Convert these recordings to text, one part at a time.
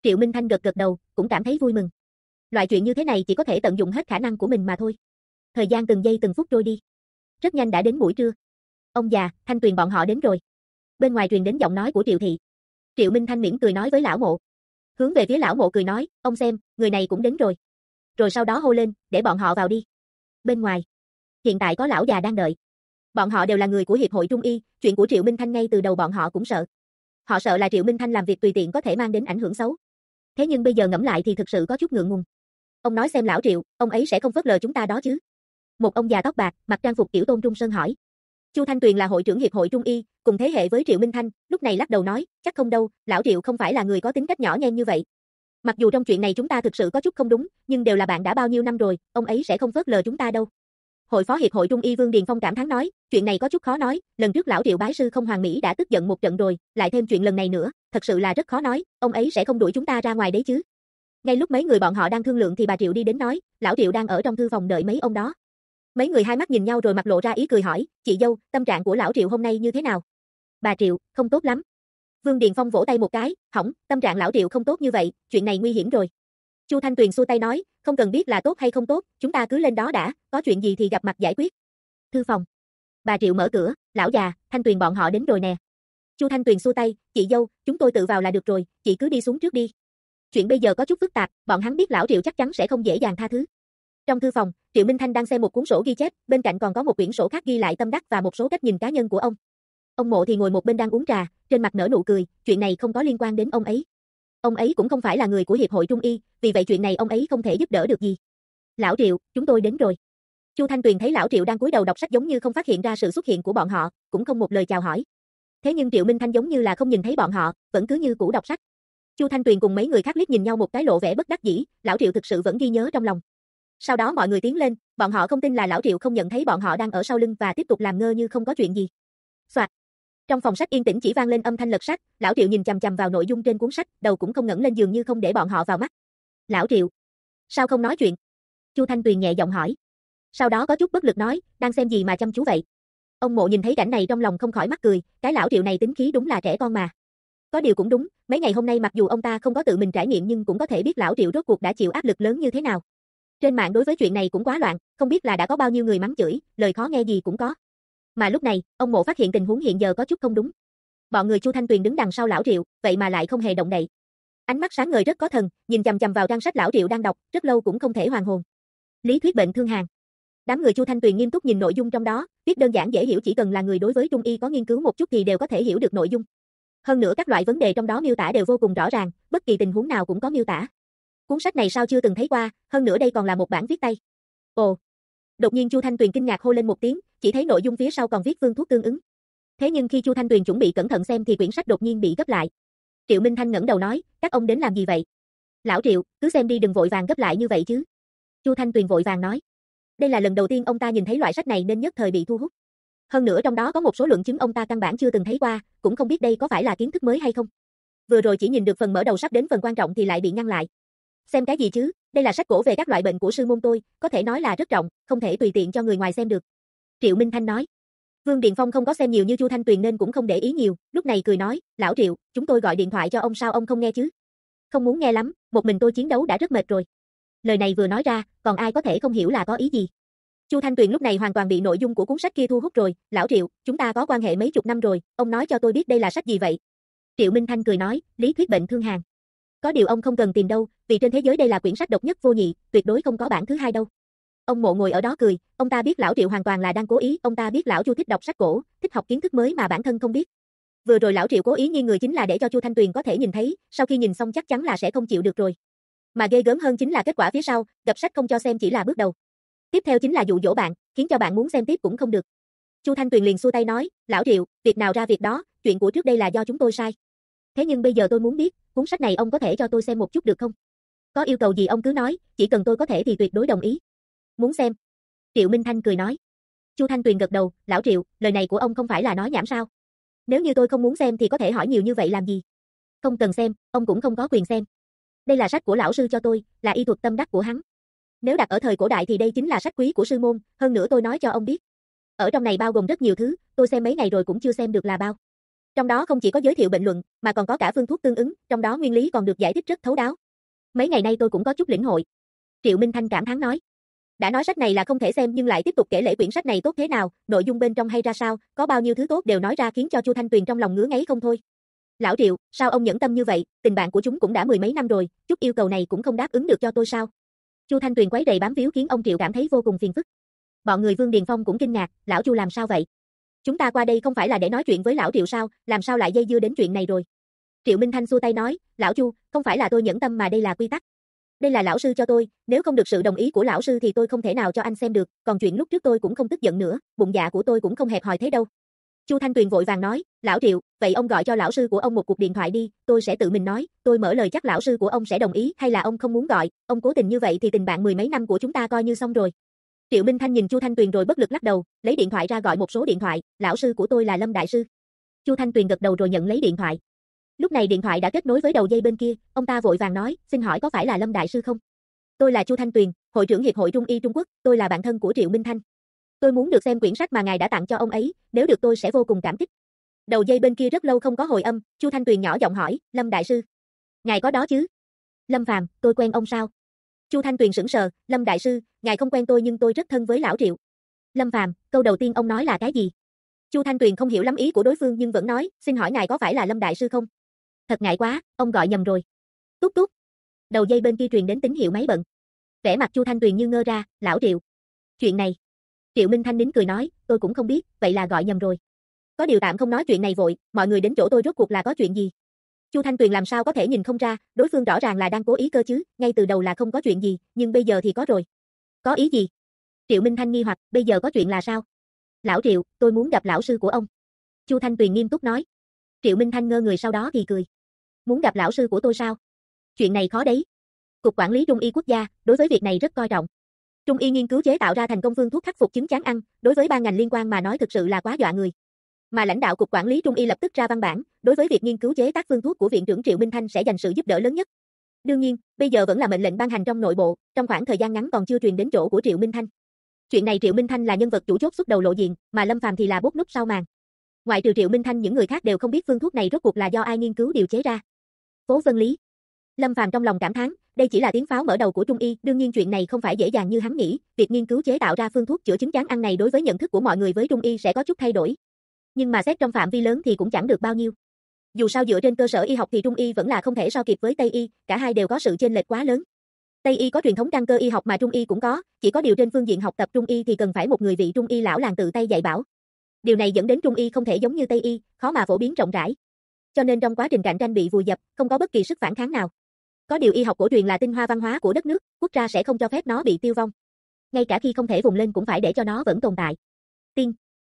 Triệu Minh Thanh gật gật đầu, cũng cảm thấy vui mừng. Loại chuyện như thế này chỉ có thể tận dụng hết khả năng của mình mà thôi. Thời gian từng giây từng phút trôi đi. Rất nhanh đã đến buổi trưa. Ông già, Thanh Tuyền bọn họ đến rồi. Bên ngoài truyền đến giọng nói của Triệu thị. Triệu Minh Thanh mỉm cười nói với lão mộ. Hướng về phía lão mộ cười nói, ông xem, người này cũng đến rồi. Rồi sau đó hô lên, để bọn họ vào đi. Bên ngoài, hiện tại có lão già đang đợi. Bọn họ đều là người của Hiệp hội Trung y, chuyện của Triệu Minh Thanh ngay từ đầu bọn họ cũng sợ. Họ sợ là Triệu Minh Thanh làm việc tùy tiện có thể mang đến ảnh hưởng xấu. Thế nhưng bây giờ ngẫm lại thì thực sự có chút ngượng ngùng. Ông nói xem lão Triệu, ông ấy sẽ không phớt lờ chúng ta đó chứ? Một ông già tóc bạc, mặc trang phục kiểu Tôn Trung Sơn hỏi. Chu Thanh Tuyền là hội trưởng Hiệp hội Trung y, cùng thế hệ với Triệu Minh Thanh, lúc này lắc đầu nói, chắc không đâu, lão Triệu không phải là người có tính cách nhỏ nhen như vậy. Mặc dù trong chuyện này chúng ta thực sự có chút không đúng, nhưng đều là bạn đã bao nhiêu năm rồi, ông ấy sẽ không phớt lờ chúng ta đâu. Hội phó Hiệp hội Trung y Vương Điền Phong cảm thán nói, chuyện này có chút khó nói, lần trước lão Triệu bái sư không hoàn mỹ đã tức giận một trận rồi, lại thêm chuyện lần này nữa, thật sự là rất khó nói, ông ấy sẽ không đuổi chúng ta ra ngoài đấy chứ. Ngay lúc mấy người bọn họ đang thương lượng thì bà Triệu đi đến nói, lão Triệu đang ở trong thư phòng đợi mấy ông đó. Mấy người hai mắt nhìn nhau rồi mặt lộ ra ý cười hỏi, chị dâu, tâm trạng của lão Triệu hôm nay như thế nào? Bà Triệu, không tốt lắm. Vương Điền Phong vỗ tay một cái, hỏng, tâm trạng lão Triệu không tốt như vậy, chuyện này nguy hiểm rồi. Chu Thanh Tuyền xua tay nói, không cần biết là tốt hay không tốt, chúng ta cứ lên đó đã, có chuyện gì thì gặp mặt giải quyết. Thư phòng. Bà Triệu mở cửa, lão già, Thanh Tuyền bọn họ đến rồi nè. Chu Thanh Tuyền xua tay, chị dâu, chúng tôi tự vào là được rồi, chị cứ đi xuống trước đi. Chuyện bây giờ có chút phức tạp, bọn hắn biết lão Triệu chắc chắn sẽ không dễ dàng tha thứ. Trong thư phòng, Triệu Minh Thanh đang xem một cuốn sổ ghi chép, bên cạnh còn có một quyển sổ khác ghi lại tâm đắc và một số cách nhìn cá nhân của ông. Ông Mộ thì ngồi một bên đang uống trà, trên mặt nở nụ cười, chuyện này không có liên quan đến ông ấy. Ông ấy cũng không phải là người của Hiệp hội Trung y, vì vậy chuyện này ông ấy không thể giúp đỡ được gì. Lão Triệu, chúng tôi đến rồi. Chu Thanh Tuyền thấy lão Triệu đang cúi đầu đọc sách giống như không phát hiện ra sự xuất hiện của bọn họ, cũng không một lời chào hỏi. Thế nhưng Triệu Minh Thanh giống như là không nhìn thấy bọn họ, vẫn cứ như cũ đọc sách. Chu Thanh Tuyền cùng mấy người khác liếc nhìn nhau một cái lộ vẻ bất đắc dĩ, lão Triệu thực sự vẫn ghi nhớ trong lòng. Sau đó mọi người tiến lên, bọn họ không tin là lão Triệu không nhận thấy bọn họ đang ở sau lưng và tiếp tục làm ngơ như không có chuyện gì. Soạt. Trong phòng sách yên tĩnh chỉ vang lên âm thanh lật sách, lão Triệu nhìn chằm chằm vào nội dung trên cuốn sách, đầu cũng không ngẩng lên giường như không để bọn họ vào mắt. Lão Triệu, sao không nói chuyện? Chu Thanh Tuyền nhẹ giọng hỏi. Sau đó có chút bất lực nói, đang xem gì mà chăm chú vậy? Ông Mộ nhìn thấy cảnh này trong lòng không khỏi mắc cười, cái lão Triệu này tính khí đúng là trẻ con mà. Có điều cũng đúng, mấy ngày hôm nay mặc dù ông ta không có tự mình trải nghiệm nhưng cũng có thể biết lão Triệu rốt cuộc đã chịu áp lực lớn như thế nào. Trên mạng đối với chuyện này cũng quá loạn, không biết là đã có bao nhiêu người mắng chửi, lời khó nghe gì cũng có. Mà lúc này, ông Mộ phát hiện tình huống hiện giờ có chút không đúng. Bọn người Chu Thanh Tuyền đứng đằng sau lão Triệu, vậy mà lại không hề động đậy. Ánh mắt sáng ngời rất có thần, nhìn chằm chằm vào trang sách lão Triệu đang đọc, rất lâu cũng không thể hoàn hồn. Lý thuyết bệnh thương hàn. Đám người Chu Thanh Tuyền nghiêm túc nhìn nội dung trong đó, viết đơn giản dễ hiểu, chỉ cần là người đối với Trung y có nghiên cứu một chút thì đều có thể hiểu được nội dung. Hơn nữa các loại vấn đề trong đó miêu tả đều vô cùng rõ ràng, bất kỳ tình huống nào cũng có miêu tả. Cuốn sách này sao chưa từng thấy qua, hơn nữa đây còn là một bản viết tay. Ồ. Đột nhiên Chu Thanh Tuyền kinh ngạc hô lên một tiếng, chỉ thấy nội dung phía sau còn viết phương thuốc tương ứng. Thế nhưng khi Chu Thanh Tuyền chuẩn bị cẩn thận xem thì quyển sách đột nhiên bị gấp lại. Triệu Minh Thanh ngẩng đầu nói, các ông đến làm gì vậy? Lão Triệu, cứ xem đi đừng vội vàng gấp lại như vậy chứ. Chu Thanh Tuyền vội vàng nói. Đây là lần đầu tiên ông ta nhìn thấy loại sách này nên nhất thời bị thu hút. Hơn nữa trong đó có một số luận chứng ông ta căn bản chưa từng thấy qua, cũng không biết đây có phải là kiến thức mới hay không. Vừa rồi chỉ nhìn được phần mở đầu sắp đến phần quan trọng thì lại bị ngăn lại. Xem cái gì chứ, đây là sách cổ về các loại bệnh của sư môn tôi, có thể nói là rất rộng, không thể tùy tiện cho người ngoài xem được. Triệu Minh Thanh nói. Vương Điền Phong không có xem nhiều như Chu Thanh Tuyền nên cũng không để ý nhiều, lúc này cười nói, lão Triệu, chúng tôi gọi điện thoại cho ông sao ông không nghe chứ? Không muốn nghe lắm, một mình tôi chiến đấu đã rất mệt rồi. Lời này vừa nói ra, còn ai có thể không hiểu là có ý gì. Chu Thanh Tuyền lúc này hoàn toàn bị nội dung của cuốn sách kia thu hút rồi, lão Triệu, chúng ta có quan hệ mấy chục năm rồi, ông nói cho tôi biết đây là sách gì vậy? Triệu Minh Thanh cười nói, lý thuyết bệnh thương hàn. Có điều ông không cần tìm đâu, vì trên thế giới đây là quyển sách độc nhất vô nhị, tuyệt đối không có bản thứ hai đâu. Ông Mộ ngồi ở đó cười, ông ta biết lão Triệu hoàn toàn là đang cố ý, ông ta biết lão Chu thích đọc sách cổ, thích học kiến thức mới mà bản thân không biết. Vừa rồi lão Triệu cố ý nghiêng người chính là để cho Chu Thanh Tuyền có thể nhìn thấy, sau khi nhìn xong chắc chắn là sẽ không chịu được rồi. Mà ghê gớm hơn chính là kết quả phía sau, gặp sách không cho xem chỉ là bước đầu. Tiếp theo chính là dụ dỗ bạn, khiến cho bạn muốn xem tiếp cũng không được. Chu Thanh Tuyền liền xua tay nói, lão Triệu, việc nào ra việc đó, chuyện của trước đây là do chúng tôi sai. Thế nhưng bây giờ tôi muốn biết, cuốn sách này ông có thể cho tôi xem một chút được không? Có yêu cầu gì ông cứ nói, chỉ cần tôi có thể thì tuyệt đối đồng ý. Muốn xem? Triệu Minh Thanh cười nói. Chu Thanh Tuyền gật đầu, lão Triệu, lời này của ông không phải là nói nhảm sao? Nếu như tôi không muốn xem thì có thể hỏi nhiều như vậy làm gì? Không cần xem, ông cũng không có quyền xem. Đây là sách của lão sư cho tôi, là y thuật tâm đắc của hắn. Nếu đặt ở thời cổ đại thì đây chính là sách quý của sư môn, hơn nữa tôi nói cho ông biết. Ở trong này bao gồm rất nhiều thứ, tôi xem mấy ngày rồi cũng chưa xem được là bao. Trong đó không chỉ có giới thiệu bệnh luận, mà còn có cả phương thuốc tương ứng, trong đó nguyên lý còn được giải thích rất thấu đáo. Mấy ngày nay tôi cũng có chút lĩnh hội. Triệu Minh Thanh cảm thán nói. Đã nói sách này là không thể xem nhưng lại tiếp tục kể lể quyển sách này tốt thế nào, nội dung bên trong hay ra sao, có bao nhiêu thứ tốt đều nói ra khiến cho Chu Thanh Tuyền trong lòng ngứa ngáy không thôi. Lão Triệu, sao ông nhẫn tâm như vậy, tình bạn của chúng cũng đã mười mấy năm rồi, chút yêu cầu này cũng không đáp ứng được cho tôi sao? Chu Thanh Tuyền quấy rầy bám víu khiến ông Triệu cảm thấy vô cùng phiền phức. Bọn người Vương Điền Phong cũng kinh ngạc, lão Chu làm sao vậy? Chúng ta qua đây không phải là để nói chuyện với lão Triệu sao, làm sao lại dây dưa đến chuyện này rồi? Triệu Minh Thanh xua tay nói, lão Chu, không phải là tôi nhẫn tâm mà đây là quy tắc. Đây là lão sư cho tôi, nếu không được sự đồng ý của lão sư thì tôi không thể nào cho anh xem được, còn chuyện lúc trước tôi cũng không tức giận nữa, bụng dạ của tôi cũng không hẹp hòi thế đâu. Chu Thanh Tuyền vội vàng nói, lão Triệu, vậy ông gọi cho lão sư của ông một cuộc điện thoại đi, tôi sẽ tự mình nói, tôi mở lời chắc lão sư của ông sẽ đồng ý, hay là ông không muốn gọi, ông cố tình như vậy thì tình bạn mười mấy năm của chúng ta coi như xong rồi. Triệu Minh Thanh nhìn Chu Thanh Tuyền rồi bất lực lắc đầu, lấy điện thoại ra gọi một số điện thoại, lão sư của tôi là Lâm đại sư. Chu Thanh Tuyền gật đầu rồi nhận lấy điện thoại. Lúc này điện thoại đã kết nối với đầu dây bên kia, ông ta vội vàng nói, xin hỏi có phải là Lâm đại sư không? Tôi là Chu Thanh Tuyền, hội trưởng Hiệp hội Trung y Trung Quốc, tôi là bạn thân của Triệu Minh Thanh. Tôi muốn được xem quyển sách mà ngài đã tặng cho ông ấy, nếu được tôi sẽ vô cùng cảm kích. Đầu dây bên kia rất lâu không có hồi âm, Chu Thanh Tuyền nhỏ giọng hỏi, Lâm đại sư, ngài có đó chứ? Lâm Phàm, tôi quen ông sao? Chu Thanh Tuyền sững sờ, Lâm đại sư, ngài không quen tôi nhưng tôi rất thân với lão Triệu. Lâm Phàm, câu đầu tiên ông nói là cái gì? Chu Thanh Tuyền không hiểu lắm ý của đối phương nhưng vẫn nói, xin hỏi ngài có phải là Lâm đại sư không? Thật ngại quá, ông gọi nhầm rồi. Tút tút. Đầu dây bên kia truyền đến tín hiệu máy bận. Vẻ mặt Chu Thanh Tuyền như ngơ ra, lão Triệu. Chuyện này. Triệu Minh Thanh nín cười nói, tôi cũng không biết, vậy là gọi nhầm rồi. Có điều tạm không nói chuyện này vội, mọi người đến chỗ tôi rốt cuộc là có chuyện gì? Chu Thanh Tuyền làm sao có thể nhìn không ra, đối phương rõ ràng là đang cố ý cơ chứ, ngay từ đầu là không có chuyện gì, nhưng bây giờ thì có rồi. Có ý gì? Triệu Minh Thanh nghi hoặc, bây giờ có chuyện là sao? Lão Triệu, tôi muốn gặp lão sư của ông. Chu Thanh Tuyền nghiêm túc nói. Triệu Minh Thanh ngơ người sau đó thì cười. Muốn gặp lão sư của tôi sao? Chuyện này khó đấy. Cục Quản lý Trung y Quốc gia, đối với việc này rất coi trọng. Trung y nghiên cứu chế tạo ra thành công phương thuốc khắc phục chứng chán ăn, đối với ban ngành liên quan mà nói thực sự là quá dọa người. Mà lãnh đạo Cục Quản lý Trung y lập tức ra văn bản, đối với việc nghiên cứu chế tác phương thuốc của Viện trưởng Triệu Minh Thanh sẽ dành sự giúp đỡ lớn nhất. Đương nhiên, bây giờ vẫn là mệnh lệnh ban hành trong nội bộ, trong khoảng thời gian ngắn còn chưa truyền đến chỗ của Triệu Minh Thanh. Chuyện này Triệu Minh Thanh là nhân vật chủ chốt xuất đầu lộ diện, mà Lâm Phàm thì là bốt núp sau màn. Ngoại trừ Triệu Minh Thanh những người khác đều không biết phương thuốc này rốt cuộc là do ai nghiên cứu điều chế ra. Phố Vân Lý. Lâm Phàm trong lòng cảm thán, đây chỉ là tiếng pháo mở đầu của Trung y, đương nhiên chuyện này không phải dễ dàng như hắn nghĩ, việc nghiên cứu chế tạo ra phương thuốc chữa chứng chán ăn này đối với nhận thức của mọi người với Trung y sẽ có chút thay đổi. Nhưng mà xét trong phạm vi lớn thì cũng chẳng được bao nhiêu. Dù sao dựa trên cơ sở y học thì Trung y vẫn là không thể so kịp với Tây y, cả hai đều có sự chênh lệch quá lớn. Tây y có truyền thống căn cơ y học mà Trung y cũng có, chỉ có điều trên phương diện học tập Trung y thì cần phải một người vị Trung y lão làng tự tay dạy bảo. Điều này dẫn đến Trung y không thể giống như Tây y, khó mà phổ biến rộng rãi. Cho nên trong quá trình cạnh tranh bị vùi dập, không có bất kỳ sức phản kháng nào. Có điều y học cổ truyền là tinh hoa văn hóa của đất nước, quốc gia sẽ không cho phép nó bị tiêu vong. Ngay cả khi không thể vùng lên cũng phải để cho nó vẫn tồn tại. Tiên.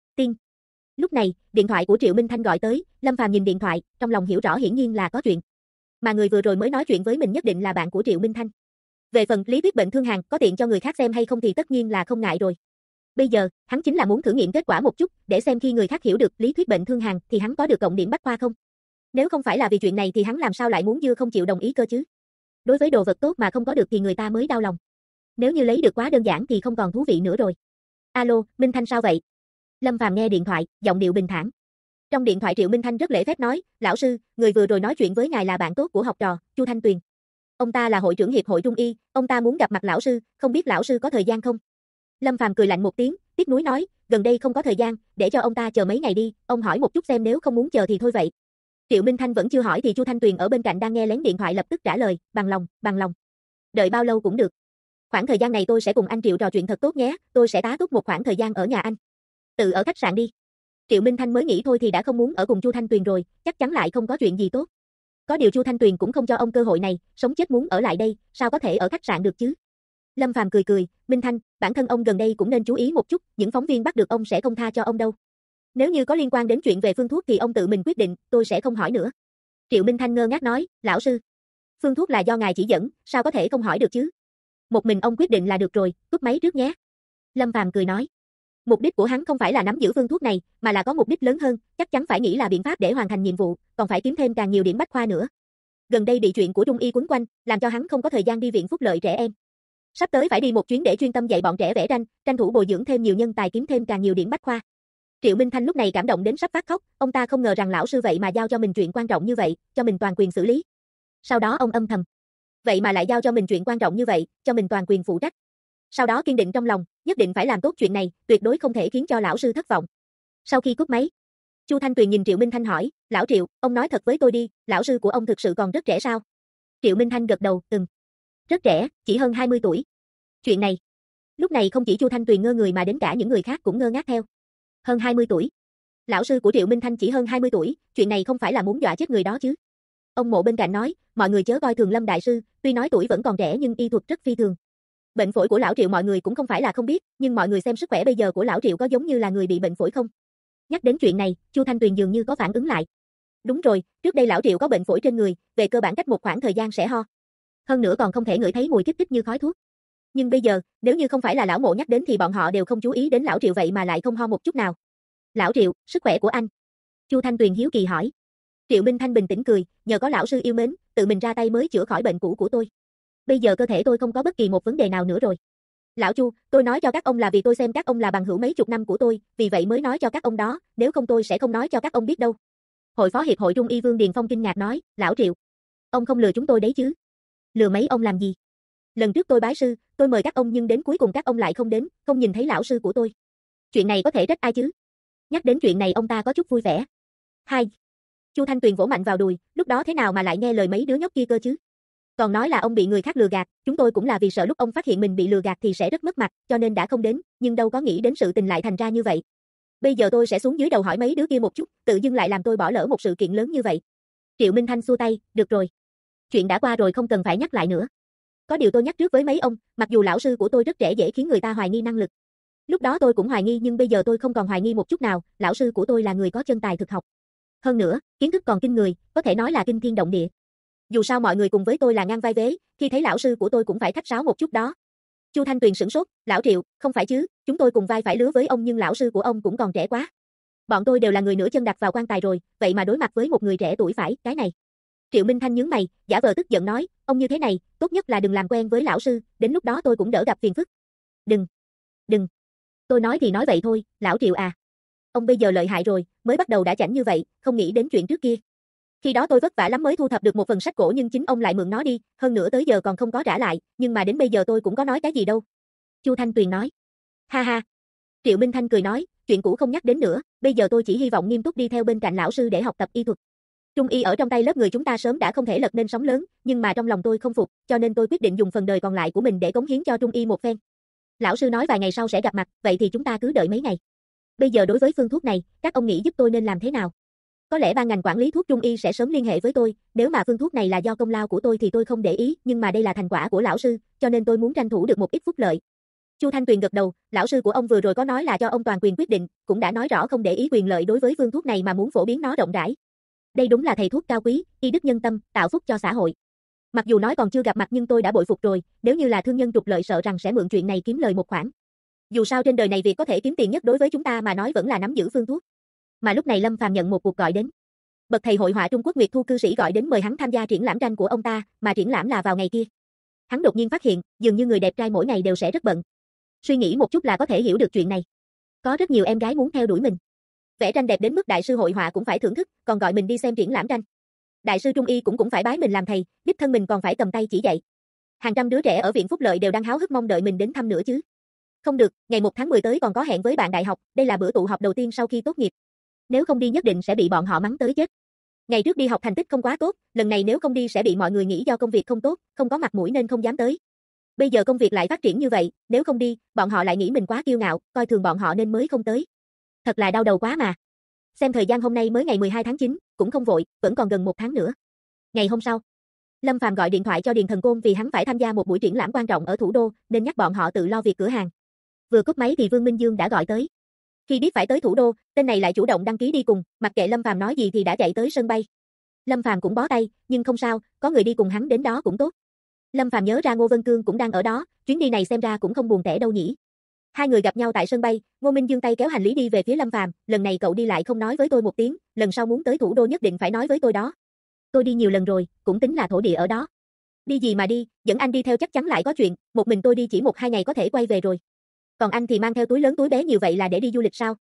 Lúc này, điện thoại của Triệu Minh Thanh gọi tới, Lâm Phàm nhìn điện thoại, trong lòng hiểu rõ hiển nhiên là có chuyện. Mà người vừa rồi mới nói chuyện với mình nhất định là bạn của Triệu Minh Thanh. Về phần lý thuyết bệnh thương hàn có tiện cho người khác xem hay không thì tất nhiên là không ngại rồi. Bây giờ, hắn chính là muốn thử nghiệm kết quả một chút, để xem khi người khác hiểu được lý thuyết bệnh thương hàn thì hắn có được cộng điểm bách khoa không. Nếu không phải là vì chuyện này thì hắn làm sao lại muốn dưa không chịu đồng ý cơ chứ. Đối với đồ vật tốt mà không có được thì người ta mới đau lòng. Nếu như lấy được quá đơn giản thì không còn thú vị nữa rồi. Alo, Minh Thanh sao vậy? Lâm Phàm nghe điện thoại, giọng điệu bình thản. Trong điện thoại Triệu Minh Thanh rất lễ phép nói, lão sư, người vừa rồi nói chuyện với ngài là bạn tốt của học trò, Chu Thanh Tuyền. Ông ta là hội trưởng Hiệp hội Trung y, ông ta muốn gặp mặt lão sư, không biết lão sư có thời gian không? Lâm Phàm cười lạnh một tiếng, tiếc nuối nói, gần đây không có thời gian, để cho ông ta chờ mấy ngày đi, ông hỏi một chút xem nếu không muốn chờ thì thôi vậy. Triệu Minh Thanh vẫn chưa hỏi thì Chu Thanh Tuyền ở bên cạnh đang nghe lén điện thoại lập tức trả lời, bằng lòng. Đợi bao lâu cũng được. Khoảng thời gian này tôi sẽ cùng anh Triệu trò chuyện thật tốt nhé, tôi sẽ tá túc một khoảng thời gian ở nhà anh. Tự ở khách sạn đi. Triệu Minh Thanh mới nghĩ thôi thì đã không muốn ở cùng Chu Thanh Tuyền rồi, chắc chắn lại không có chuyện gì tốt. Có điều Chu Thanh Tuyền cũng không cho ông cơ hội này, sống chết muốn ở lại đây, sao có thể ở khách sạn được chứ? Lâm Phàm cười, Minh Thanh, bản thân ông gần đây cũng nên chú ý một chút, những phóng viên bắt được ông sẽ không tha cho ông đâu. Nếu như có liên quan đến chuyện về phương thuốc thì ông tự mình quyết định, tôi sẽ không hỏi nữa. Triệu Minh Thanh ngơ ngác nói, lão sư, phương thuốc là do ngài chỉ dẫn, sao có thể không hỏi được chứ? Một mình ông quyết định là được rồi, cúp máy trước nhé. Lâm Phàm cười nói. Mục đích của hắn không phải là nắm giữ phương thuốc này, mà là có mục đích lớn hơn, chắc chắn phải nghĩ là biện pháp để hoàn thành nhiệm vụ, còn phải kiếm thêm càng nhiều điểm bách khoa nữa. Gần đây bị chuyện của Trung y quấn quanh, làm cho hắn không có thời gian đi viện phúc lợi trẻ em. Sắp tới phải đi một chuyến để chuyên tâm dạy bọn trẻ vẽ tranh, tranh thủ bồi dưỡng thêm nhiều nhân tài kiếm thêm càng nhiều điểm bách khoa. Triệu Minh Thanh lúc này cảm động đến sắp phát khóc, ông ta không ngờ rằng lão sư vậy mà giao cho mình chuyện quan trọng như vậy, cho mình toàn quyền xử lý. Sau đó ông âm thầm, vậy mà lại giao cho mình chuyện quan trọng như vậy, cho mình toàn quyền phụ trách. Sau đó kiên định trong lòng, nhất định phải làm tốt chuyện này, tuyệt đối không thể khiến cho lão sư thất vọng. Sau khi cúp máy, Chu Thanh Tuyền nhìn Triệu Minh Thanh hỏi, lão Triệu, ông nói thật với tôi đi, lão sư của ông thực sự còn rất trẻ sao? Triệu Minh Thanh gật đầu, rất trẻ, chỉ hơn 20 tuổi. Chuyện này, lúc này không chỉ Chu Thanh Tuyền ngơ người mà đến cả những người khác cũng ngơ ngác theo. Hơn 20 tuổi. Lão sư của Triệu Minh Thanh chỉ hơn 20 tuổi, chuyện này không phải là muốn dọa chết người đó chứ. Ông Mộ bên cạnh nói, mọi người chớ coi thường Lâm đại sư, tuy nói tuổi vẫn còn trẻ nhưng y thuật rất phi thường. Bệnh phổi của lão Triệu mọi người cũng không phải là không biết, nhưng mọi người xem sức khỏe bây giờ của lão Triệu có giống như là người bị bệnh phổi không? Nhắc đến chuyện này, Chu Thanh Tuyền dường như có phản ứng lại. Đúng rồi, trước đây lão Triệu có bệnh phổi trên người, về cơ bản cách một khoảng thời gian sẽ ho. Hơn nữa còn không thể ngửi thấy mùi kích thích như khói thuốc. Nhưng bây giờ, nếu như không phải là lão Mộ nhắc đến thì bọn họ đều không chú ý đến lão Triệu vậy mà lại không ho một chút nào. Lão Triệu, sức khỏe của anh? Chu Thanh Tuyền hiếu kỳ hỏi. Triệu Minh Thanh bình tĩnh cười, nhờ có lão sư yêu mến, tự mình ra tay mới chữa khỏi bệnh cũ của tôi. Bây giờ cơ thể tôi không có bất kỳ một vấn đề nào nữa rồi. Lão Chu, tôi nói cho các ông là vì tôi xem các ông là bằng hữu mấy chục năm của tôi, vì vậy mới nói cho các ông đó, nếu không tôi sẽ không nói cho các ông biết đâu. Hội phó hiệp hội Trung y Vương Điền Phong kinh ngạc nói, lão Triệu, ông không lừa chúng tôi đấy chứ? Lừa mấy ông làm gì? Lần trước tôi bái sư, tôi mời các ông nhưng đến cuối cùng các ông lại không đến, không nhìn thấy lão sư của tôi. Chuyện này có thể trách ai chứ? Nhắc đến chuyện này ông ta có chút vui vẻ. Hai. Chu Thanh Tuyền vỗ mạnh vào đùi, lúc đó thế nào mà lại nghe lời mấy đứa nhóc kia cơ chứ? Còn nói là ông bị người khác lừa gạt, chúng tôi cũng là vì sợ lúc ông phát hiện mình bị lừa gạt thì sẽ rất mất mặt, cho nên đã không đến, nhưng đâu có nghĩ đến sự tình lại thành ra như vậy. Bây giờ tôi sẽ xuống dưới đầu hỏi mấy đứa kia một chút, tự dưng lại làm tôi bỏ lỡ một sự kiện lớn như vậy. Triệu Minh Thanh xua tay, được rồi. Chuyện đã qua rồi không cần phải nhắc lại nữa. Có điều tôi nhắc trước với mấy ông, mặc dù lão sư của tôi rất trẻ dễ khiến người ta hoài nghi năng lực. Lúc đó tôi cũng hoài nghi nhưng bây giờ tôi không còn hoài nghi một chút nào, lão sư của tôi là người có chân tài thực học. Hơn nữa, kiến thức còn kinh người, có thể nói là kinh thiên động địa. Dù sao mọi người cùng với tôi là ngang vai vế, khi thấy lão sư của tôi cũng phải khách sáo một chút đó. Chu Thanh Tuyền sửng sốt, lão Triệu, không phải chứ, chúng tôi cùng vai phải lứa với ông nhưng lão sư của ông cũng còn trẻ quá. Bọn tôi đều là người nửa chân đặt vào quan tài rồi, vậy mà đối mặt với một người trẻ tuổi phải, cái này. Triệu Minh Thanh nhướng mày, giả vờ tức giận nói, ông như thế này, tốt nhất là đừng làm quen với lão sư, đến lúc đó tôi cũng đỡ gặp phiền phức. Đừng. Tôi nói thì nói vậy thôi, lão Triệu à. Ông bây giờ lợi hại rồi, mới bắt đầu đã chảnh như vậy, không nghĩ đến chuyện trước kia. Khi đó tôi vất vả lắm mới thu thập được một phần sách cổ nhưng chính ông lại mượn nó đi, hơn nữa tới giờ còn không có trả lại, nhưng mà đến bây giờ tôi cũng có nói cái gì đâu. Chu Thanh Tuyền nói. Ha ha. Triệu Minh Thanh cười nói, chuyện cũ không nhắc đến nữa, bây giờ tôi chỉ hy vọng nghiêm túc đi theo bên cạnh lão sư để học tập y thuật. Trung y ở trong tay lớp người chúng ta sớm đã không thể lật nên sóng lớn, nhưng mà trong lòng tôi không phục, cho nên tôi quyết định dùng phần đời còn lại của mình để cống hiến cho Trung y một phen. Lão sư nói vài ngày sau sẽ gặp mặt, vậy thì chúng ta cứ đợi mấy ngày. Bây giờ đối với phương thuốc này, các ông nghĩ giúp tôi nên làm thế nào? Có lẽ ban ngành quản lý thuốc Trung y sẽ sớm liên hệ với tôi, nếu mà phương thuốc này là do công lao của tôi thì tôi không để ý, nhưng mà đây là thành quả của lão sư, cho nên tôi muốn tranh thủ được một ít phúc lợi. Chu Thanh Tuyền gật đầu, lão sư của ông vừa rồi có nói là cho ông toàn quyền quyết định, cũng đã nói rõ không để ý quyền lợi đối với phương thuốc này mà muốn phổ biến nó rộng rãi. Đây đúng là thầy thuốc cao quý, y đức nhân tâm, tạo phúc cho xã hội. Mặc dù nói còn chưa gặp mặt nhưng tôi đã bội phục rồi, nếu như là thương nhân trục lợi sợ rằng sẽ mượn chuyện này kiếm lời một khoản. Dù sao trên đời này việc có thể kiếm tiền nhất đối với chúng ta mà nói vẫn là nắm giữ phương thuốc. Mà lúc này Lâm Phàm nhận một cuộc gọi đến. Bậc thầy hội họa Trung Quốc Nguyệt Thu cư sĩ gọi đến mời hắn tham gia triển lãm tranh của ông ta, mà triển lãm là vào ngày kia. Hắn đột nhiên phát hiện, dường như người đẹp trai mỗi ngày đều sẽ rất bận. Suy nghĩ một chút là có thể hiểu được chuyện này. Có rất nhiều em gái muốn theo đuổi mình. Vẽ tranh đẹp đến mức đại sư hội họa cũng phải thưởng thức, còn gọi mình đi xem triển lãm tranh. Đại sư Trung y cũng phải bái mình làm thầy, đích thân mình còn phải cầm tay chỉ dạy. Hàng trăm đứa trẻ ở viện Phúc Lợi đều đang háo hức mong đợi mình đến thăm nữa chứ. Không được, ngày 1 tháng 10 tới còn có hẹn với bạn đại học, đây là bữa tụ họp đầu tiên sau khi tốt nghiệp. Nếu không đi nhất định sẽ bị bọn họ mắng tới chết. Ngày trước đi học thành tích không quá tốt, lần này nếu không đi sẽ bị mọi người nghĩ do công việc không tốt, không có mặt mũi nên không dám tới. Bây giờ công việc lại phát triển như vậy, nếu không đi, bọn họ lại nghĩ mình quá kiêu ngạo, coi thường bọn họ nên mới không tới. Thật là đau đầu quá mà. Xem thời gian hôm nay mới ngày 12 tháng 9, cũng không vội, vẫn còn gần 1 tháng nữa. Ngày hôm sau, Lâm Phàm gọi điện thoại cho Điền Thần Côn vì hắn phải tham gia một buổi triển lãm quan trọng ở thủ đô, nên nhắc bọn họ tự lo việc cửa hàng. Vừa cúp máy thì Vương Minh Dương đã gọi tới. Khi biết phải tới thủ đô, tên này lại chủ động đăng ký đi cùng, mặc kệ Lâm Phàm nói gì thì đã chạy tới sân bay. Lâm Phàm cũng bó tay, nhưng không sao, có người đi cùng hắn đến đó cũng tốt. Lâm Phàm nhớ ra Ngô Vân Cương cũng đang ở đó, chuyến đi này xem ra cũng không buồn tẻ đâu nhỉ. Hai người gặp nhau tại sân bay, Ngô Minh Dương tay kéo hành lý đi về phía Lâm Phàm, lần này cậu đi lại không nói với tôi một tiếng, lần sau muốn tới thủ đô nhất định phải nói với tôi đó. Tôi đi nhiều lần rồi, cũng tính là thổ địa ở đó. Đi gì mà đi, dẫn anh đi theo chắc chắn lại có chuyện, một mình tôi đi chỉ 1-2 ngày có thể quay về rồi. Còn anh thì mang theo túi lớn túi bé nhiều vậy là để đi du lịch sao?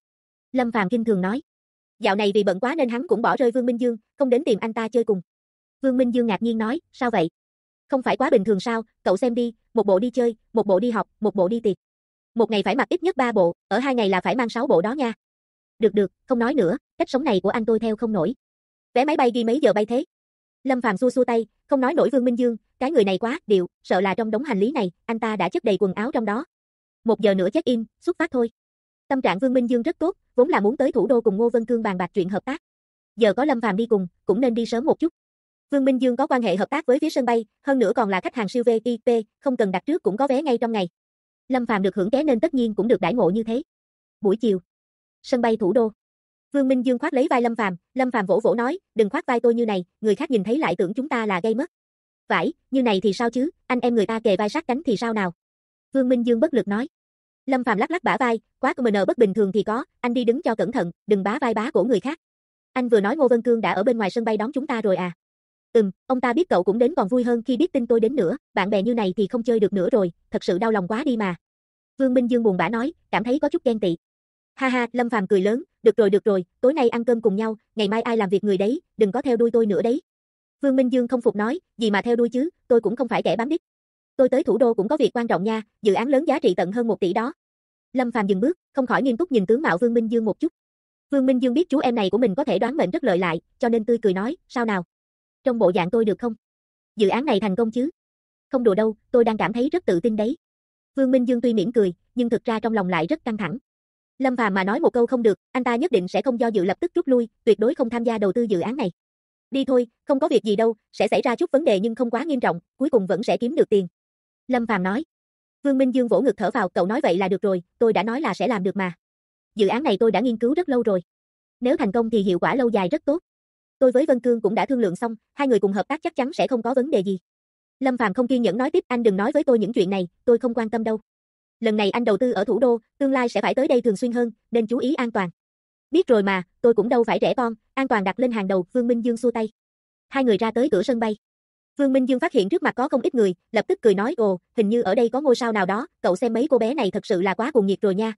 Lâm Phàm kinh thường nói. Dạo này vì bận quá nên hắn cũng bỏ rơi Vương Minh Dương, không đến tìm anh ta chơi cùng. Vương Minh Dương ngạc nhiên nói, sao vậy? Không phải quá bình thường sao, cậu xem đi, một bộ đi chơi, một bộ đi học, một bộ đi tiệc. Một ngày phải mặc ít nhất 3 bộ, ở 2 ngày là phải mang 6 bộ đó nha. Được, không nói nữa, cách sống này của anh tôi theo không nổi. Vé máy bay ghi mấy giờ bay thế? Lâm Phàm xua tay, không nói nổi Vương Minh Dương, cái người này quá điệu, sợ là trong đống hành lý này, anh ta đã chất đầy quần áo trong đó. 1 giờ nữa check in, xuất phát thôi. Tâm trạng Vương Minh Dương rất tốt, vốn là muốn tới thủ đô cùng Ngô Vân Cương bàn bạc chuyện hợp tác. Giờ có Lâm Phàm đi cùng, cũng nên đi sớm một chút. Vương Minh Dương có quan hệ hợp tác với phía sân bay, hơn nữa còn là khách hàng siêu VIP, không cần đặt trước cũng có vé ngay trong ngày. Lâm Phàm được hưởng ké nên tất nhiên cũng được đãi ngộ như thế. Buổi chiều, sân bay thủ đô. Vương Minh Dương khoác lấy vai Lâm Phàm vỗ vỗ nói, đừng khoác vai tôi như này, người khác nhìn thấy lại tưởng chúng ta là gay mất. Vãi, như này thì sao chứ, anh em người ta kề vai sát cánh thì sao nào? Vương Minh Dương bất lực nói. Lâm Phàm lắc lắc bả vai, quá comment bất bình thường thì có, anh đi đứng cho cẩn thận, đừng bá vai bá cổ người khác. Anh vừa nói Ngô Vân Cương đã ở bên ngoài sân bay đón chúng ta rồi à? Ông ta biết cậu cũng đến còn vui hơn khi biết tin tôi đến nữa, bạn bè như này thì không chơi được nữa rồi, thật sự đau lòng quá đi mà. Vương Minh Dương buồn bã nói, cảm thấy có chút ghen tị. Ha ha, Lâm Phàm cười lớn, được rồi, tối nay ăn cơm cùng nhau, ngày mai ai làm việc người đấy, đừng có theo đuôi tôi nữa đấy. Vương Minh Dương không phục nói, gì mà theo đuôi chứ, tôi cũng không phải kẻ bám đít. Tôi tới thủ đô cũng có việc quan trọng nha, dự án lớn giá trị tận hơn 1 tỷ đó. Lâm Phàm dừng bước, không khỏi nghiêm túc nhìn tướng mạo Vương Minh Dương một chút. Vương Minh Dương biết chú em này của mình có thể đoán mệnh rất lợi lại, cho nên tươi cười nói, sao nào? Trong bộ dạng tôi được không? Dự án này thành công chứ? Không đùa đâu, tôi đang cảm thấy rất tự tin đấy. Vương Minh Dương tuy mỉm cười, nhưng thực ra trong lòng lại rất căng thẳng. Lâm Phàm mà nói một câu không được, anh ta nhất định sẽ không do dự lập tức rút lui, tuyệt đối không tham gia đầu tư dự án này. Đi thôi, không có việc gì đâu, sẽ xảy ra chút vấn đề nhưng không quá nghiêm trọng, cuối cùng vẫn sẽ kiếm được tiền. Lâm Phàm nói. Vương Minh Dương vỗ ngực thở phào, cậu nói vậy là được rồi, tôi đã nói là sẽ làm được mà. Dự án này tôi đã nghiên cứu rất lâu rồi. Nếu thành công thì hiệu quả lâu dài rất tốt. Tôi với Vân Cương cũng đã thương lượng xong, hai người cùng hợp tác chắc chắn sẽ không có vấn đề gì. Lâm Phàm không kiên nhẫn nói tiếp, anh đừng nói với tôi những chuyện này, tôi không quan tâm đâu. Lần này anh đầu tư ở thủ đô, tương lai sẽ phải tới đây thường xuyên hơn, nên chú ý an toàn. Biết rồi mà, tôi cũng đâu phải trẻ con, an toàn đặt lên hàng đầu, Vương Minh Dương xua tay. Hai người ra tới cửa sân bay. Vương Minh Dương phát hiện trước mặt có không ít người, lập tức cười nói, ồ, hình như ở đây có ngôi sao nào đó, cậu xem mấy cô bé này thật sự là quá cuồng nhiệt rồi nha.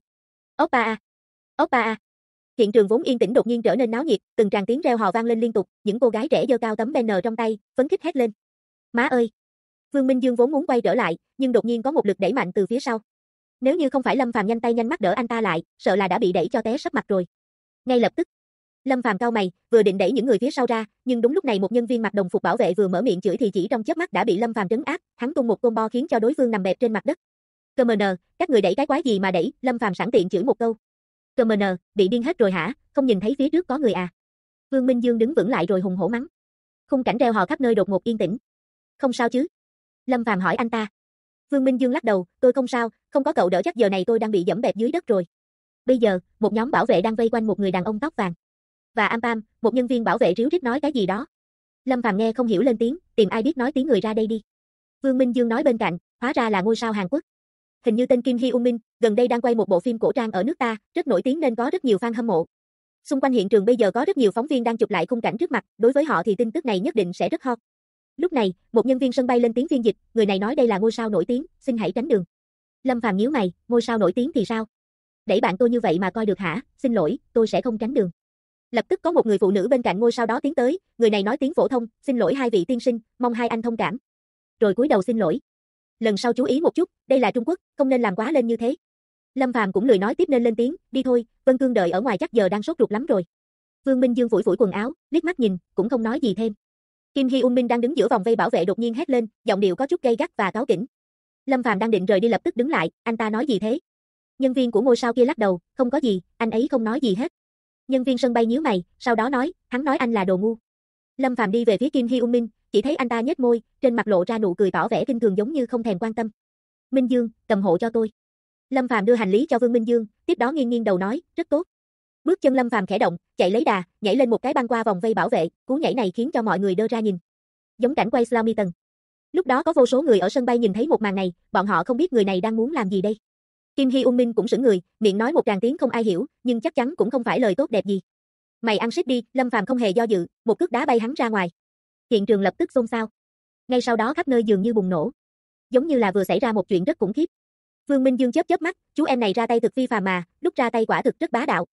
Oppa a. Hiện trường vốn yên tĩnh đột nhiên trở nên náo nhiệt, từng tràng tiếng reo hò vang lên liên tục, những cô gái trẻ giơ cao tấm banner trong tay, phấn khích hét lên. Má ơi! Vương Minh Dương vốn muốn quay trở lại, nhưng đột nhiên có một lực đẩy mạnh từ phía sau. Nếu như không phải Lâm Phàm nhanh tay nhanh mắt đỡ anh ta lại, sợ là đã bị đẩy cho té sấp mặt rồi. Ngay lập tức, Lâm Phàm cau mày, vừa định đẩy những người phía sau ra, nhưng đúng lúc này một nhân viên mặc đồng phục bảo vệ vừa mở miệng chửi thì chỉ trong chớp mắt đã bị Lâm Phàm trấn áp, hắn tung một combo khiến cho đối phương nằm bẹp trên mặt đất. Commoner, các người đẩy cái quái gì mà đẩy? Lâm Phàm sẵn tiện chửi một câu. Commoner, bị điên hết rồi hả? Không nhìn thấy phía trước có người à? Vương Minh Dương đứng vững lại rồi hùng hổ mắng. Khung cảnh reo hò khắp nơi đột ngột yên tĩnh. Không sao chứ? Lâm Phàm hỏi anh ta. Vương Minh Dương lắc đầu, tôi không sao, không có cậu đỡ chắc giờ này tôi đang bị dẫm bẹp dưới đất rồi. Bây giờ, một nhóm bảo vệ đang vây quanh một người đàn ông tóc vàng. Và Ampam, một nhân viên bảo vệ ríu rít nói cái gì đó. Lâm Phàm nghe không hiểu lên tiếng, tìm ai biết nói tiếng người ra đây đi. Vương Minh Dương nói bên cạnh, hóa ra là ngôi sao Hàn Quốc. Hình như tên Kim Hee-un Min, gần đây đang quay một bộ phim cổ trang ở nước ta, rất nổi tiếng nên có rất nhiều fan hâm mộ. Xung quanh hiện trường bây giờ có rất nhiều phóng viên đang chụp lại khung cảnh trước mặt, đối với họ thì tin tức này nhất định sẽ rất hot. Lúc này, một nhân viên sân bay lên tiếng phiên dịch, người này nói đây là ngôi sao nổi tiếng, xin hãy tránh đường. Lâm Phàm nhíu mày, ngôi sao nổi tiếng thì sao? Đẩy bạn tôi như vậy mà coi được hả? Xin lỗi, tôi sẽ không tránh đường. Lập tức có một người phụ nữ bên cạnh ngôi sao đó tiến tới, người này nói tiếng phổ thông, xin lỗi hai vị tiên sinh, mong hai anh thông cảm. Rồi cúi đầu xin lỗi. Lần sau chú ý một chút, đây là Trung Quốc, không nên làm quá lên như thế. Lâm Phàm cũng lười nói tiếp nên lên tiếng, đi thôi, Vân Cương đợi ở ngoài chắc giờ đang sốt ruột lắm rồi. Vương Minh Dương phủi phủi quần áo, liếc mắt nhìn, cũng không nói gì thêm. Kim Hee-un Min đang đứng giữa vòng vây bảo vệ đột nhiên hét lên, giọng điệu có chút gay gắt và cáu kỉnh. Lâm Phàm đang định rời đi lập tức đứng lại, anh ta nói gì thế? Nhân viên của ngôi sao kia lắc đầu, không có gì, anh ấy không nói gì hết. Nhân viên sân bay nhíu mày, sau đó nói, hắn nói anh là đồ ngu. Lâm Phàm đi về phía Kim Hee-un Min, chỉ thấy anh ta nhếch môi, trên mặt lộ ra nụ cười tỏ vẻ kinh thường giống như không thèm quan tâm. Minh Dương, cầm hộ cho tôi. Lâm Phàm đưa hành lý cho Vương Minh Dương, tiếp đó nghiêng nghiêng đầu nói, rất tốt. Bước chân Lâm Phàm khẽ động, chạy lấy đà, nhảy lên một cái băng qua vòng vây bảo vệ, cú nhảy này khiến cho mọi người đơ ra nhìn. Giống cảnh quay slow motion. Lúc đó có vô số người ở sân bay nhìn thấy một màn này, bọn họ không biết người này đang muốn làm gì đây. Kim Hee-un Min cũng sững người, miệng nói một tràng tiếng không ai hiểu, nhưng chắc chắn cũng không phải lời tốt đẹp gì. Mày ăn shit đi, Lâm Phàm không hề do dự, một cước đá bay hắn ra ngoài. Hiện trường lập tức xôn xao. Ngay sau đó khắp nơi dường như bùng nổ. Giống như là vừa xảy ra một chuyện rất khủng khiếp. Vương Minh Dương chớp chớp mắt, chú em này ra tay thực phi phàm mà, lúc ra tay quả thực rất bá đạo.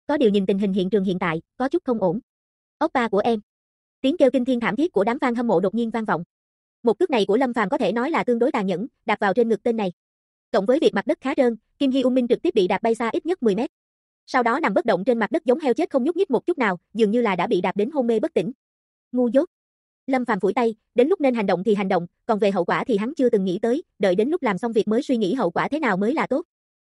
Có điều nhìn tình hình hiện trường hiện tại, có chút không ổn. Oppa của em. Tiếng kêu kinh thiên thảm thiết của đám fan hâm mộ đột nhiên vang vọng. Một cước này của Lâm Phàm có thể nói là tương đối tàn nhẫn, đạp vào trên ngực tên này. Cộng với việc mặt đất khá trơn, Kim Hee Min trực tiếp bị đạp bay xa ít nhất 10 mét. Sau đó nằm bất động trên mặt đất giống heo chết không nhúc nhích một chút nào, dường như là đã bị đạp đến hôn mê bất tỉnh. Ngu dốt. Lâm Phàm phủi tay, đến lúc nên hành động thì hành động, còn về hậu quả thì hắn chưa từng nghĩ tới, đợi đến lúc làm xong việc mới suy nghĩ hậu quả thế nào mới là tốt.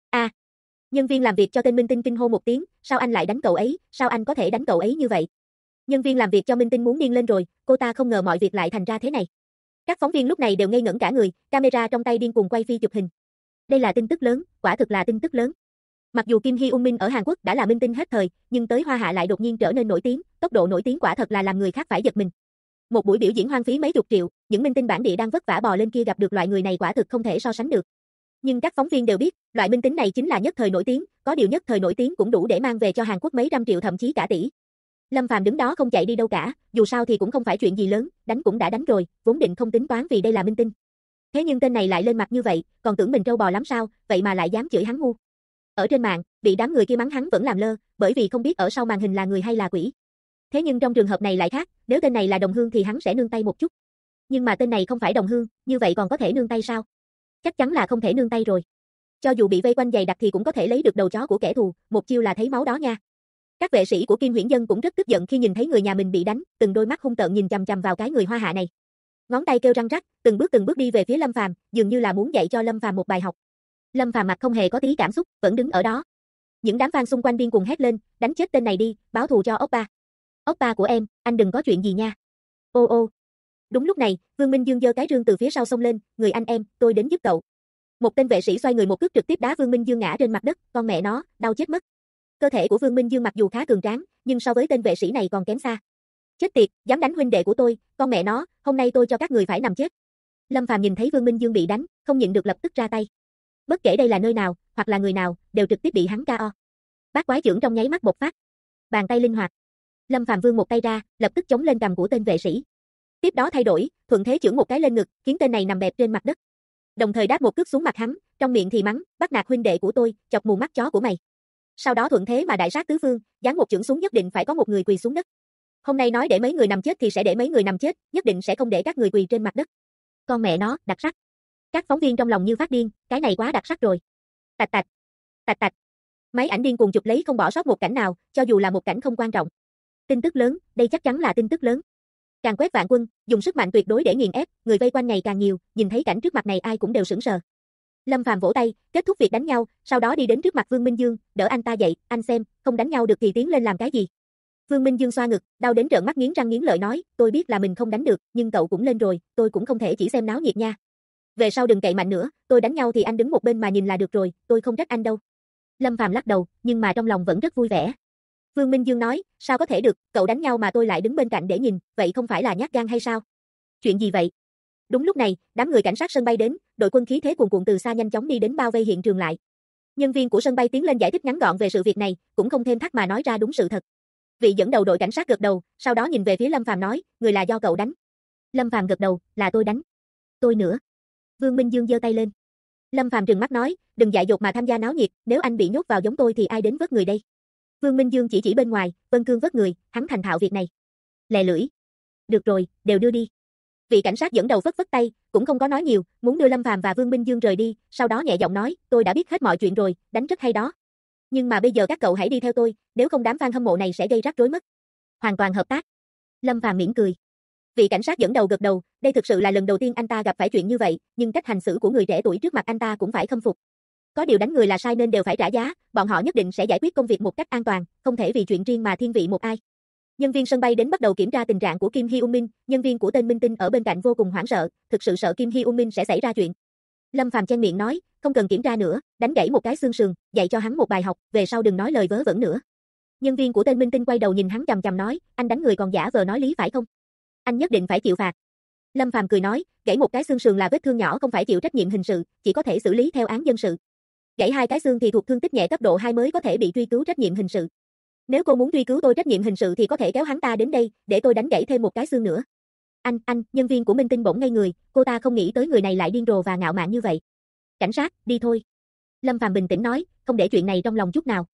Nhân viên làm việc cho tên Minh Tinh kinh hô một tiếng, sao anh lại đánh cậu ấy, sao anh có thể đánh cậu ấy như vậy? Nhân viên làm việc cho Minh Tinh muốn điên lên rồi, cô ta không ngờ mọi việc lại thành ra thế này. Các phóng viên lúc này đều ngây ngẩn cả người, camera trong tay điên cuồng quay phi chụp hình. Đây là tin tức lớn, quả thực là tin tức lớn. Mặc dù Kim Hee Min ở Hàn Quốc đã là minh tinh hết thời, nhưng tới Hoa Hạ lại đột nhiên trở nên nổi tiếng, tốc độ nổi tiếng quả thật là làm người khác phải giật mình. Một buổi biểu diễn hoang phí mấy chục triệu, những minh tinh bản địa đang vất vả bò lên kia gặp được loại người này quả thực không thể so sánh được. Nhưng các phóng viên đều biết, loại minh tinh này chính là nhất thời nổi tiếng, có điều nhất thời nổi tiếng cũng đủ để mang về cho Hàn Quốc mấy trăm triệu thậm chí cả tỷ. Lâm Phàm đứng đó không chạy đi đâu cả, dù sao thì cũng không phải chuyện gì lớn, đánh cũng đã đánh rồi, vốn định không tính toán vì đây là minh tinh. Thế nhưng tên này lại lên mặt như vậy, còn tưởng mình trâu bò lắm sao, vậy mà lại dám chửi hắn ngu. Ở trên mạng, bị đám người kia mắng hắn vẫn làm lơ, bởi vì không biết ở sau màn hình là người hay là quỷ. Thế nhưng trong trường hợp này lại khác, nếu tên này là đồng hương thì hắn sẽ nương tay một chút. Nhưng mà tên này không phải đồng hương, như vậy còn có thể nương tay sao? Chắc chắn là không thể nương tay rồi. Cho dù bị vây quanh dày đặc thì cũng có thể lấy được đầu chó của kẻ thù, một chiêu là thấy máu đó nha. Các vệ sĩ của Kim Huyễn Dân cũng rất tức giận khi nhìn thấy người nhà mình bị đánh, từng đôi mắt hung tợn nhìn chằm chằm vào cái người Hoa Hạ này. Ngón tay kêu răng rắc, từng bước đi về phía Lâm Phàm, dường như là muốn dạy cho Lâm Phàm một bài học. Lâm Phàm mặt không hề có tí cảm xúc, vẫn đứng ở đó. Những đám fan xung quanh điên cuồng hét lên, đánh chết tên này đi, báo thù cho Oppa. Oppa của em, anh đừng có chuyện gì nha. Ô ô. Đúng lúc này, Vương Minh Dương giơ cái rương từ phía sau xông lên, người anh em, tôi đến giúp cậu. Một tên vệ sĩ xoay người một cước trực tiếp đá Vương Minh Dương ngã trên mặt đất, con mẹ nó, đau chết mất. Cơ thể của Vương Minh Dương mặc dù khá cường tráng, nhưng so với tên vệ sĩ này còn kém xa. Chết tiệt, dám đánh huynh đệ của tôi, con mẹ nó, hôm nay tôi cho các người phải nằm chết. Lâm Phàm nhìn thấy Vương Minh Dương bị đánh, không nhịn được lập tức ra tay. Bất kể đây là nơi nào, hoặc là người nào, đều trực tiếp bị hắn KO. Bát quái chưởng trong nháy mắt bộc phát. Bàn tay linh hoạt. Lâm Phàm vươn một tay ra, lập tức chống lên cằm của tên vệ sĩ. Tiếp đó thay đổi, thuận thế chưởng một cái lên ngực, khiến tên này nằm bẹp trên mặt đất. Đồng thời đáp một cước xuống mặt hắn, trong miệng thì mắng, bắt nạt huynh đệ của tôi, chọc mù mắt chó của mày. Sau đó thuận thế mà đại sát tứ phương, giáng một chưởng xuống nhất định phải có một người quỳ xuống đất. Hôm nay nói để mấy người nằm chết thì sẽ để mấy người nằm chết, nhất định sẽ không để các người quỳ trên mặt đất. Con mẹ nó, đặc sắc. Các phóng viên trong lòng như phát điên, cái này quá đặc sắc rồi. Tạch tạch, tạch tạch. Máy ảnh điên cuồng chụp lấy không bỏ sót một cảnh nào, cho dù là một cảnh không quan trọng. Tin tức lớn, đây chắc chắn là tin tức lớn. Càng quét vạn quân, dùng sức mạnh tuyệt đối để nghiền ép, người vây quanh ngày càng nhiều, nhìn thấy cảnh trước mặt này ai cũng đều sững sờ. Lâm Phàm vỗ tay, kết thúc việc đánh nhau, sau đó đi đến trước mặt Vương Minh Dương, đỡ anh ta dậy, anh xem, không đánh nhau được thì tiến lên làm cái gì? Vương Minh Dương xoa ngực, đau đến trợn mắt nghiến răng nghiến lợi nói, tôi biết là mình không đánh được, nhưng cậu cũng lên rồi, tôi cũng không thể chỉ xem náo nhiệt nha. Về sau đừng cậy mạnh nữa, tôi đánh nhau thì anh đứng một bên mà nhìn là được rồi, tôi không trách anh đâu. Lâm Phàm lắc đầu, nhưng mà trong lòng vẫn rất vui vẻ. Vương Minh Dương nói, sao có thể được, cậu đánh nhau mà tôi lại đứng bên cạnh để nhìn, vậy không phải là nhát gan hay sao? Chuyện gì vậy? Đúng lúc này, đám người cảnh sát sân bay đến, đội quân khí thế cuồn cuộn từ xa nhanh chóng đi đến bao vây hiện trường lại. Nhân viên của sân bay tiến lên giải thích ngắn gọn về sự việc này, cũng không thêm thắt mà nói ra đúng sự thật. Vị dẫn đầu đội cảnh sát gật đầu, sau đó nhìn về phía Lâm Phàm nói, người là do cậu đánh. Lâm Phàm gật đầu, là tôi đánh. Tôi nữa. Vương Minh Dương giơ tay lên. Lâm Phàm trừng mắt nói, đừng dại dột mà tham gia náo nhiệt, nếu anh bị nhốt vào giống tôi thì ai đến vớt người đây? Vương Minh Dương chỉ bên ngoài, Vân Cương vớt người, hắn thành thạo việc này. Lè lưỡi. Được rồi, đều đưa đi. Vị cảnh sát dẫn đầu vất vất tay, cũng không có nói nhiều, muốn đưa Lâm Phàm và Vương Minh Dương rời đi, sau đó nhẹ giọng nói, tôi đã biết hết mọi chuyện rồi, đánh rất hay đó. Nhưng mà bây giờ các cậu hãy đi theo tôi, nếu không đám fan hâm mộ này sẽ gây rắc rối mất. Hoàn toàn hợp tác. Lâm Phàm mỉm cười. Vị cảnh sát dẫn đầu gật đầu, đây thực sự là lần đầu tiên anh ta gặp phải chuyện như vậy, nhưng cách hành xử của người trẻ tuổi trước mặt anh ta cũng phải khâm phục. Có điều đánh người là sai nên đều phải trả giá, bọn họ nhất định sẽ giải quyết công việc một cách an toàn, không thể vì chuyện riêng mà thiên vị một ai. Nhân viên sân bay đến bắt đầu kiểm tra tình trạng của Kim Hee Min, nhân viên của tên minh tinh ở bên cạnh vô cùng hoảng sợ, thực sự sợ Kim Hee Min sẽ xảy ra chuyện. Lâm Phàm chen miệng nói, không cần kiểm tra nữa, đánh gãy một cái xương sườn, dạy cho hắn một bài học, về sau đừng nói lời vớ vẩn nữa. Nhân viên của tên minh tinh quay đầu nhìn hắn chằm chằm nói, anh đánh người còn giả vờ nói lý phải không? Anh nhất định phải chịu phạt. Lâm Phàm cười nói, gãy một cái xương sườn là vết thương nhỏ không phải chịu trách nhiệm hình sự, chỉ có thể xử lý theo án dân sự. Gãy hai cái xương thì thuộc thương tích nhẹ cấp độ 2 mới có thể bị truy cứu trách nhiệm hình sự. Nếu cô muốn truy cứu tôi trách nhiệm hình sự thì có thể kéo hắn ta đến đây, để tôi đánh gãy thêm một cái xương nữa. Anh, nhân viên của Minh Tinh bỗng ngây người, cô ta không nghĩ tới người này lại điên rồ và ngạo mạn như vậy. Cảnh sát, đi thôi. Lâm Phàm bình tĩnh nói, không để chuyện này trong lòng chút nào.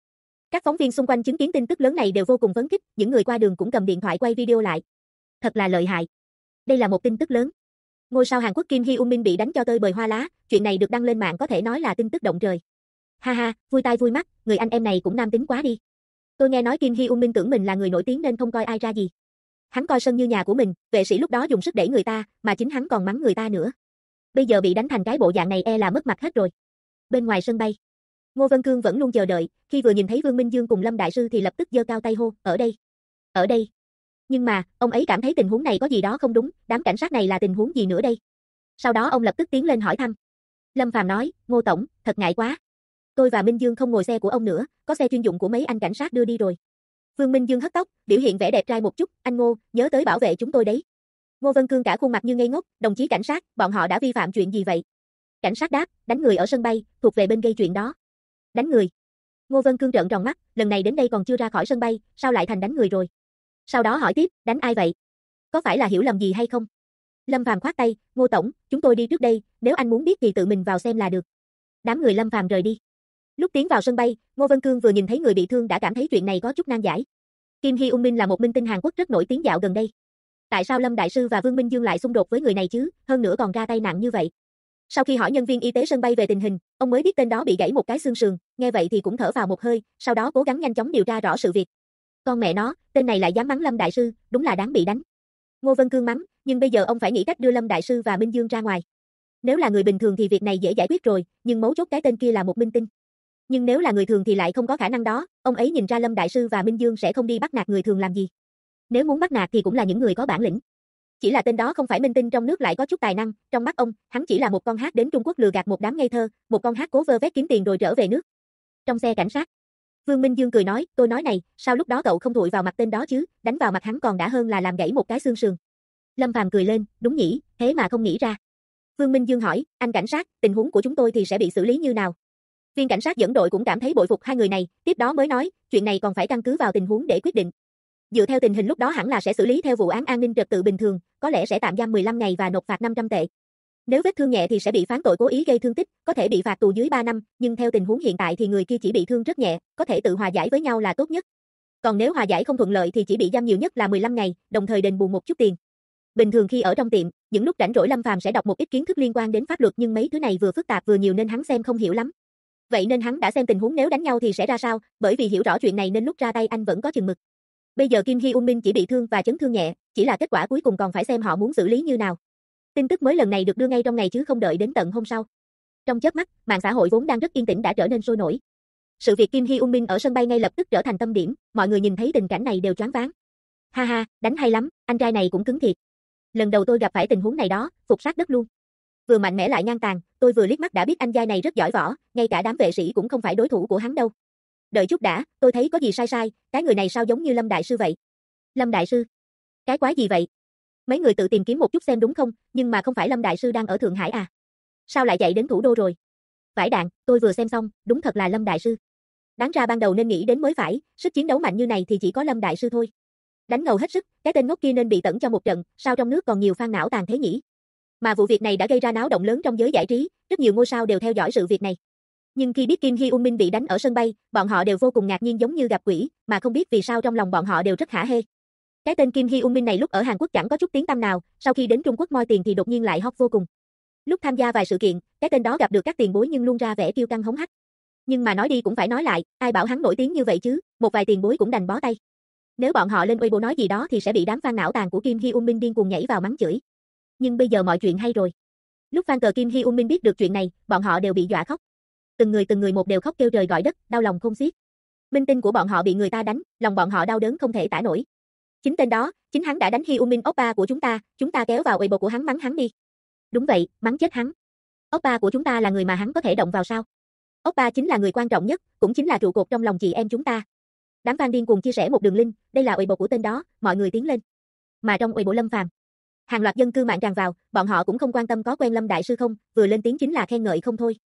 Các phóng viên xung quanh chứng kiến tin tức lớn này đều vô cùng phấn khích, những người qua đường cũng cầm điện thoại quay video lại. Thật là lợi hại. Đây là một tin tức lớn. Ngôi sao Hàn Quốc Kim Hee Min bị đánh cho tơi bời hoa lá, chuyện này được đăng lên mạng có thể nói là tin tức động trời. Ha ha, vui tai vui mắt, người anh em này cũng nam tính quá đi. Tôi nghe nói Kim Hee Min tưởng mình là người nổi tiếng nên không coi ai ra gì. Hắn coi sân như nhà của mình, vệ sĩ lúc đó dùng sức đẩy người ta, mà chính hắn còn mắng người ta nữa. Bây giờ bị đánh thành cái bộ dạng này e là mất mặt hết rồi. Bên ngoài sân bay, Ngô Vân Cương vẫn luôn chờ đợi, khi vừa nhìn thấy Vương Minh Dương cùng Lâm Đại Sư thì lập tức giơ cao tay hô, ở đây, ở đây. Nhưng mà, ông ấy cảm thấy tình huống này có gì đó không đúng, đám cảnh sát này là tình huống gì nữa đây? Sau đó ông lập tức tiến lên hỏi thăm. Lâm Phàm nói, Ngô Tổng, thật ngại quá. Tôi và Minh Dương không ngồi xe của ông nữa, có xe chuyên dụng của mấy anh cảnh sát đưa đi rồi. Vương Minh Dương hất tóc, biểu hiện vẻ đẹp trai một chút, anh Ngô, nhớ tới bảo vệ chúng tôi đấy. Ngô Vân Cương cả khuôn mặt như ngây ngốc, đồng chí cảnh sát, bọn họ đã vi phạm chuyện gì vậy? Cảnh sát đáp, đánh người ở sân bay, thuộc về bên gây chuyện đó. Đánh người. Ngô Vân Cương trợn tròn mắt, lần này đến đây còn chưa ra khỏi sân bay, sao lại thành đánh người rồi? Sau đó hỏi tiếp, đánh ai vậy? Có phải là hiểu lầm gì hay không? Lâm Phàm khoát tay, Ngô Tổng, chúng tôi đi trước đây, nếu anh muốn biết thì tự mình vào xem là được. Đám người Lâm Phàm rời đi. Lúc tiến vào sân bay, Ngô Vân Cương vừa nhìn thấy người bị thương đã cảm thấy chuyện này có chút nan giải. Kim Hee Min là một minh tinh Hàn Quốc rất nổi tiếng dạo gần đây. Tại sao Lâm Đại Sư và Vương Minh Dương lại xung đột với người này chứ, hơn nữa còn ra tay nặng như vậy? Sau khi hỏi nhân viên y tế sân bay về tình hình, ông mới biết tên đó bị gãy một cái xương sườn, nghe vậy thì cũng thở vào một hơi, sau đó cố gắng nhanh chóng điều tra rõ sự việc. Con mẹ nó, tên này lại dám mắng Lâm Đại Sư, đúng là đáng bị đánh. Ngô Vân Cương mắng, nhưng bây giờ ông phải nghĩ cách đưa Lâm Đại Sư và Minh Dương ra ngoài. Nếu là người bình thường thì việc này dễ giải quyết rồi, nhưng mấu chốt cái tên kia là một minh tinh. Nhưng nếu là người thường thì lại không có khả năng đó, ông ấy nhìn ra Lâm Đại Sư và Minh Dương sẽ không đi bắt nạt người thường làm gì. Nếu muốn bắt nạt thì cũng là những người có bản lĩnh. Chỉ là tên đó không phải minh tinh trong nước lại có chút tài năng, trong mắt ông, hắn chỉ là một con hát đến Trung Quốc lừa gạt một đám ngây thơ, một con hát cố vơ vét kiếm tiền rồi trở về nước. Trong xe cảnh sát, Vương Minh Dương cười nói, tôi nói này, sao lúc đó cậu không thụi vào mặt tên đó chứ, đánh vào mặt hắn còn đã hơn là làm gãy một cái xương sườn. Lâm Phàm cười lên, đúng nhỉ, thế mà không nghĩ ra. Vương Minh Dương hỏi, anh cảnh sát, tình huống của chúng tôi thì sẽ bị xử lý như nào? Viên cảnh sát dẫn đội cũng cảm thấy bội phục hai người này, tiếp đó mới nói, chuyện này còn phải căn cứ vào tình huống để quyết định. Dựa theo tình hình lúc đó hẳn là sẽ xử lý theo vụ án an ninh trật tự bình thường, có lẽ sẽ tạm giam 15 ngày và nộp phạt 500 tệ. Nếu vết thương nhẹ thì sẽ bị phán tội cố ý gây thương tích, có thể bị phạt tù dưới 3 năm, nhưng theo tình huống hiện tại thì người kia chỉ bị thương rất nhẹ, có thể tự hòa giải với nhau là tốt nhất. Còn nếu hòa giải không thuận lợi thì chỉ bị giam nhiều nhất là 15 ngày, đồng thời đền bù một chút tiền. Bình thường khi ở trong tiệm, những lúc rảnh rỗi Lâm Phàm sẽ đọc một ít kiến thức liên quan đến pháp luật nhưng mấy thứ này vừa phức tạp vừa nhiều nên hắn xem không hiểu lắm. Vậy nên hắn đã xem tình huống nếu đánh nhau thì sẽ ra sao, bởi vì hiểu rõ chuyện này nên lúc ra tay anh vẫn có chừng mực. Bây giờ Kim Hee Min chỉ bị thương và chấn thương nhẹ, chỉ là kết quả cuối cùng còn phải xem họ muốn xử lý như nào. Tin tức mới lần này được đưa ngay trong ngày chứ không đợi đến tận hôm sau. Trong chớp mắt, mạng xã hội vốn đang rất yên tĩnh đã trở nên sôi nổi. Sự việc Kim Hee Min ở sân bay ngay lập tức trở thành tâm điểm, mọi người nhìn thấy tình cảnh này đều choáng váng. Ha ha, đánh hay lắm, anh trai này cũng cứng thiệt. Lần đầu tôi gặp phải tình huống này đó, phục sát đất luôn. Vừa mạnh mẽ lại ngang tàn, tôi vừa liếc mắt đã biết anh trai này rất giỏi võ, ngay cả đám vệ sĩ cũng không phải đối thủ của hắn đâu. Đợi chút đã, tôi thấy có gì sai sai, cái người này sao giống như Lâm Đại Sư vậy? Lâm Đại Sư? Cái quái gì vậy? Mấy người tự tìm kiếm một chút xem đúng không, nhưng mà không phải Lâm Đại Sư đang ở Thượng Hải à? Sao lại chạy đến thủ đô rồi? Vãi đạn, tôi vừa xem xong, đúng thật là Lâm Đại Sư. Đáng ra ban đầu nên nghĩ đến mới phải, sức chiến đấu mạnh như này thì chỉ có Lâm Đại Sư thôi. Đánh ngầu hết sức, cái tên ngốc kia nên bị tẩn cho một trận, sao trong nước còn nhiều fan não tàn thế nhỉ? Mà vụ việc này đã gây ra náo động lớn trong giới giải trí, rất nhiều ngôi sao đều theo dõi sự việc này. Nhưng khi biết Kim Hee Min bị đánh ở sân bay, bọn họ đều vô cùng ngạc nhiên giống như gặp quỷ, mà không biết vì sao trong lòng bọn họ đều rất hả hê. Cái tên Kim Hee Min này lúc ở Hàn Quốc chẳng có chút tiếng tăm nào, sau khi đến Trung Quốc moi tiền thì đột nhiên lại hot vô cùng. Lúc tham gia vài sự kiện, cái tên đó gặp được các tiền bối nhưng luôn ra vẻ kiêu căng hống hách. Nhưng mà nói đi cũng phải nói lại, ai bảo hắn nổi tiếng như vậy chứ, một vài tiền bối cũng đành bó tay. Nếu bọn họ lên Weibo nói gì đó thì sẽ bị đám fan não tàn của Kim Hee Min điên cuồng nhảy vào mắng chửi. Nhưng bây giờ mọi chuyện hay rồi. Lúc fan cờ Kim Hee Min biết được chuyện này, bọn họ đều bị dọa khóc. Từng người một đều khóc kêu trời gọi đất, đau lòng không xiết. Minh tinh của bọn họ bị người ta đánh, lòng bọn họ đau đớn không thể tả nổi. Chính tên đó, chính hắn đã đánh Hee Min oppa của chúng ta kéo vào Weibo của hắn mắng hắn đi. Đúng vậy, mắng chết hắn. Oppa của chúng ta là người mà hắn có thể động vào sao? Oppa chính là người quan trọng nhất, cũng chính là trụ cột trong lòng chị em chúng ta. Đám fan điên cuồng chia sẻ một đường link, đây là Weibo của tên đó, mọi người tiến lên. Mà trong Weibo Lâm Phàm, hàng loạt dân cư mạng tràn vào, bọn họ cũng không quan tâm có quen Lâm Đại Sư không, vừa lên tiếng chính là khen ngợi không thôi.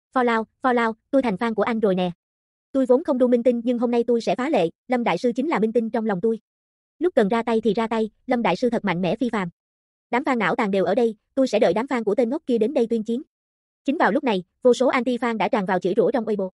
For Lao, tôi thành fan của anh rồi nè. Tôi vốn không đu minh tinh nhưng hôm nay tôi sẽ phá lệ, Lâm Đại Sư chính là minh tinh trong lòng tôi. Lúc cần ra tay thì ra tay, Lâm Đại Sư thật mạnh mẽ phi phàm. Đám fan não tàn đều ở đây, tôi sẽ đợi đám fan của tên ngốc kia đến đây tuyên chiến. Chính vào lúc này, vô số anti-fan đã tràn vào chửi rủa trong Weibo.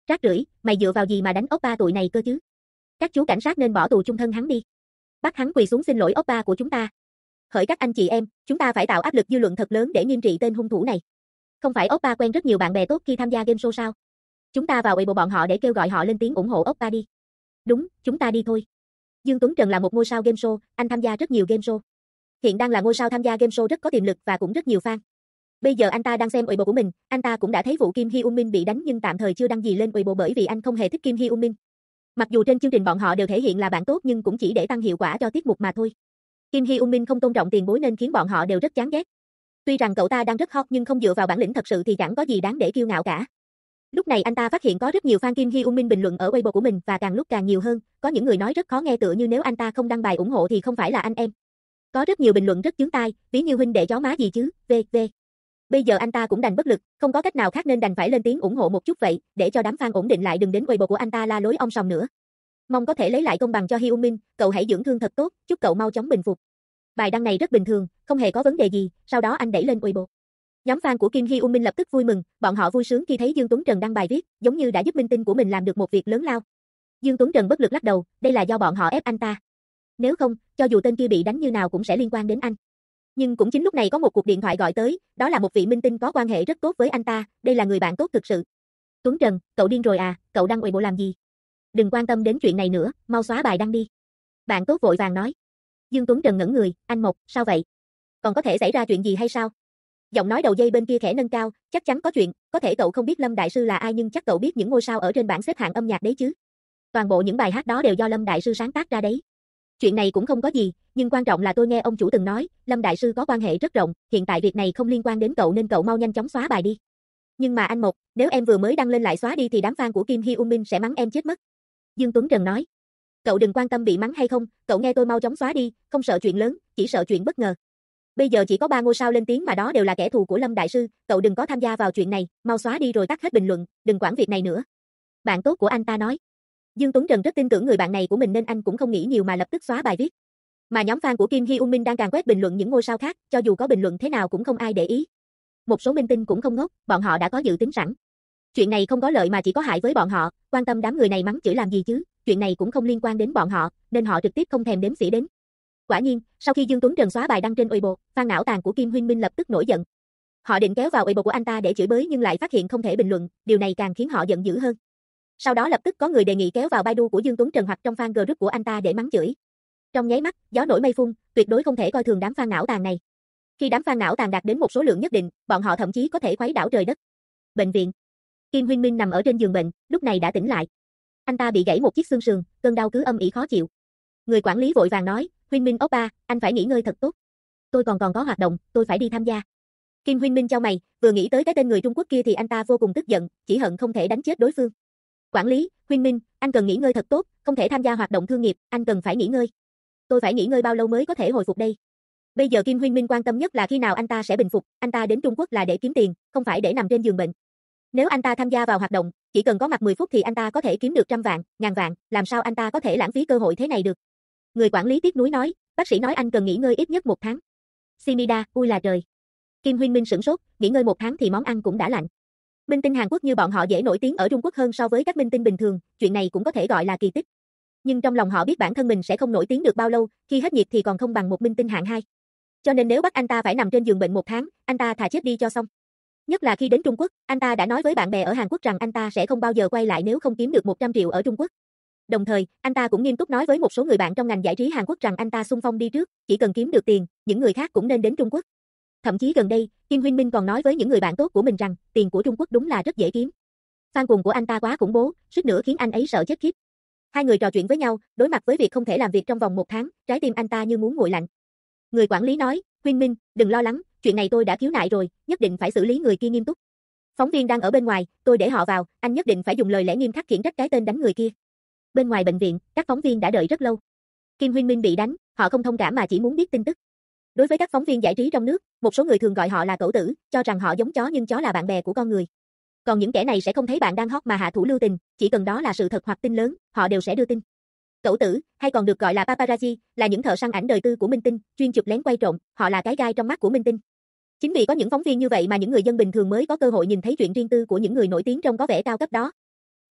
Rác rưởi, mày dựa vào gì mà đánh oppa tụi này cơ chứ? Các chú cảnh sát nên bỏ tù chung thân hắn đi. Bắt hắn quỳ xuống xin lỗi oppa của chúng ta. Hỡi các anh chị em, chúng ta phải tạo áp lực dư luận thật lớn để nghiêm trị tên hung thủ này. Không phải oppa quen rất nhiều bạn bè tốt khi tham gia game show sao? Chúng ta vào Weibo bọn họ để kêu gọi họ lên tiếng ủng hộ oppa đi. Đúng, chúng ta đi thôi. Dương Tuấn Trần là một ngôi sao game show, anh tham gia rất nhiều game show. Hiện đang là ngôi sao tham gia game show rất có tiềm lực và cũng rất nhiều fan. Bây giờ anh ta đang xem Weibo của mình, anh ta cũng đã thấy vụ Kim Hee-un Min bị đánh nhưng tạm thời chưa đăng gì lên Weibo bởi vì anh không hề thích Kim Hee-un Min. Mặc dù trên chương trình bọn họ đều thể hiện là bạn tốt nhưng cũng chỉ để tăng hiệu quả cho tiết mục mà thôi. Kim Hee-un Min không tôn trọng tiền bối nên khiến bọn họ đều rất chán ghét. Tuy rằng cậu ta đang rất hot nhưng không dựa vào bản lĩnh thật sự thì chẳng có gì đáng để kiêu ngạo cả. Lúc này anh ta phát hiện có rất nhiều fan Kim Hee-un Min bình luận ở Weibo của mình và càng lúc càng nhiều hơn, có những người nói rất khó nghe tựa như nếu anh ta không đăng bài ủng hộ thì không phải là anh em. Có rất nhiều bình luận rất chướng tai, ví như huynh đệ chó má gì chứ, v.v. Bây giờ anh ta cũng đành bất lực, không có cách nào khác nên đành phải lên tiếng ủng hộ một chút vậy, để cho đám fan ổn định lại đừng đến Weibo của anh ta la lối om sòm nữa. Mong có thể lấy lại công bằng cho Hee-un Min, cậu hãy dưỡng thương thật tốt, chúc cậu mau chóng bình phục. Bài đăng này rất bình thường, không hề có vấn đề gì, sau đó anh đẩy lên Weibo. Nhóm fan của Kim Hee-un Min lập tức vui mừng, bọn họ vui sướng khi thấy Dương Tuấn Trần đăng bài viết, giống như đã giúp minh tinh của mình làm được một việc lớn lao. Dương Tuấn Trần bất lực lắc đầu, đây là do bọn họ ép anh ta. Nếu không, cho dù tên kia bị đánh như nào cũng sẽ liên quan đến anh. Nhưng cũng chính lúc này có một cuộc điện thoại gọi tới, đó là một vị minh tinh có quan hệ rất tốt với anh ta, đây là người bạn tốt thực sự. Tuấn Trần, cậu điên rồi à, cậu đăng Weibo làm gì? Đừng quan tâm đến chuyện này nữa, mau xóa bài đăng đi. Bạn tốt vội vàng nói. Dương Tuấn Trần ngẩn người, anh Mộc, sao vậy? Còn có thể xảy ra chuyện gì hay sao? Giọng nói đầu dây bên kia khẽ nâng cao, chắc chắn có chuyện, có thể cậu không biết Lâm Đại Sư là ai nhưng chắc cậu biết những ngôi sao ở trên bảng xếp hạng âm nhạc đấy chứ. Toàn bộ những bài hát đó đều do Lâm Đại Sư sáng tác ra đấy. Chuyện này cũng không có gì, nhưng quan trọng là tôi nghe ông chủ từng nói, Lâm Đại Sư có quan hệ rất rộng, hiện tại việc này không liên quan đến cậu nên cậu mau nhanh chóng xóa bài đi. Nhưng mà anh Mộc, nếu em vừa mới đăng lên lại xóa đi thì đám fan của Kim Hee-un Min sẽ mắng em chết mất. Dương Tuấn Trần nói. Cậu đừng quan tâm bị mắng hay không, cậu nghe tôi mau chóng xóa đi, không sợ chuyện lớn, chỉ sợ chuyện bất ngờ. Bây giờ chỉ có 3 ngôi sao lên tiếng mà đó đều là kẻ thù của Lâm Đại Sư, cậu đừng có tham gia vào chuyện này, mau xóa đi rồi tắt hết bình luận, đừng quản việc này nữa. Bạn tốt của anh ta nói. Dương Tuấn Trần rất tin tưởng người bạn này của mình nên anh cũng không nghĩ nhiều mà lập tức xóa bài viết. Mà nhóm fan của Kim Hee-un Min đang càng quét bình luận những ngôi sao khác, cho dù có bình luận thế nào cũng không ai để ý. Một số minh tinh cũng không ngốc, bọn họ đã có dự tính sẵn. Chuyện này không có lợi mà chỉ có hại với bọn họ, quan tâm đám người này mắng chửi làm gì chứ, chuyện này cũng không liên quan đến bọn họ, nên họ trực tiếp không thèm đếm xỉa đến. Quả nhiên, sau khi Dương Tuấn Trần xóa bài đăng trên Weibo, fan não tàn của Kim Huynh Minh lập tức nổi giận. Họ định kéo vào Weibo của anh ta để chửi bới nhưng lại phát hiện không thể bình luận, điều này càng khiến họ giận dữ hơn. Sau đó lập tức có người đề nghị kéo vào Baidu của Dương Tuấn Trần hoặc trong fan group của anh ta để mắng chửi. Trong nháy mắt, gió nổi mây phun, tuyệt đối không thể coi thường đám fan não tàn này. Khi đám fan não tàn đạt đến một số lượng nhất định, bọn họ thậm chí có thể khuấy đảo trời đất. Bệnh viện. Kim Huynh Minh nằm ở trên giường bệnh, lúc này đã tỉnh lại. Anh ta bị gãy một chiếc xương sườn, cơn đau cứ âm ỉ khó chịu. Người quản lý vội vàng nói, Huynh Minh oppa, anh phải nghỉ ngơi thật tốt. Tôi còn có hoạt động, tôi phải đi tham gia. Kim Huynh Minh chau mày, vừa nghĩ tới cái tên người Trung Quốc kia thì anh ta vô cùng tức giận, chỉ hận không thể đánh chết đối phương. Quản lý, Huynh Minh, anh cần nghỉ ngơi thật tốt, không thể tham gia hoạt động thương nghiệp, anh cần phải nghỉ ngơi. Tôi phải nghỉ ngơi bao lâu mới có thể hồi phục đây? Bây giờ Kim Huynh Minh quan tâm nhất là khi nào anh ta sẽ bình phục, anh ta đến Trung Quốc là để kiếm tiền, không phải để nằm trên giường bệnh. Nếu anh ta tham gia vào hoạt động, chỉ cần có mặt 10 phút thì anh ta có thể kiếm được trăm vạn, ngàn vạn, làm sao anh ta có thể lãng phí cơ hội thế này được? Người quản lý tiếc nuối nói, bác sĩ nói anh cần nghỉ ngơi ít nhất 1 tháng. Simida, ui là trời. Kim Huynh Minh sửng sốt, nghỉ ngơi 1 tháng thì món ăn cũng đã lạnh. Minh tinh Hàn Quốc như bọn họ dễ nổi tiếng ở Trung Quốc hơn so với các minh tinh bình thường, chuyện này cũng có thể gọi là kỳ tích. Nhưng trong lòng họ biết bản thân mình sẽ không nổi tiếng được bao lâu, khi hết nhiệt thì còn không bằng một minh tinh hạng 2. Cho nên nếu bắt anh ta phải nằm trên giường bệnh 1 tháng, anh ta thà chết đi cho xong. Nhất là khi đến Trung Quốc, anh ta đã nói với bạn bè ở Hàn Quốc rằng anh ta sẽ không bao giờ quay lại nếu không kiếm được 100 triệu ở Trung Quốc. Đồng thời, anh ta cũng nghiêm túc nói với một số người bạn trong ngành giải trí Hàn Quốc rằng anh ta xung phong đi trước, chỉ cần kiếm được tiền, những người khác cũng nên đến Trung Quốc. Thậm chí gần đây, Kim Huynh Minh còn nói với những người bạn tốt của mình rằng, tiền của Trung Quốc đúng là rất dễ kiếm. Fan cuồng của anh ta quá khủng bố, suýt nữa khiến anh ấy sợ chết khiếp. Hai người trò chuyện với nhau, đối mặt với việc không thể làm việc trong vòng 1 tháng, trái tim anh ta như muốn nguội lạnh. Người quản lý nói, Huynh Minh, đừng lo lắng, chuyện này tôi đã khiếu nại rồi, nhất định phải xử lý người kia nghiêm túc. Phóng viên đang ở bên ngoài, tôi để họ vào, anh nhất định phải dùng lời lẽ nghiêm khắc khiển trách cái tên đánh người kia. Bên ngoài bệnh viện, các phóng viên đã đợi rất lâu. Kim Huynh Minh bị đánh, họ không thông cảm mà chỉ muốn biết tin tức. Đối với các phóng viên giải trí trong nước, một số người thường gọi họ là cẩu tử, cho rằng họ giống chó nhưng chó là bạn bè của con người. Còn những kẻ này sẽ không thấy bạn đang hot mà hạ thủ lưu tình, chỉ cần đó là sự thật hoặc tin lớn, họ đều sẽ đưa tin. Cẩu tử, hay còn được gọi là paparazzi, là những thợ săn ảnh đời tư của minh tinh, chuyên chụp lén quay trộm, họ là cái gai trong mắt của minh tinh. Chính vì có những phóng viên như vậy mà những người dân bình thường mới có cơ hội nhìn thấy chuyện riêng tư của những người nổi tiếng trông có vẻ cao cấp đó.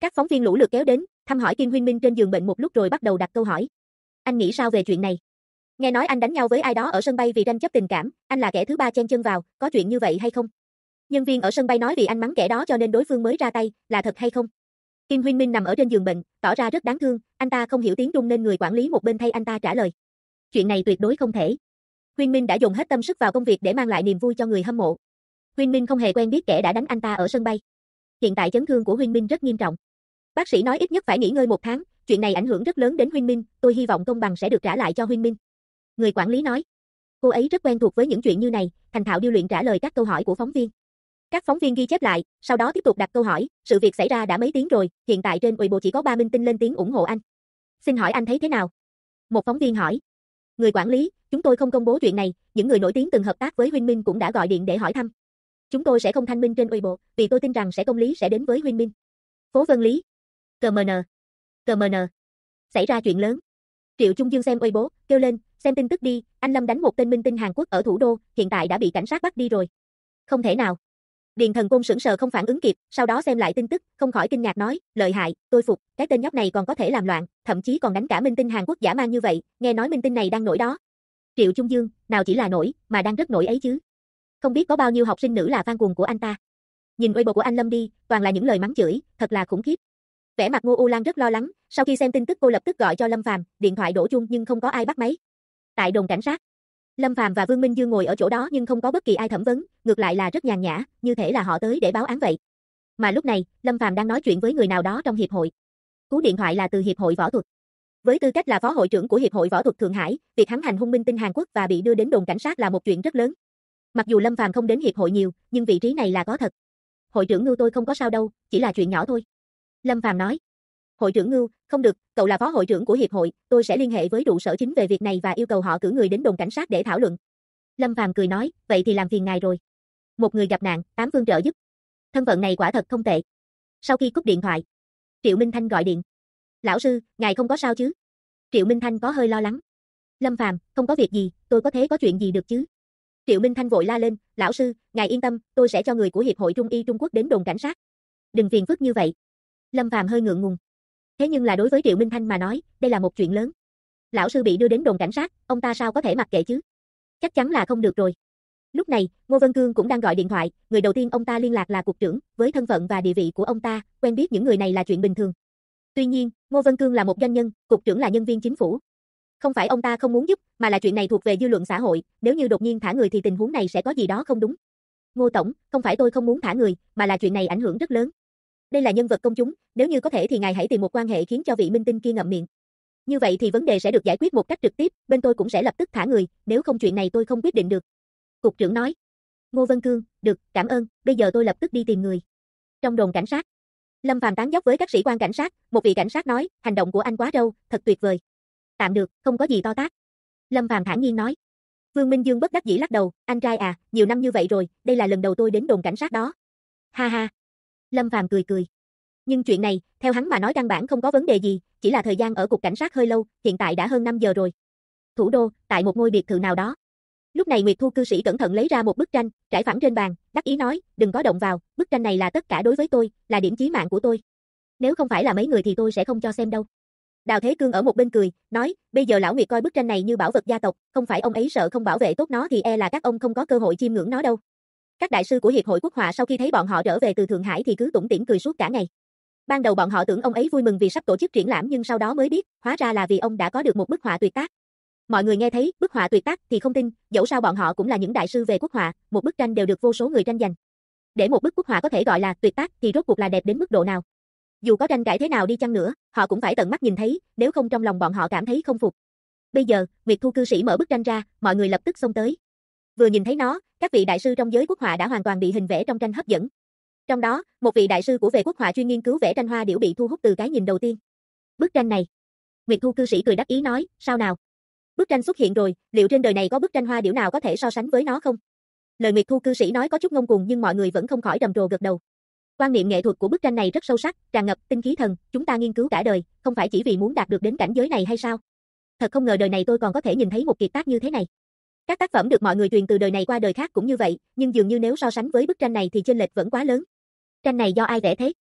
Các phóng viên lũ lượt kéo đến, thăm hỏi Kim Huynh Minh trên giường bệnh một lúc rồi bắt đầu đặt câu hỏi. Anh nghĩ sao về chuyện này? Nghe nói anh đánh nhau với ai đó ở sân bay vì tranh chấp tình cảm, anh là kẻ thứ ba chen chân vào, có chuyện như vậy hay không? Nhân viên ở sân bay nói vì anh mắng kẻ đó cho nên đối phương mới ra tay, là thật hay không? Kim Huynh Minh nằm ở trên giường bệnh, tỏ ra rất đáng thương, anh ta không hiểu tiếng Trung nên người quản lý một bên thay anh ta trả lời. Chuyện này tuyệt đối không thể. Huynh Minh đã dùng hết tâm sức vào công việc để mang lại niềm vui cho người hâm mộ. Huynh Minh không hề quen biết kẻ đã đánh anh ta ở sân bay. Hiện tại chấn thương của Huynh Minh rất nghiêm trọng. Bác sĩ nói ít nhất phải nghỉ ngơi 1 tháng, chuyện này ảnh hưởng rất lớn đến Huynh Minh, tôi hy vọng công bằng sẽ được trả lại cho Huynh Minh. Người quản lý nói. Cô ấy rất quen thuộc với những chuyện như này, thành thạo điêu luyện trả lời các câu hỏi của phóng viên. Các phóng viên ghi chép lại, sau đó tiếp tục đặt câu hỏi, sự việc xảy ra đã mấy tiếng rồi, hiện tại trên Weibo chỉ có 3 minh tinh lên tiếng ủng hộ anh. Xin hỏi anh thấy thế nào? Một phóng viên hỏi. Người quản lý, chúng tôi không công bố chuyện này, những người nổi tiếng từng hợp tác với Huynh Minh cũng đã gọi điện để hỏi thăm. Chúng tôi sẽ không thanh minh trên Weibo, vì tôi tin rằng công lý sẽ đến với Huynh Minh. Phố Vân Lý. CMN. Xảy ra chuyện lớn. Triệu Trung Dương xem Weibo, kêu lên, xem tin tức đi, anh Lâm đánh một tên minh tinh Hàn Quốc ở thủ đô, hiện tại đã bị cảnh sát bắt đi rồi. Không thể nào. Điền Thần Côn sững sờ không phản ứng kịp, sau đó xem lại tin tức, không khỏi kinh ngạc nói, lợi hại, tôi phục, cái tên nhóc này còn có thể làm loạn, thậm chí còn đánh cả minh tinh Hàn Quốc dã man như vậy, nghe nói minh tinh này đang nổi đó. Triệu Trung Dương, nào chỉ là nổi, mà đang rất nổi ấy chứ. Không biết có bao nhiêu học sinh nữ là fan cuồng của anh ta. Nhìn Weibo của anh Lâm đi, toàn là những lời mắng chửi, thật là khủng khiếp. Vẻ mặt Ngô U Lan rất lo lắng, sau khi xem tin tức cô lập tức gọi cho Lâm Phàm, điện thoại đổ chuông nhưng không có ai bắt máy. Tại đồn cảnh sát, Lâm Phàm và Vương Minh Dương ngồi ở chỗ đó nhưng không có bất kỳ ai thẩm vấn, ngược lại là rất nhàn nhã, như thể là họ tới để báo án vậy. Mà lúc này, Lâm Phàm đang nói chuyện với người nào đó trong hiệp hội. Cú điện thoại là từ hiệp hội võ thuật. Với tư cách là phó hội trưởng của hiệp hội võ thuật Thượng Hải, việc hắn hành hung minh tinh Hàn Quốc và bị đưa đến đồn cảnh sát là một chuyện rất lớn. Mặc dù Lâm Phàm không đến hiệp hội nhiều, nhưng vị trí này là có thật. Hội trưởng Ngưu tôi không có sao đâu, chỉ là chuyện nhỏ thôi. Lâm Phàm nói. Hội trưởng Ngưu, không được, cậu là phó hội trưởng của hiệp hội, tôi sẽ liên hệ với trụ sở chính về việc này và yêu cầu họ cử người đến đồn cảnh sát để thảo luận. Lâm Phàm cười nói, vậy thì làm phiền ngài rồi. Một người gặp nạn, 8 phương trợ giúp. Thân phận này quả thật không tệ. Sau khi cúp điện thoại, Triệu Minh Thanh gọi điện. Lão sư, ngài không có sao chứ? Triệu Minh Thanh có hơi lo lắng. Lâm Phàm, không có việc gì, tôi có thể có chuyện gì được chứ? Triệu Minh Thanh vội la lên, lão sư, ngài yên tâm, tôi sẽ cho người của Hiệp hội Trung y Trung Quốc đến đồn cảnh sát. Đừng phiền phức như vậy. Lâm Phàm hơi ngượng ngùng. Thế nhưng là đối với Triệu Minh Thanh mà nói, đây là một chuyện lớn. Lão sư bị đưa đến đồn cảnh sát, ông ta sao có thể mặc kệ chứ? Chắc chắn là không được rồi. Lúc này, Ngô Vân Cương cũng đang gọi điện thoại, người đầu tiên ông ta liên lạc là cục trưởng, với thân phận và địa vị của ông ta, quen biết những người này là chuyện bình thường. Tuy nhiên, Ngô Vân Cương là một doanh nhân, cục trưởng là nhân viên chính phủ. Không phải ông ta không muốn giúp, mà là chuyện này thuộc về dư luận xã hội, nếu như đột nhiên thả người thì tình huống này sẽ có gì đó không đúng. Ngô tổng, không phải tôi không muốn thả người, mà là chuyện này ảnh hưởng rất lớn. Đây là nhân vật công chúng, nếu như có thể thì ngài hãy tìm một quan hệ khiến cho vị minh tinh kia ngậm miệng. Như vậy thì vấn đề sẽ được giải quyết một cách trực tiếp, bên tôi cũng sẽ lập tức thả người, nếu không chuyện này tôi không quyết định được. Cục trưởng nói. Ngô Vân Cương, được, cảm ơn, bây giờ tôi lập tức đi tìm người. Trong đồn cảnh sát, Lâm Phàm tán dóc với các sĩ quan cảnh sát, một vị cảnh sát nói, hành động của anh quá râu, thật tuyệt vời. Tạm được, không có gì to tát. Lâm Phàm thản nhiên nói. Vương Minh Dương bất đắc dĩ lắc đầu, anh trai à, nhiều năm như vậy rồi, đây là lần đầu tôi đến đồn cảnh sát đó. Ha ha. Lâm Phàm cười cười. Nhưng chuyện này, theo hắn mà nói căn bản không có vấn đề gì, chỉ là thời gian ở cục cảnh sát hơi lâu, hiện tại đã hơn 5 giờ rồi. Thủ đô, tại một ngôi biệt thự nào đó. Lúc này Nguyệt Thu cư sĩ cẩn thận lấy ra một bức tranh, trải phẳng trên bàn, đắc ý nói, đừng có động vào, bức tranh này là tất cả đối với tôi, là điểm chí mạng của tôi. Nếu không phải là mấy người thì tôi sẽ không cho xem đâu. Đào Thế Cương ở một bên cười, nói, bây giờ lão Nguyệt coi bức tranh này như bảo vật gia tộc, không phải ông ấy sợ không bảo vệ tốt nó thì e là các ông không có cơ hội chiêm ngưỡng nó đâu. Các đại sư của Hiệp hội Quốc họa sau khi thấy bọn họ trở về từ Thượng Hải thì cứ tủm tỉm cười suốt cả ngày. Ban đầu bọn họ tưởng ông ấy vui mừng vì sắp tổ chức triển lãm nhưng sau đó mới biết, hóa ra là vì ông đã có được một bức họa tuyệt tác. Mọi người nghe thấy bức họa tuyệt tác thì không tin, dẫu sao bọn họ cũng là những đại sư về quốc họa, một bức tranh đều được vô số người tranh giành. Để một bức quốc họa có thể gọi là tuyệt tác thì rốt cuộc là đẹp đến mức độ nào? Dù có tranh cãi thế nào đi chăng nữa, họ cũng phải tận mắt nhìn thấy, nếu không trong lòng bọn họ cảm thấy không phục. Bây giờ, Nguyệt Thu cư sĩ mở bức tranh ra, mọi người lập tức xông tới. Vừa nhìn thấy nó, các vị đại sư trong giới quốc họa đã hoàn toàn bị hình vẽ trong tranh hấp dẫn. Trong đó, một vị đại sư của về quốc họa chuyên nghiên cứu vẽ tranh hoa điểu bị thu hút từ cái nhìn đầu tiên. Bức tranh này. Nguyệt Thu cư sĩ cười đắc ý nói, sao nào? Bức tranh xuất hiện rồi, liệu trên đời này có bức tranh hoa điểu nào có thể so sánh với nó không? Lời Nguyệt Thu cư sĩ nói có chút ngông cuồng nhưng mọi người vẫn không khỏi trầm trồ gật đầu. Quan niệm nghệ thuật của bức tranh này rất sâu sắc, tràn ngập tinh khí thần, chúng ta nghiên cứu cả đời, không phải chỉ vì muốn đạt được đến cảnh giới này hay sao? Thật không ngờ đời này tôi còn có thể nhìn thấy một kiệt tác như thế này. Các tác phẩm được mọi người truyền từ đời này qua đời khác cũng như vậy, nhưng dường như nếu so sánh với bức tranh này thì chênh lệch vẫn quá lớn. Tranh này do ai vẽ thế?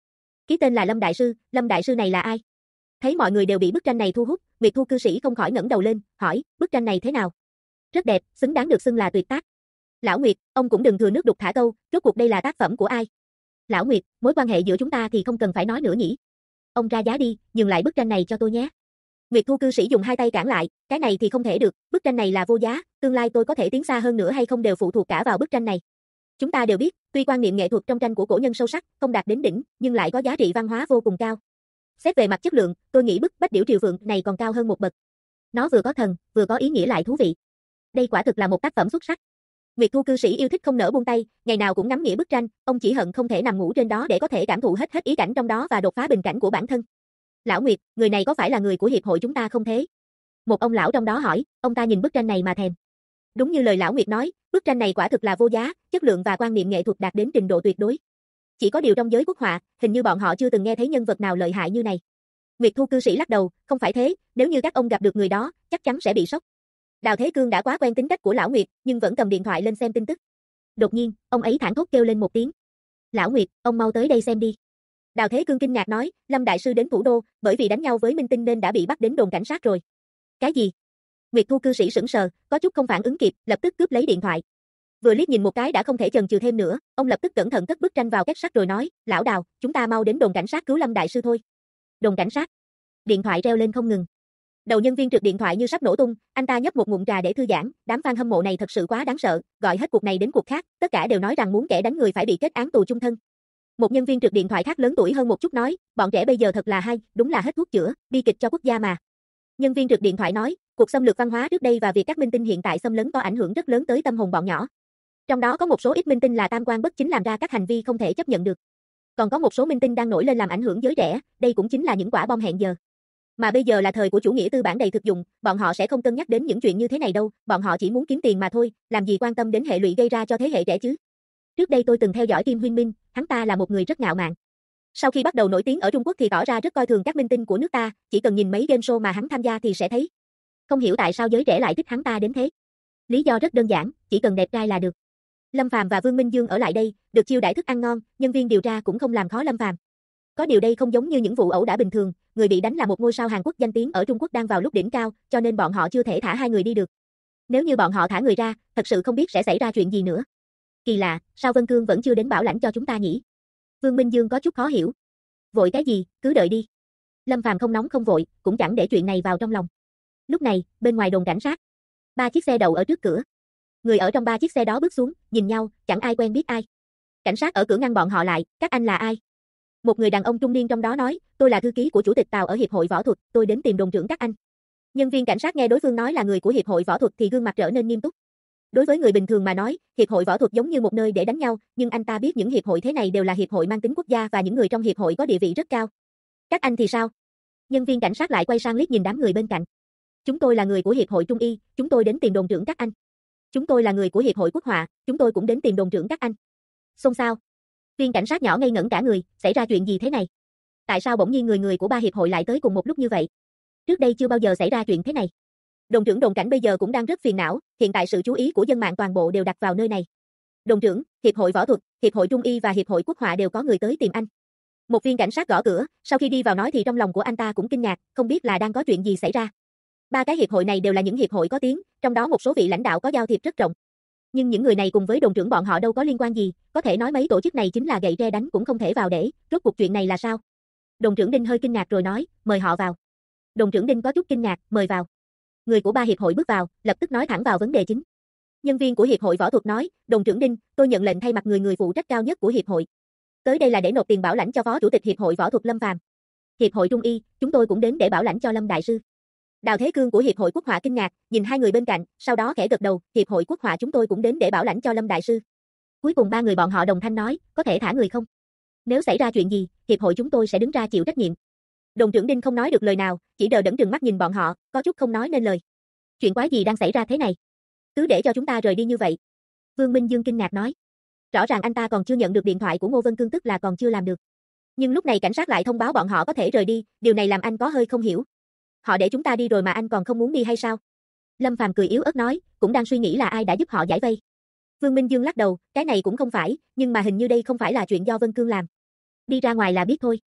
Ký tên là Lâm đại sư này là ai? Thấy mọi người đều bị bức tranh này thu hút, Nguyệt Thu cư sĩ không khỏi ngẩng đầu lên, hỏi, bức tranh này thế nào? Rất đẹp, xứng đáng được xưng là tuyệt tác. Lão Nguyệt, ông cũng đừng thừa nước đục thả câu, rốt cuộc đây là tác phẩm của ai? Lão Nguyệt, mối quan hệ giữa chúng ta thì không cần phải nói nữa nhỉ? Ông ra giá đi, nhường lại bức tranh này cho tôi nhé. Nguyệt Thu cư sĩ dùng hai tay cản lại, cái này thì không thể được, bức tranh này là vô giá, tương lai tôi có thể tiến xa hơn nữa hay không đều phụ thuộc cả vào bức tranh này. Chúng ta đều biết, tuy quan niệm nghệ thuật trong tranh của cổ nhân sâu sắc, không đạt đến đỉnh, nhưng lại có giá trị văn hóa vô cùng cao. Xét về mặt chất lượng, tôi nghĩ bức Bách Điểu Triều Phượng này còn cao hơn một bậc. Nó vừa có thần, vừa có ý nghĩa lại thú vị. Đây quả thực là một tác phẩm xuất sắc. Nguyệt Thu cư sĩ yêu thích không nỡ buông tay, ngày nào cũng ngắm nghĩa bức tranh, ông chỉ hận không thể nằm ngủ trên đó để có thể cảm thụ hết ý cảnh trong đó và đột phá bình cảnh của bản thân. Lão Nguyệt, người này có phải là người của hiệp hội chúng ta không thế? Một ông lão trong đó hỏi, ông ta nhìn bức tranh này mà thèm. Đúng như lời lão Nguyệt nói, bức tranh này quả thực là vô giá, chất lượng và quan niệm nghệ thuật đạt đến trình độ tuyệt đối. Chỉ có điều trong giới quốc họa, hình như bọn họ chưa từng nghe thấy nhân vật nào lợi hại như này. Nguyệt Thu cư sĩ lắc đầu, không phải thế, nếu như các ông gặp được người đó, chắc chắn sẽ bị sốc. Đào Thế Cương đã quá quen tính cách của lão Nguyệt, nhưng vẫn cầm điện thoại lên xem tin tức. Đột nhiên, ông ấy thảng thốt kêu lên một tiếng. Lão Nguyệt, ông mau tới đây xem đi. Đào Thế Cương kinh ngạc nói, Lâm đại sư đến thủ đô, bởi vì đánh nhau với Minh Tinh nên đã bị bắt đến đồn cảnh sát rồi. Cái gì? Nguyệt Thu cư sĩ sững sờ, có chút không phản ứng kịp, lập tức cướp lấy điện thoại. Vừa liếc nhìn một cái đã không thể chần chừ thêm nữa, ông lập tức cẩn thận cất bức tranh vào két sắt rồi nói, lão Đào, chúng ta mau đến đồn cảnh sát cứu Lâm đại sư thôi. Đồn cảnh sát? Điện thoại reo lên không ngừng. Đầu nhân viên trực điện thoại như sắp nổ tung, anh ta nhấp một ngụm trà để thư giãn, đám fan hâm mộ này thật sự quá đáng sợ, gọi hết cuộc này đến cuộc khác, tất cả đều nói rằng muốn kẻ đánh người phải bị kết án tù chung thân. Một nhân viên trực điện thoại khác lớn tuổi hơn một chút nói, bọn trẻ bây giờ thật là hay, đúng là hết thuốc chữa, bi kịch cho quốc gia mà. Nhân viên trực điện thoại nói, cuộc xâm lược văn hóa trước đây và việc các minh tinh hiện tại xâm lấn có ảnh hưởng rất lớn tới tâm hồn bọn nhỏ. Trong đó có một số ít minh tinh là tam quan bất chính làm ra các hành vi không thể chấp nhận được. Còn có một số minh tinh đang nổi lên làm ảnh hưởng giới trẻ, đây cũng chính là những quả bom hẹn giờ. Mà bây giờ là thời của chủ nghĩa tư bản đầy thực dụng, bọn họ sẽ không cân nhắc đến những chuyện như thế này đâu, bọn họ chỉ muốn kiếm tiền mà thôi, làm gì quan tâm đến hệ lụy gây ra cho thế hệ trẻ chứ. Trước đây tôi từng theo dõi Kim Huynh Minh, hắn ta là một người rất ngạo mạn. Sau khi bắt đầu nổi tiếng ở Trung Quốc thì tỏ ra rất coi thường các minh tinh của nước ta, chỉ cần nhìn mấy game show mà hắn tham gia thì sẽ thấy. Không hiểu tại sao giới trẻ lại thích hắn ta đến thế. Lý do rất đơn giản, chỉ cần đẹp trai là được. Lâm Phàm và Vương Minh Dương ở lại đây, được chiêu đãi thức ăn ngon, nhân viên điều tra cũng không làm khó Lâm Phàm. Có điều đây không giống như những vụ ẩu đả bình thường, người bị đánh là một ngôi sao Hàn Quốc danh tiếng ở Trung Quốc đang vào lúc đỉnh cao, cho nên bọn họ chưa thể thả hai người đi được. Nếu như bọn họ thả người ra, thật sự không biết sẽ xảy ra chuyện gì nữa. Kỳ lạ, sao Vân Cương vẫn chưa đến bảo lãnh cho chúng ta nhỉ? Vương Minh Dương có chút khó hiểu. Vội cái gì, cứ đợi đi. Lâm Phàm không nóng không vội, cũng chẳng để chuyện này vào trong lòng. Lúc này, bên ngoài đồn cảnh sát, 3 chiếc xe đậu ở trước cửa. Người ở trong 3 chiếc xe đó bước xuống, nhìn nhau, chẳng ai quen biết ai. Cảnh sát ở cửa ngăn bọn họ lại, các anh là ai? Một người đàn ông trung niên trong đó nói, tôi là thư ký của chủ tịch Tào ở hiệp hội võ thuật, tôi đến tìm đồn trưởng các anh. Nhân viên cảnh sát nghe đối phương nói là người của hiệp hội võ thuật thì gương mặt trở nên nghiêm túc. Đối với người bình thường mà nói, hiệp hội võ thuật giống như một nơi để đánh nhau, nhưng anh ta biết những hiệp hội thế này đều là hiệp hội mang tính quốc gia và những người trong hiệp hội có địa vị rất cao. Các anh thì sao? Nhân viên cảnh sát lại quay sang liếc nhìn đám người bên cạnh. Chúng tôi là người của hiệp hội Trung y, chúng tôi đến tìm đồn trưởng các anh. Chúng tôi là người của hiệp hội quốc họa, chúng tôi cũng đến tìm đồn trưởng các anh. Xôn xao. Viên cảnh sát nhỏ ngây ngẩn cả người, xảy ra chuyện gì thế này? Tại sao bỗng nhiên người của 3 hiệp hội lại tới cùng một lúc như vậy? Trước đây chưa bao giờ xảy ra chuyện thế này. Đồn trưởng đồn cảnh bây giờ cũng đang rất phiền não, hiện tại sự chú ý của dân mạng toàn bộ đều đặt vào nơi này. Đồn trưởng, hiệp hội võ thuật, hiệp hội Trung y và hiệp hội quốc họa đều có người tới tìm anh. Một viên cảnh sát gõ cửa, sau khi đi vào nói thì trong lòng của anh ta cũng kinh ngạc, không biết là đang có chuyện gì xảy ra. 3 cái hiệp hội này đều là những hiệp hội có tiếng, trong đó một số vị lãnh đạo có giao thiệp rất rộng. Nhưng những người này cùng với đồn trưởng bọn họ đâu có liên quan gì, có thể nói mấy tổ chức này chính là gậy tre đánh cũng không thể vào để, rốt cuộc chuyện này là sao? Đồn trưởng Đinh hơi kinh ngạc rồi nói, mời họ vào. Đồn trưởng Đinh có chút kinh ngạc, mời vào. Người của 3 hiệp hội bước vào, lập tức nói thẳng vào vấn đề chính. Nhân viên của hiệp hội võ thuật nói, đồn trưởng Đinh, tôi nhận lệnh thay mặt người phụ trách cao nhất của hiệp hội. Tới đây là để nộp tiền bảo lãnh cho phó chủ tịch hiệp hội võ thuật Lâm Phàm. Hiệp hội Trung y, chúng tôi cũng đến để bảo lãnh cho Lâm đại sư. Đào Thế Cương của hiệp hội quốc họa kinh ngạc, nhìn hai người bên cạnh, sau đó khẽ gật đầu, hiệp hội quốc họa chúng tôi cũng đến để bảo lãnh cho Lâm đại sư. Cuối cùng 3 người bọn họ đồng thanh nói, có thể thả người không? Nếu xảy ra chuyện gì, hiệp hội chúng tôi sẽ đứng ra chịu trách nhiệm. Đồn trưởng Đinh không nói được lời nào, chỉ đờ đẫn trừng mắt nhìn bọn họ, có chút không nói nên lời. Chuyện quái gì đang xảy ra thế này? Cứ để cho chúng ta rời đi như vậy. Vương Minh Dương kinh ngạc nói. Rõ ràng anh ta còn chưa nhận được điện thoại của Ngô Vân Cương tức là còn chưa làm được. Nhưng lúc này cảnh sát lại thông báo bọn họ có thể rời đi, điều này làm anh có hơi không hiểu. Họ để chúng ta đi rồi mà anh còn không muốn đi hay sao? Lâm Phàm cười yếu ớt nói, cũng đang suy nghĩ là ai đã giúp họ giải vây. Vương Minh Dương lắc đầu, cái này cũng không phải, nhưng mà hình như đây không phải là chuyện do Vân Cương làm. Đi ra ngoài là biết thôi.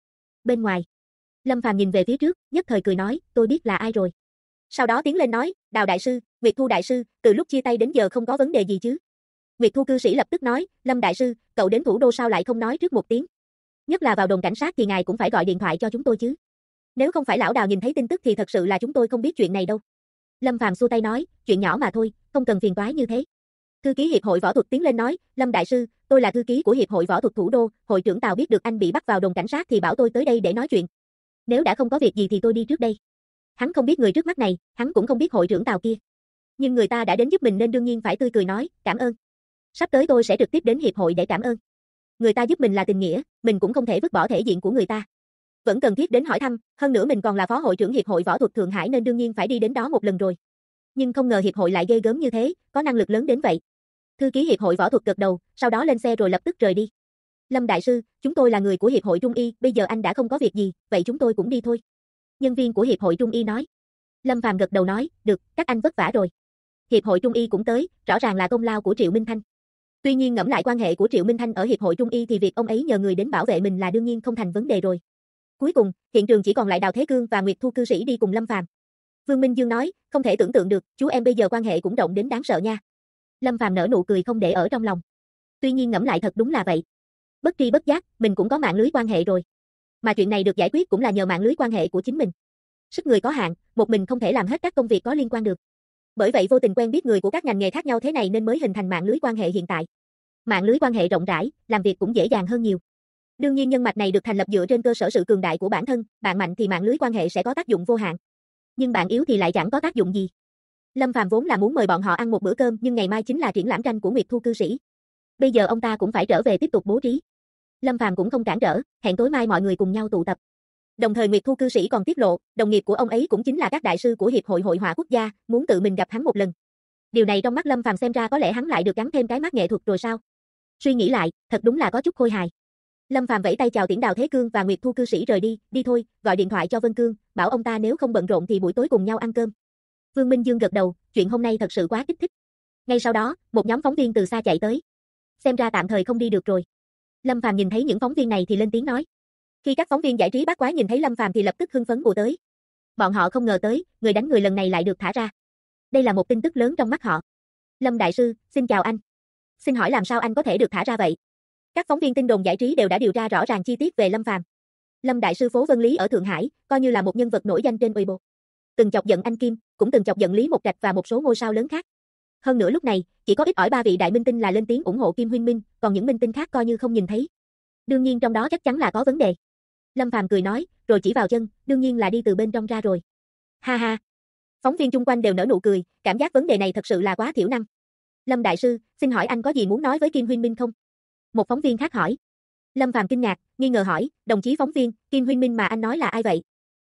Bên ngoài, Lâm Phàm nhìn về phía trước, nhất thời cười nói, tôi biết là ai rồi. Sau đó tiến lên nói, Đào đại sư, Nguyệt Thu đại sư, từ lúc chia tay đến giờ không có vấn đề gì chứ? Nguyệt Thu cư sĩ lập tức nói, Lâm đại sư, cậu đến thủ đô sao lại không nói trước một tiếng? Nhất là vào đồn cảnh sát thì ngài cũng phải gọi điện thoại cho chúng tôi chứ. Nếu không phải lão Đào nhìn thấy tin tức thì thật sự là chúng tôi không biết chuyện này đâu. Lâm Phàm xua tay nói, chuyện nhỏ mà thôi, không cần phiền toái như thế. Thư ký hiệp hội võ thuật tiến lên nói, Lâm đại sư, tôi là thư ký của hiệp hội võ thuật thủ đô, hội trưởng Tào biết được anh bị bắt vào đồn cảnh sát thì bảo tôi tới đây để nói chuyện. Nếu đã không có việc gì thì tôi đi trước đây. Hắn không biết người trước mắt này, hắn cũng không biết hội trưởng Tào kia. Nhưng người ta đã đến giúp mình nên đương nhiên phải tươi cười nói, cảm ơn. Sắp tới tôi sẽ trực tiếp đến hiệp hội để cảm ơn. Người ta giúp mình là tình nghĩa, mình cũng không thể vứt bỏ thể diện của người ta. Vẫn cần thiết đến hỏi thăm, hơn nữa mình còn là phó hội trưởng hiệp hội võ thuật Thượng Hải nên đương nhiên phải đi đến đó một lần rồi. Nhưng không ngờ hiệp hội lại ghê gớm như thế, có năng lực lớn đến vậy. Thư ký hiệp hội võ thuật gật đầu, sau đó lên xe rồi lập tức rời đi. Lâm đại sư, chúng tôi là người của hiệp hội Trung y, bây giờ anh đã không có việc gì, vậy chúng tôi cũng đi thôi. Nhân viên của hiệp hội Trung y nói. Lâm Phàm gật đầu nói, được, các anh vất vả rồi. Hiệp hội Trung y cũng tới, rõ ràng là công lao của Triệu Minh Thanh. Tuy nhiên ngẫm lại quan hệ của Triệu Minh Thanh ở hiệp hội Trung y thì việc ông ấy nhờ người đến bảo vệ mình là đương nhiên không thành vấn đề rồi. Cuối cùng, hiện trường chỉ còn lại Đào Thế Cương và Nguyệt Thu cư sĩ đi cùng Lâm Phàm. Vương Minh Dương nói, không thể tưởng tượng được, chú em bây giờ quan hệ cũng rộng đến đáng sợ nha. Lâm Phàm nở nụ cười không để ở trong lòng. Tuy nhiên ngẫm lại thật đúng là vậy. Bất tri bất giác, mình cũng có mạng lưới quan hệ rồi. Mà chuyện này được giải quyết cũng là nhờ mạng lưới quan hệ của chính mình. Sức người có hạn, một mình không thể làm hết các công việc có liên quan được. Bởi vậy vô tình quen biết người của các ngành nghề khác nhau thế này nên mới hình thành mạng lưới quan hệ hiện tại. Mạng lưới quan hệ rộng rãi, làm việc cũng dễ dàng hơn nhiều. Đương nhiên nhân mạch này được thành lập dựa trên cơ sở sự cường đại của bản thân, bạn mạnh thì mạng lưới quan hệ sẽ có tác dụng vô hạn. Nhưng bạn yếu thì lại chẳng có tác dụng gì. Lâm Phàm vốn là muốn mời bọn họ ăn một bữa cơm nhưng ngày mai chính là triển lãm tranh của Nguyệt Thu cư sĩ. Bây giờ ông ta cũng phải trở về tiếp tục bố trí. Lâm Phàm cũng không cản trở, hẹn tối mai mọi người cùng nhau tụ tập. Đồng thời Nguyệt Thu cư sĩ còn tiết lộ, đồng nghiệp của ông ấy cũng chính là các đại sư của Hiệp hội Hội họa quốc gia, muốn tự mình gặp hắn một lần. Điều này trong mắt Lâm Phàm xem ra có lẽ hắn lại được gắn thêm cái mác nghệ thuật rồi sao? Suy nghĩ lại, thật đúng là có chút khôi hài. Lâm Phàm vẫy tay chào tiễn Đào Thế Cương và Nguyệt Thu cư sĩ rời đi, đi thôi, gọi điện thoại cho Vân Cương, bảo ông ta nếu không bận rộn thì buổi tối cùng nhau ăn cơm. Vương Minh Dương gật đầu, chuyện hôm nay thật sự quá kích thích. Ngay sau đó, một nhóm phóng viên từ xa chạy tới. Xem ra tạm thời không đi được rồi. Lâm Phàm nhìn thấy những phóng viên này thì lên tiếng nói. Khi các phóng viên giải trí bát quái nhìn thấy Lâm Phàm thì lập tức hưng phấn ùa tới. Bọn họ không ngờ tới, người đánh người lần này lại được thả ra. Đây là một tin tức lớn trong mắt họ. Lâm đại sư, xin chào anh. Xin hỏi làm sao anh có thể được thả ra vậy? Các phóng viên tin đồn giải trí đều đã điều tra rõ ràng chi tiết về Lâm Phàm. Lâm đại sư phố Vân Lý ở Thượng Hải, coi như là một nhân vật nổi danh trên Weibo. Từng chọc giận anh Kim, cũng từng chọc giận Lý Mộc Trạch và một số ngôi sao lớn khác. Hơn nữa lúc này, chỉ có ít ỏi 3 vị đại minh tinh là lên tiếng ủng hộ Kim Huynh Minh, còn những minh tinh khác coi như không nhìn thấy. Đương nhiên trong đó chắc chắn là có vấn đề. Lâm Phàm cười nói, rồi chỉ vào chân, đương nhiên là đi từ bên trong ra rồi. Ha ha. Phóng viên chung quanh đều nở nụ cười, cảm giác vấn đề này thật sự là quá thiểu năng. Lâm đại sư, xin hỏi anh có gì muốn nói với Kim Huynh Minh không? Một phóng viên khác hỏi. Lâm Phàm kinh ngạc, nghi ngờ hỏi, đồng chí phóng viên, Kim Huynh Minh mà anh nói là ai vậy?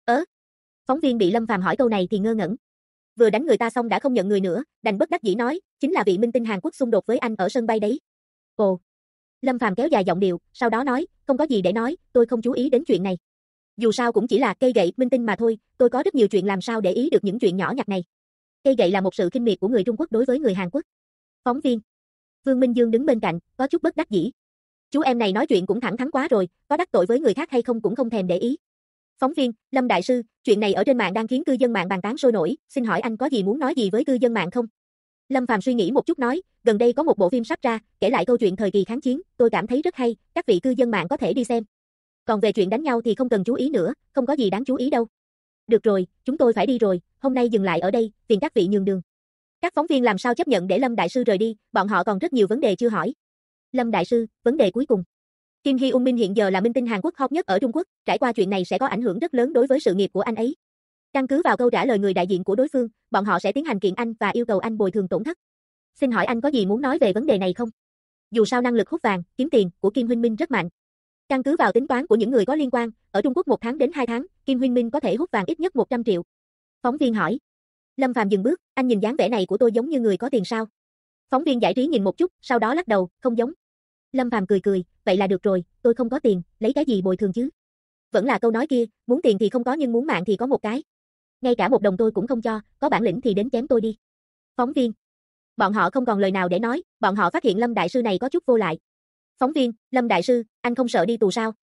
Phóng viên bị Lâm Phàm hỏi câu này thì ngơ ngẩn. Vừa đánh người ta xong đã không nhận người nữa, đành bất đắc dĩ nói, chính là vị minh tinh Hàn Quốc xung đột với anh ở sân bay đấy. Ồ. Lâm Phàm kéo dài giọng điệu, sau đó nói, không có gì để nói, tôi không chú ý đến chuyện này. Dù sao cũng chỉ là cây gậy minh tinh mà thôi, tôi có rất nhiều chuyện làm sao để ý được những chuyện nhỏ nhặt này. Cây gậy là một sự khinh miệt của người Trung Quốc đối với người Hàn Quốc. Phóng viên. Vương Minh Dương đứng bên cạnh, có chút bất đắc dĩ. Chú em này nói chuyện cũng thẳng thắn quá rồi, có đắc tội với người khác hay không cũng không thèm để ý. Phóng viên, Lâm đại sư, chuyện này ở trên mạng đang khiến cư dân mạng bàn tán sôi nổi, xin hỏi anh có gì muốn nói gì với cư dân mạng không? Lâm Phàm suy nghĩ một chút nói, gần đây có một bộ phim sắp ra, kể lại câu chuyện thời kỳ kháng chiến, tôi cảm thấy rất hay, các vị cư dân mạng có thể đi xem. Còn về chuyện đánh nhau thì không cần chú ý nữa, không có gì đáng chú ý đâu. Được rồi, chúng tôi phải đi rồi, hôm nay dừng lại ở đây, phiền các vị nhường đường. Các phóng viên làm sao chấp nhận để Lâm đại sư rời đi, bọn họ còn rất nhiều vấn đề chưa hỏi. Lâm đại sư, vấn đề cuối cùng. Kim Hee-un Min hiện giờ là minh tinh Hàn Quốc hot nhất ở Trung Quốc, trải qua chuyện này sẽ có ảnh hưởng rất lớn đối với sự nghiệp của anh ấy. Căn cứ vào câu trả lời người đại diện của đối phương, bọn họ sẽ tiến hành kiện anh và yêu cầu anh bồi thường tổn thất. Xin hỏi anh có gì muốn nói về vấn đề này không? Dù sao năng lực hút vàng, kiếm tiền của Kim Huynh Minh rất mạnh. Căn cứ vào tính toán của những người có liên quan, ở Trung Quốc 1 tháng đến 2 tháng, Kim Huynh Minh có thể hút vàng ít nhất 100 triệu. Phóng viên hỏi. Lâm Phàm dừng bước, anh nhìn dáng vẻ này của tôi giống như người có tiền sao? Phóng viên giải trí nhìn một chút, sau đó lắc đầu, không giống. Lâm Phàm cười cười, vậy là được rồi, tôi không có tiền, lấy cái gì bồi thường chứ? Vẫn là câu nói kia, muốn tiền thì không có nhưng muốn mạng thì có một cái. Ngay cả 1 đồng tôi cũng không cho, có bản lĩnh thì đến chém tôi đi. Phóng viên. Bọn họ không còn lời nào để nói, bọn họ phát hiện Lâm đại sư này có chút vô lại. Phóng viên, Lâm đại sư, anh không sợ đi tù sao?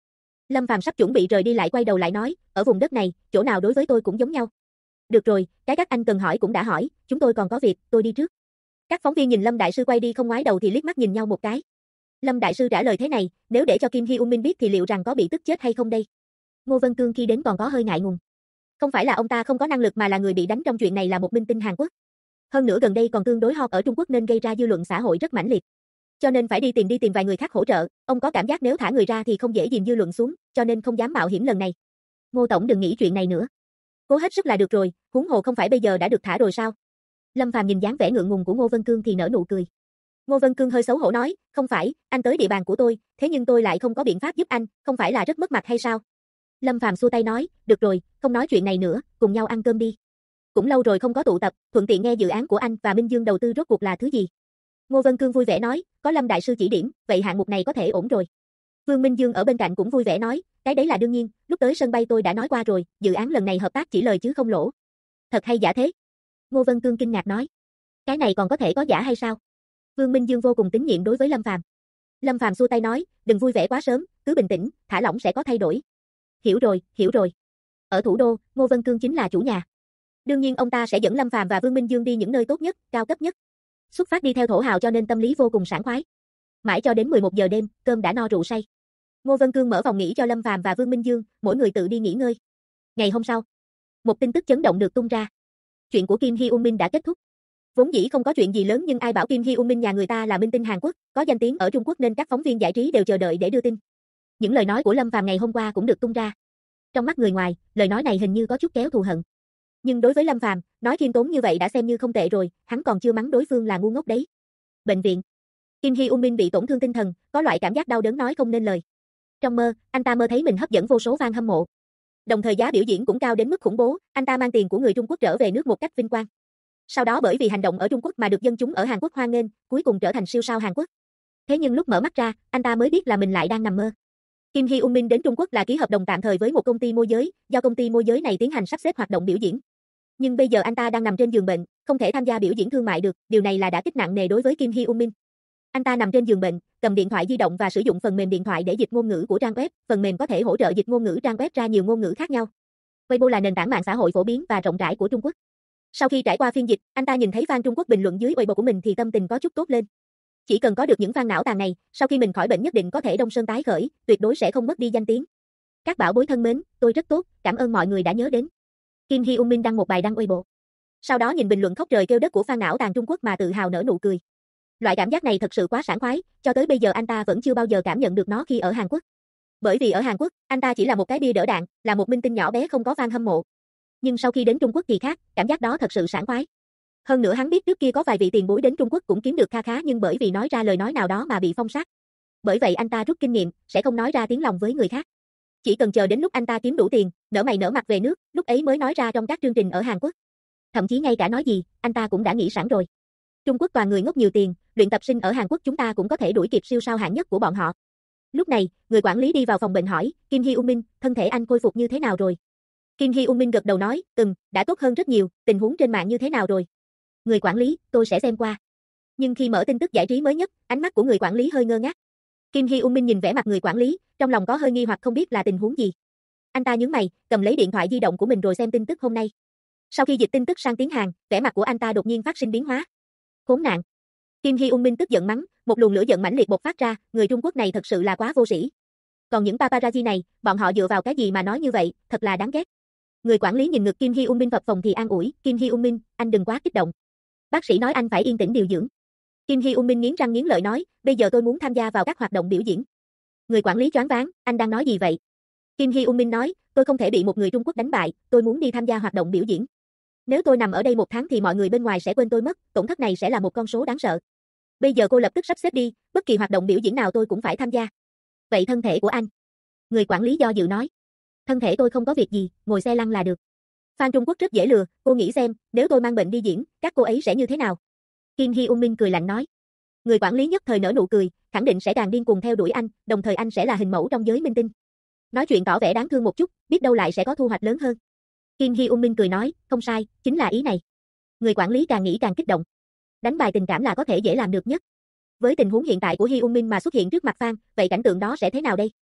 Lâm Phàm sắp chuẩn bị rời đi lại quay đầu lại nói, ở vùng đất này, chỗ nào đối với tôi cũng giống nhau. Được rồi, cái các anh cần hỏi cũng đã hỏi, chúng tôi còn có việc, tôi đi trước. Các phóng viên nhìn Lâm Đại Sư quay đi không ngoái đầu thì liếc mắt nhìn nhau một cái. Lâm Đại Sư trả lời thế này, nếu để cho Kim Hy Minh biết thì liệu rằng có bị tức chết hay không đây? Ngô Vân Cương khi đến còn có hơi ngại ngùng. Không phải là ông ta không có năng lực mà là người bị đánh trong chuyện này là một minh tinh Hàn Quốc. Hơn nữa gần đây còn tương đối hot ở Trung Quốc nên gây ra dư luận xã hội rất mãnh liệt. Cho nên phải đi tìm vài người khác hỗ trợ, ông có cảm giác nếu thả người ra thì không dễ dìm dư luận xuống, cho nên không dám mạo hiểm lần này. Ngô tổng đừng nghĩ chuyện này nữa. Cố hết sức là được rồi, huống hồ không phải bây giờ đã được thả rồi sao? Lâm Phàm nhìn dáng vẻ ngượng ngùng của Ngô Vân Cương thì nở nụ cười. Ngô Vân Cương hơi xấu hổ nói, không phải, anh tới địa bàn của tôi, thế nhưng tôi lại không có biện pháp giúp anh, không phải là rất mất mặt hay sao? Lâm Phàm xua tay nói, được rồi, không nói chuyện này nữa, cùng nhau ăn cơm đi. Cũng lâu rồi không có tụ tập, thuận tiện nghe dự án của anh và Minh Dương đầu tư rốt cuộc là thứ gì. Ngô Vân Cương vui vẻ nói, có Lâm Đại Sư chỉ điểm, vậy hạng mục này có thể ổn rồi. Vương Minh Dương ở bên cạnh cũng vui vẻ nói, cái đấy là đương nhiên, lúc tới sân bay tôi đã nói qua rồi, dự án lần này hợp tác chỉ lời chứ không lỗ. Thật hay giả thế? Ngô Vân Cương kinh ngạc nói, cái này còn có thể có giả hay sao? Vương Minh Dương vô cùng tín nhiệm đối với Lâm Phàm. Lâm Phàm xua tay nói, đừng vui vẻ quá sớm, cứ bình tĩnh, thả lỏng sẽ có thay đổi. Hiểu rồi, hiểu rồi. Ở thủ đô, Ngô Vân Cương chính là chủ nhà. Đương nhiên ông ta sẽ dẫn Lâm Phàm và Vương Minh Dương đi những nơi tốt nhất, cao cấp nhất. Xuất phát đi theo thổ hào cho nên tâm lý vô cùng sảng khoái. Mãi cho đến 11 giờ đêm, cơm đã no rượu say. Ngô Vân Cương mở phòng nghỉ cho Lâm Phàm và Vương Minh Dương, mỗi người tự đi nghỉ ngơi. Ngày hôm sau, một tin tức chấn động được tung ra. Chuyện của Kim Hy Minh đã kết thúc. Vốn dĩ không có chuyện gì lớn nhưng ai bảo Kim Hy Minh nhà người ta là minh tinh Hàn Quốc, có danh tiếng ở Trung Quốc nên các phóng viên giải trí đều chờ đợi để đưa tin. Những lời nói của Lâm Phàm ngày hôm qua cũng được tung ra. Trong mắt người ngoài, lời nói này hình như có chút kéo thù hận. Nhưng đối với Lâm Phàm, nói khiêm tốn như vậy đã xem như không tệ rồi, hắn còn chưa mắng đối phương là ngu ngốc đấy. Bệnh viện. Kim Hy Minh bị tổn thương tinh thần, có loại cảm giác đau đớn nói không nên lời. Trong mơ, anh ta mơ thấy mình hấp dẫn vô số fan hâm mộ. Đồng thời giá biểu diễn cũng cao đến mức khủng bố, anh ta mang tiền của người Trung Quốc trở về nước một cách vinh quang. Sau đó bởi vì hành động ở Trung Quốc mà được dân chúng ở Hàn Quốc hoan nghênh, cuối cùng trở thành siêu sao Hàn Quốc. Thế nhưng lúc mở mắt ra, anh ta mới biết là mình lại đang nằm mơ. Kim Hy Minh đến Trung Quốc là ký hợp đồng tạm thời với một công ty môi giới, do công ty môi giới này tiến hành sắp xếp hoạt động biểu diễn. Nhưng bây giờ anh ta đang nằm trên giường bệnh, không thể tham gia biểu diễn thương mại được, điều này là đả kích nặng nề đối với Kim Hy Minh. Anh ta nằm trên giường bệnh, cầm điện thoại di động và sử dụng phần mềm điện thoại để dịch ngôn ngữ của trang web, phần mềm có thể hỗ trợ dịch ngôn ngữ trang web ra nhiều ngôn ngữ khác nhau. Weibo là nền tảng mạng xã hội phổ biến và rộng rãi của Trung Quốc. Sau khi trải qua phiên dịch, anh ta nhìn thấy fan Trung Quốc bình luận dưới Weibo của mình thì tâm tình có chút tốt lên. Chỉ cần có được những fan não tàn này, sau khi mình khỏi bệnh nhất định có thể đông sơn tái khởi, tuyệt đối sẽ không mất đi danh tiếng. Các bảo bối thân mến, tôi rất tốt, cảm ơn mọi người đã nhớ đến. Kim Hy Minh đăng một bài đăng Weibo. Sau đó nhìn bình luận khóc trời kêu đất của fan não tàn Trung Quốc mà tự hào nở nụ cười. Loại cảm giác này thật sự quá sảng khoái, cho tới bây giờ anh ta vẫn chưa bao giờ cảm nhận được nó khi ở Hàn Quốc. Bởi vì ở Hàn Quốc, anh ta chỉ là một cái bia đỡ đạn, là một minh tinh nhỏ bé không có fan hâm mộ. Nhưng sau khi đến Trung Quốc thì khác, cảm giác đó thật sự sảng khoái. Hơn nữa hắn biết trước kia có vài vị tiền bối đến Trung Quốc cũng kiếm được kha khá nhưng bởi vì nói ra lời nói nào đó mà bị phong sát. Bởi vậy anh ta rút kinh nghiệm, sẽ không nói ra tiếng lòng với người khác. Chỉ cần chờ đến lúc anh ta kiếm đủ tiền, nở mày nở mặt về nước, lúc ấy mới nói ra trong các chương trình ở Hàn Quốc. Thậm chí ngay cả nói gì, anh ta cũng đã nghĩ sẵn rồi. Trung Quốc toàn người ngốc nhiều tiền, luyện tập sinh ở Hàn Quốc chúng ta cũng có thể đuổi kịp siêu sao hạng nhất của bọn họ. Lúc này, người quản lý đi vào phòng bệnh hỏi, Kim Hy Minh, thân thể anh khôi phục như thế nào rồi? Kim Hy Minh gật đầu nói, đã tốt hơn rất nhiều, tình huống trên mạng như thế nào rồi? Người quản lý, tôi sẽ xem qua. Nhưng khi mở tin tức giải trí mới nhất, ánh mắt của người quản lý hơi ngơ ngác. Kim Hy Minh nhìn vẻ mặt người quản lý, trong lòng có hơi nghi hoặc không biết là tình huống gì. Anh ta nhướng mày, cầm lấy điện thoại di động của mình rồi xem tin tức hôm nay. Sau khi dịch tin tức sang tiếng Hàn, vẻ mặt của anh ta đột nhiên phát sinh biến hóa. Khốn nạn. Kim Hy Minh tức giận mắng, một luồng lửa giận mãnh liệt bộc phát ra, người Trung Quốc này thật sự là quá vô sĩ. Còn những paparazzi này, bọn họ dựa vào cái gì mà nói như vậy, thật là đáng ghét. Người quản lý nhìn ngực Kim Hy Minh phập phồng thì an ủi, Kim Hy Minh, anh đừng quá kích động. Bác sĩ nói anh phải yên tĩnh điều dưỡng. Kim Hy Minh nghiến răng nghiến lợi nói, bây giờ tôi muốn tham gia vào các hoạt động biểu diễn. Người quản lý choáng váng, anh đang nói gì vậy? Kim Hy Minh nói, tôi không thể bị một người Trung Quốc đánh bại, tôi muốn đi tham gia hoạt động biểu diễn. Nếu tôi nằm ở đây một tháng thì mọi người bên ngoài sẽ quên tôi mất, tổn thất này sẽ là một con số đáng sợ. Bây giờ cô lập tức sắp xếp đi, bất kỳ hoạt động biểu diễn nào tôi cũng phải tham gia. Vậy thân thể của anh? Người quản lý do dự nói. Thân thể tôi không có việc gì, ngồi xe lăn là được. Fan Trung Quốc rất dễ lừa, cô nghĩ xem, nếu tôi mang bệnh đi diễn, các cô ấy sẽ như thế nào? Kim Hy Minh cười lạnh nói. Người quản lý nhất thời nở nụ cười, khẳng định sẽ càng điên cuồng theo đuổi anh, đồng thời anh sẽ là hình mẫu trong giới minh tinh. Nói chuyện tỏ vẻ đáng thương một chút, biết đâu lại sẽ có thu hoạch lớn hơn. Kim Hy Minh cười nói, không sai, chính là ý này. Người quản lý càng nghĩ càng kích động. Đánh bài tình cảm là có thể dễ làm được nhất. Với tình huống hiện tại của Hy Minh mà xuất hiện trước mặt fan, vậy cảnh tượng đó sẽ thế nào đây?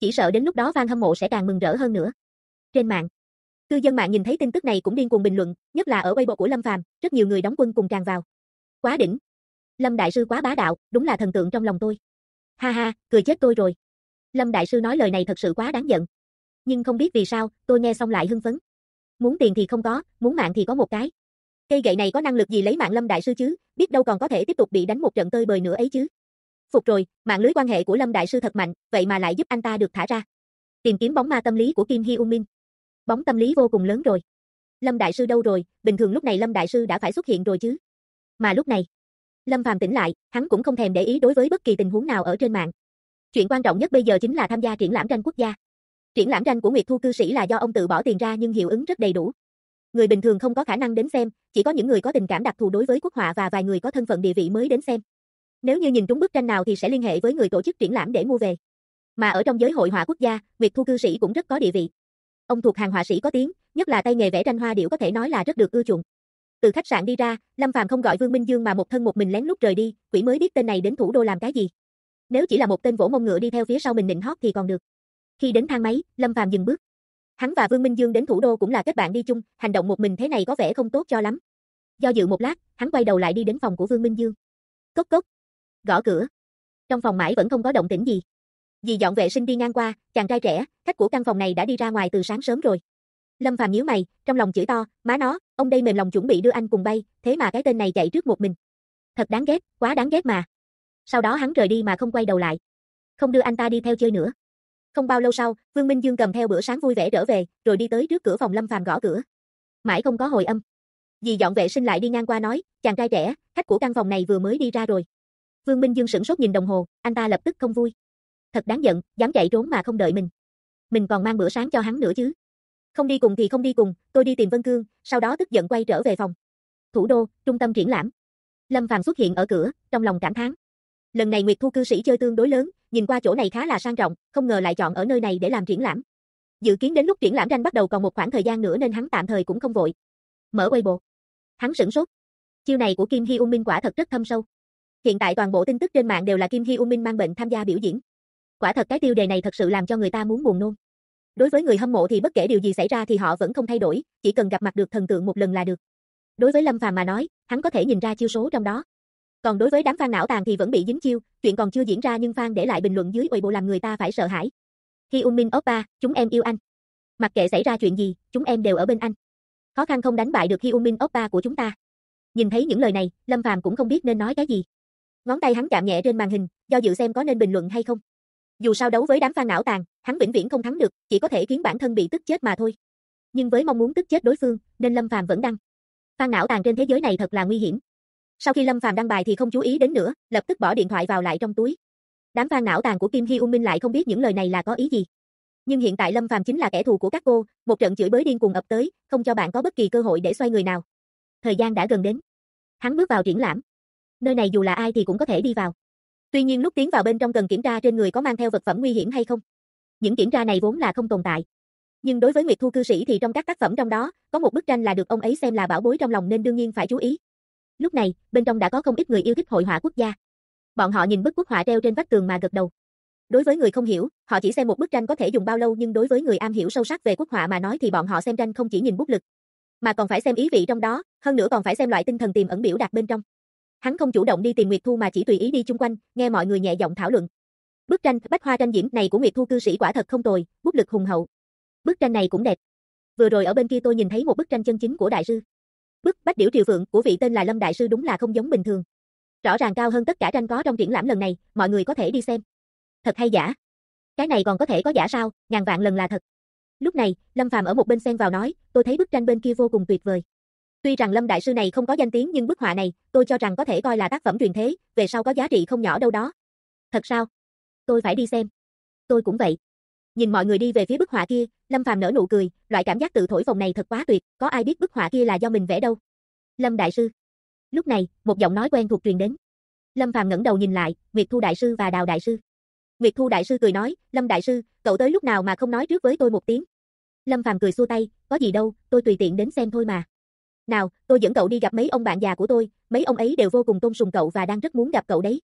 Chỉ sợ đến lúc đó fan hâm mộ sẽ càng mừng rỡ hơn nữa. Trên mạng, cư dân mạng nhìn thấy tin tức này cũng điên cuồng bình luận, nhất là ở Weibo của Lâm Phàm, rất nhiều người đóng quân cùng tràn vào. Quá đỉnh. Lâm đại sư quá bá đạo, đúng là thần tượng trong lòng tôi. Ha ha, cười chết tôi rồi. Lâm đại sư nói lời này thật sự quá đáng giận. Nhưng không biết vì sao, tôi nghe xong lại hưng phấn. Muốn tiền thì không có, muốn mạng thì có một cái. Cây gậy này có năng lực gì lấy mạng Lâm đại sư chứ, biết đâu còn có thể tiếp tục bị đánh một trận tơi bời nữa ấy chứ. Phục rồi, mạng lưới quan hệ của Lâm đại sư thật mạnh, vậy mà lại giúp anh ta được thả ra. Tìm kiếm bóng ma tâm lý của Kim Hee Min. Bóng tâm lý vô cùng lớn rồi. Lâm đại sư đâu rồi, bình thường lúc này Lâm đại sư đã phải xuất hiện rồi chứ. Mà lúc này, Lâm Phàm tỉnh lại, hắn cũng không thèm để ý đối với bất kỳ tình huống nào ở trên mạng. Chuyện quan trọng nhất bây giờ chính là tham gia triển lãm tranh quốc gia. Triển lãm tranh của Nguyệt Thu cư sĩ là do ông tự bỏ tiền ra nhưng hiệu ứng rất đầy đủ. Người bình thường không có khả năng đến xem, chỉ có những người có tình cảm đặc thù đối với quốc họa và vài người có thân phận địa vị mới đến xem. Nếu như nhìn trúng bức tranh nào thì sẽ liên hệ với người tổ chức triển lãm để mua về. Mà ở trong giới hội họa quốc gia, Nguyệt Thu cư sĩ cũng rất có địa vị. Ông thuộc hàng họa sĩ có tiếng, nhất là tay nghề vẽ tranh hoa điểu có thể nói là rất được ưa chuộng. Từ khách sạn đi ra, Lâm Phàm không gọi Vương Minh Dương mà một thân một mình lén lút rời đi, quỷ mới biết tên này đến thủ đô làm cái gì. Nếu chỉ là một tên vỗ mông ngựa đi theo phía sau mình nịnh hót thì còn được. Khi đến thang máy, Lâm Phàm dừng bước. Hắn và Vương Minh Dương đến thủ đô cũng là kết bạn đi chung, hành động một mình thế này có vẻ không tốt cho lắm. Do dự một lát, hắn quay đầu lại đi đến phòng của Vương Minh Dương. Cốc cốc. Gõ cửa. Trong phòng mãi vẫn không có động tĩnh gì. Dì dọn vệ sinh đi ngang qua, chàng trai trẻ, khách của căn phòng này đã đi ra ngoài từ sáng sớm rồi. Lâm Phàm nhíu mày, trong lòng chửi to, má nó, ông đây mềm lòng chuẩn bị đưa anh cùng bay, thế mà cái tên này chạy trước một mình. Thật đáng ghét, quá đáng ghét mà. Sau đó hắn rời đi mà không quay đầu lại. Không đưa anh ta đi theo chơi nữa. Không bao lâu sau, Vương Minh Dương cầm theo bữa sáng vui vẻ trở về, rồi đi tới trước cửa phòng Lâm Phàm gõ cửa. Mãi không có hồi âm. Dì dọn vệ sinh lại đi ngang qua nói, chàng trai trẻ, khách của căn phòng này vừa mới đi ra rồi. Vương Minh Dương sửng sốt nhìn đồng hồ, anh ta lập tức không vui. Thật đáng giận, dám chạy trốn mà không đợi mình. Mình còn mang bữa sáng cho hắn nữa chứ. Không đi cùng thì không đi cùng, tôi đi tìm Vân Cương, sau đó tức giận quay trở về phòng. Thủ đô, trung tâm triển lãm. Lâm Phàm xuất hiện ở cửa, trong lòng cảm thán. Lần này Nguyệt Thu cư sĩ chơi tương đối lớn, nhìn qua chỗ này khá là sang trọng, không ngờ lại chọn ở nơi này để làm triển lãm. Dự kiến đến lúc triển lãm tranh bắt đầu còn một khoảng thời gian nữa nên hắn tạm thời cũng không vội. Mở Weibo. Hắn sửng sốt. Chiêu này của Kim Hee Min quả thật rất thâm sâu. Hiện tại toàn bộ tin tức trên mạng đều là Kim Hee Min mang bệnh tham gia biểu diễn. Quả thật cái tiêu đề này thật sự làm cho người ta muốn buồn nôn. Đối với người hâm mộ thì bất kể điều gì xảy ra thì họ vẫn không thay đổi, chỉ cần gặp mặt được thần tượng một lần là được. Đối với Lâm Phàm mà nói, hắn có thể nhìn ra chiêu số trong đó. Còn đối với đám fan não tàn thì vẫn bị dính chiêu, chuyện còn chưa diễn ra nhưng fan để lại bình luận dưới Weibo làm người ta phải sợ hãi. Hee Min Oppa, chúng em yêu anh. Mặc kệ xảy ra chuyện gì, chúng em đều ở bên anh. Khó khăn không đánh bại được Hee Min Oppa của chúng ta. Nhìn thấy những lời này, Lâm Phàm cũng không biết nên nói cái gì. Ngón tay hắn chạm nhẹ trên màn hình, do dự xem có nên bình luận hay không. Dù sao đấu với đám fan não tàn, hắn vĩnh viễn không thắng được, chỉ có thể khiến bản thân bị tức chết mà thôi. Nhưng với mong muốn tức chết đối phương, nên Lâm Phàm vẫn đăng. Fan não tàn trên thế giới này thật là nguy hiểm. Sau khi Lâm Phàm đăng bài thì không chú ý đến nữa, lập tức bỏ điện thoại vào lại trong túi. Đám fan não tàn của Kim Hee Min lại không biết những lời này là có ý gì. Nhưng hiện tại Lâm Phàm chính là kẻ thù của các cô, một trận chửi bới điên cuồng ập tới, không cho bạn có bất kỳ cơ hội để xoay người nào. Thời gian đã gần đến. Hắn bước vào triển lãm. Nơi này dù là ai thì cũng có thể đi vào. Tuy nhiên lúc tiến vào bên trong cần kiểm tra trên người có mang theo vật phẩm nguy hiểm hay không. Những kiểm tra này vốn là không tồn tại. Nhưng đối với Nguyệt Thu cư sĩ thì trong các tác phẩm trong đó, có một bức tranh là được ông ấy xem là bảo bối trong lòng nên đương nhiên phải chú ý. Lúc này, bên trong đã có không ít người yêu thích hội họa quốc gia. Bọn họ nhìn bức quốc họa treo trên vách tường mà gật đầu. Đối với người không hiểu, họ chỉ xem một bức tranh có thể dùng bao lâu nhưng đối với người am hiểu sâu sắc về quốc họa mà nói thì bọn họ xem tranh không chỉ nhìn bút lực, mà còn phải xem ý vị trong đó, hơn nữa còn phải xem loại tinh thần tiềm ẩn biểu đạt bên trong. Hắn không chủ động đi tìm Nguyệt Thu mà chỉ tùy ý đi chung quanh, nghe mọi người nhẹ giọng thảo luận. Bức tranh Bách Hoa tranh diễm này của Nguyệt Thu cư sĩ quả thật không tồi, bút lực hùng hậu. Bức tranh này cũng đẹp. Vừa rồi ở bên kia tôi nhìn thấy một bức tranh chân chính của đại sư. Bức Bách Điểu Triều Phượng của vị tên là Lâm đại sư đúng là không giống bình thường. Rõ ràng cao hơn tất cả tranh có trong triển lãm lần này, mọi người có thể đi xem. Thật hay giả? Cái này còn có thể có giả sao, ngàn vạn lần là thật. Lúc này, Lâm Phàm ở một bên xen vào nói, tôi thấy bức tranh bên kia vô cùng tuyệt vời. Tuy rằng Lâm đại sư này không có danh tiếng nhưng bức họa này, tôi cho rằng có thể coi là tác phẩm truyền thế, về sau có giá trị không nhỏ đâu đó. Thật sao? Tôi phải đi xem. Tôi cũng vậy. Nhìn mọi người đi về phía bức họa kia, Lâm Phàm nở nụ cười, loại cảm giác tự thổi phồng này thật quá tuyệt, có ai biết bức họa kia là do mình vẽ đâu. Lâm đại sư. Lúc này, một giọng nói quen thuộc truyền đến. Lâm Phàm ngẩng đầu nhìn lại, Nguyệt Thu đại sư và Đào đại sư. Nguyệt Thu đại sư cười nói, Lâm đại sư, cậu tới lúc nào mà không nói trước với tôi một tiếng. Lâm Phàm cười xua tay, có gì đâu, tôi tùy tiện đến xem thôi mà. Nào, tôi dẫn cậu đi gặp mấy ông bạn già của tôi, mấy ông ấy đều vô cùng tôn sùng cậu và đang rất muốn gặp cậu đấy.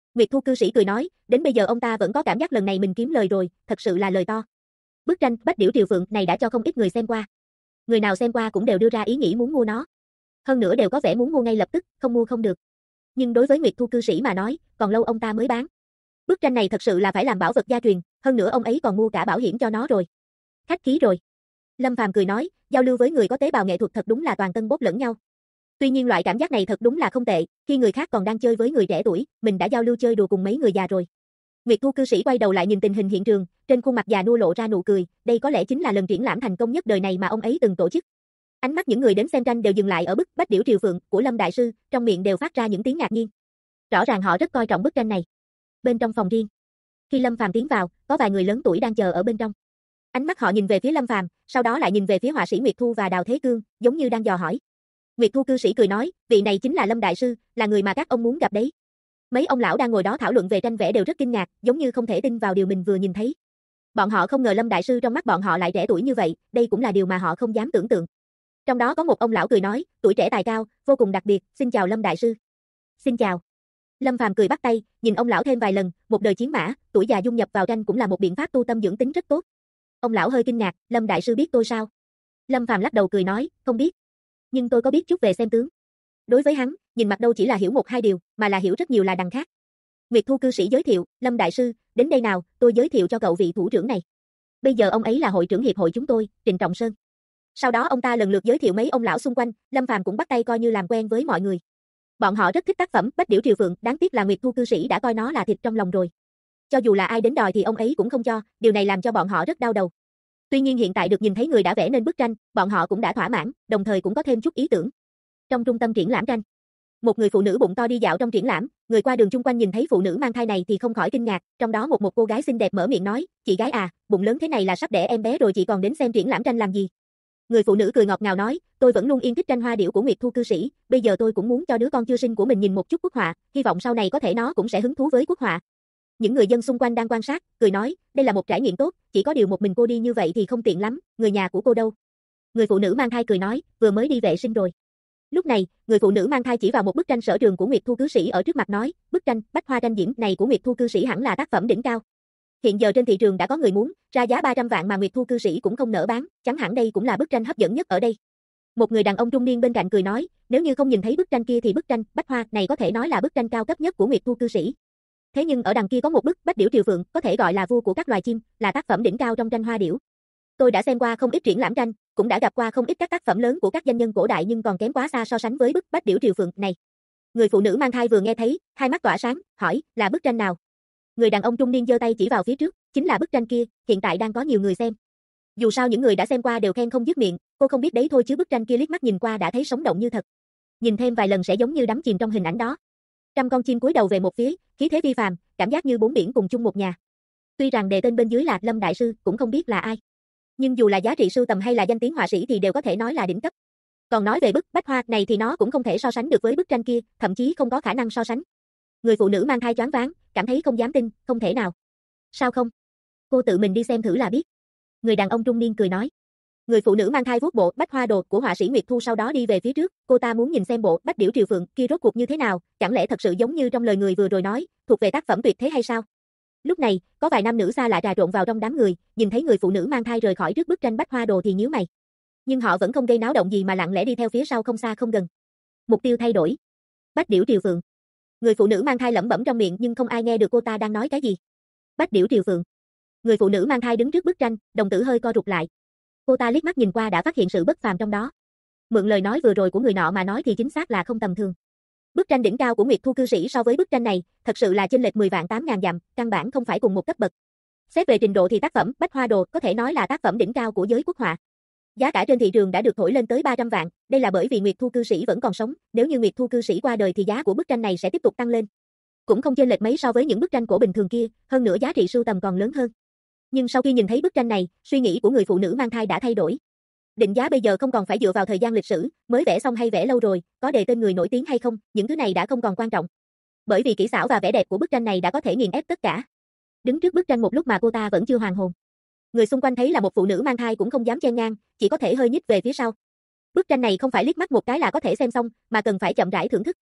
Nguyệt Thu cư sĩ cười nói, đến bây giờ ông ta vẫn có cảm giác lần này mình kiếm lời rồi, thật sự là lời to. Bức tranh Bách Điểu Triều Phượng này đã cho không ít người xem qua. Người nào xem qua cũng đều đưa ra ý nghĩ muốn mua nó. Hơn nữa đều có vẻ muốn mua ngay lập tức, không mua không được. Nhưng đối với Nguyệt Thu cư sĩ mà nói, còn lâu ông ta mới bán. Bức tranh này thật sự là phải làm bảo vật gia truyền, hơn nữa ông ấy còn mua cả bảo hiểm cho nó rồi. Khách khí rồi. Lâm Phàm cười nói, giao lưu với người có tế bào nghệ thuật thật đúng là toàn tân bốc lẫn nhau. Tuy nhiên loại cảm giác này thật đúng là không tệ, khi người khác còn đang chơi với người trẻ tuổi, mình đã giao lưu chơi đùa cùng mấy người già rồi. Nguyệt Thu cư sĩ quay đầu lại nhìn tình hình hiện trường, trên khuôn mặt già nua lộ ra nụ cười, đây có lẽ chính là lần triển lãm thành công nhất đời này mà ông ấy từng tổ chức. Ánh mắt những người đến xem tranh đều dừng lại ở bức Bách Điểu Triều Phượng của Lâm đại sư, trong miệng đều phát ra những tiếng ngạc nhiên. Rõ ràng họ rất coi trọng bức tranh này. Bên trong phòng riêng, khi Lâm Phàm tiến vào, có vài người lớn tuổi đang chờ ở bên trong. Ánh mắt họ nhìn về phía Lâm Phàm, sau đó lại nhìn về phía họa sĩ Nguyệt Thu và Đào Thế Cương, giống như đang dò hỏi. Nguyệt Thu cư sĩ cười nói, vị này chính là Lâm đại sư, là người mà các ông muốn gặp đấy. Mấy ông lão đang ngồi đó thảo luận về tranh vẽ đều rất kinh ngạc, giống như không thể tin vào điều mình vừa nhìn thấy. Bọn họ không ngờ Lâm đại sư trong mắt bọn họ lại trẻ tuổi như vậy, đây cũng là điều mà họ không dám tưởng tượng. Trong đó có một ông lão cười nói, tuổi trẻ tài cao, vô cùng đặc biệt, xin chào Lâm đại sư. Xin chào. Lâm Phàm cười bắt tay, nhìn ông lão thêm vài lần, một đời chiến mã, tuổi già dung nhập vào tranh cũng là một biện pháp tu tâm dưỡng tính rất tốt. Ông lão hơi kinh ngạc, Lâm đại sư biết tôi sao? Lâm Phàm lắc đầu cười nói, không biết. Nhưng tôi có biết chút về xem tướng. Đối với hắn, nhìn mặt đâu chỉ là hiểu một hai điều, mà là hiểu rất nhiều là đằng khác. Nguyệt Thu cư sĩ giới thiệu, Lâm đại sư, đến đây nào, tôi giới thiệu cho cậu vị thủ trưởng này. Bây giờ ông ấy là hội trưởng hiệp hội chúng tôi, Trịnh Trọng Sơn. Sau đó ông ta lần lượt giới thiệu mấy ông lão xung quanh, Lâm Phàm cũng bắt tay coi như làm quen với mọi người. Bọn họ rất thích tác phẩm Bách Điểu Triều Phượng, đáng tiếc là Nguyệt Thu cư sĩ đã coi nó là thịt trong lòng rồi. Cho dù là ai đến đòi thì ông ấy cũng không cho, điều này làm cho bọn họ rất đau đầu. Tuy nhiên hiện tại được nhìn thấy người đã vẽ nên bức tranh, bọn họ cũng đã thỏa mãn, đồng thời cũng có thêm chút ý tưởng. Trong trung tâm triển lãm tranh, một người phụ nữ bụng to đi dạo trong triển lãm, người qua đường chung quanh nhìn thấy phụ nữ mang thai này thì không khỏi kinh ngạc, trong đó một cô gái xinh đẹp mở miệng nói, chị gái à, bụng lớn thế này là sắp đẻ em bé rồi chị còn đến xem triển lãm tranh làm gì? Người phụ nữ cười ngọt ngào nói, tôi vẫn luôn yêu thích tranh hoa điểu của Nguyệt Thu cư sĩ, bây giờ tôi cũng muốn cho đứa con chưa sinh của mình nhìn một chút quốc họa, hy vọng sau này có thể nó cũng sẽ hứng thú với quốc họa. Những người dân xung quanh đang quan sát, cười nói, đây là một trải nghiệm tốt, chỉ có điều một mình cô đi như vậy thì không tiện lắm, người nhà của cô đâu? Người phụ nữ mang thai cười nói, vừa mới đi vệ sinh rồi. Lúc này, người phụ nữ mang thai chỉ vào một bức tranh sở trường của Nguyệt Thu cư sĩ ở trước mặt nói, bức tranh Bách Hoa tranh diễm này của Nguyệt Thu cư sĩ hẳn là tác phẩm đỉnh cao. Hiện giờ trên thị trường đã có người muốn, ra giá 300 vạn mà Nguyệt Thu cư sĩ cũng không nỡ bán, chẳng hẳn đây cũng là bức tranh hấp dẫn nhất ở đây. Một người đàn ông trung niên bên cạnh cười nói, nếu như không nhìn thấy bức tranh kia thì bức tranh Bách Hoa này có thể nói là bức tranh cao cấp nhất của Nguyệt Thu cư sĩ. Thế nhưng ở đằng kia có một bức Bách Điểu Triều Phượng, có thể gọi là vua của các loài chim, là tác phẩm đỉnh cao trong tranh hoa điểu. Tôi đã xem qua không ít triển lãm tranh, cũng đã gặp qua không ít các tác phẩm lớn của các danh nhân cổ đại nhưng còn kém quá xa so sánh với bức Bách Điểu Triều Phượng này. Người phụ nữ mang thai vừa nghe thấy, hai mắt tỏa sáng, hỏi, là bức tranh nào? Người đàn ông trung niên giơ tay chỉ vào phía trước, chính là bức tranh kia, hiện tại đang có nhiều người xem. Dù sao những người đã xem qua đều khen không dứt miệng, cô không biết đấy thôi chứ bức tranh kia liếc mắt nhìn qua đã thấy sống động như thật. Nhìn thêm vài lần sẽ giống như đắm chìm trong hình ảnh đó. Trăm con chim cúi đầu về một phía, khí thế phi phàm, cảm giác như bốn biển cùng chung một nhà. Tuy rằng đề tên bên dưới là Lâm đại sư, cũng không biết là ai. Nhưng dù là giá trị sưu tầm hay là danh tiếng họa sĩ thì đều có thể nói là đỉnh cấp. Còn nói về bức Bách Hoa này thì nó cũng không thể so sánh được với bức tranh kia, thậm chí không có khả năng so sánh. Người phụ nữ mang thai choáng váng, cảm thấy không dám tin, không thể nào. Sao không? Cô tự mình đi xem thử là biết. Người đàn ông trung niên cười nói. Người phụ nữ mang thai vuốt bộ Bách Hoa đồ của họa sĩ Nguyệt Thu sau đó đi về phía trước, cô ta muốn nhìn xem bộ Bách Điểu Triều Phượng kia rốt cuộc như thế nào, chẳng lẽ thật sự giống như trong lời người vừa rồi nói, thuộc về tác phẩm tuyệt thế hay sao? Lúc này, có vài nam nữ xa lạ trà trộn vào trong đám người, nhìn thấy người phụ nữ mang thai rời khỏi trước bức tranh Bách Hoa đồ thì nhíu mày. Nhưng họ vẫn không gây náo động gì mà lặng lẽ đi theo phía sau không xa không gần. Mục tiêu thay đổi. Bách Điểu Triều Phượng. Người phụ nữ mang thai lẩm bẩm trong miệng nhưng không ai nghe được cô ta đang nói cái gì. Bách Điểu Triều Phượng. Người phụ nữ mang thai đứng trước bức tranh, đồng tử hơi co rụt lại. Cô ta liếc mắt nhìn qua đã phát hiện sự bất phàm trong đó. Mượn lời nói vừa rồi của người nọ mà nói thì chính xác là không tầm thường. Bức tranh đỉnh cao của Nguyệt Thu cư sĩ so với bức tranh này, thật sự là chênh lệch 10 vạn 8.000 dặm, căn bản không phải cùng một cấp bậc. Xét về trình độ thì tác phẩm Bách Hoa đồ có thể nói là tác phẩm đỉnh cao của giới quốc họa. Giá cả trên thị trường đã được thổi lên tới 300 vạn, đây là bởi vì Nguyệt Thu cư sĩ vẫn còn sống, nếu như Nguyệt Thu cư sĩ qua đời thì giá của bức tranh này sẽ tiếp tục tăng lên. Cũng không chênh lệch mấy so với những bức tranh cổ bình thường kia, hơn nữa giá trị sưu tầm còn lớn hơn. Nhưng sau khi nhìn thấy bức tranh này, suy nghĩ của người phụ nữ mang thai đã thay đổi. Định giá bây giờ không còn phải dựa vào thời gian lịch sử, mới vẽ xong hay vẽ lâu rồi, có đề tên người nổi tiếng hay không, những thứ này đã không còn quan trọng. Bởi vì kỹ xảo và vẻ đẹp của bức tranh này đã có thể nghiền ép tất cả. Đứng trước bức tranh một lúc mà cô ta vẫn chưa hoàn hồn. Người xung quanh thấy là một phụ nữ mang thai cũng không dám chen ngang, chỉ có thể hơi nhích về phía sau. Bức tranh này không phải liếc mắt một cái là có thể xem xong, mà cần phải chậm rãi thưởng thức.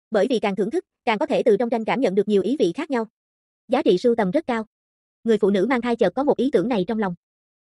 bởi vì càng thưởng thức, càng có thể từ trong tranh cảm nhận được nhiều ý vị khác nhau. Giá trị sưu tầm rất cao. Người phụ nữ mang thai chợt có một ý tưởng này trong lòng.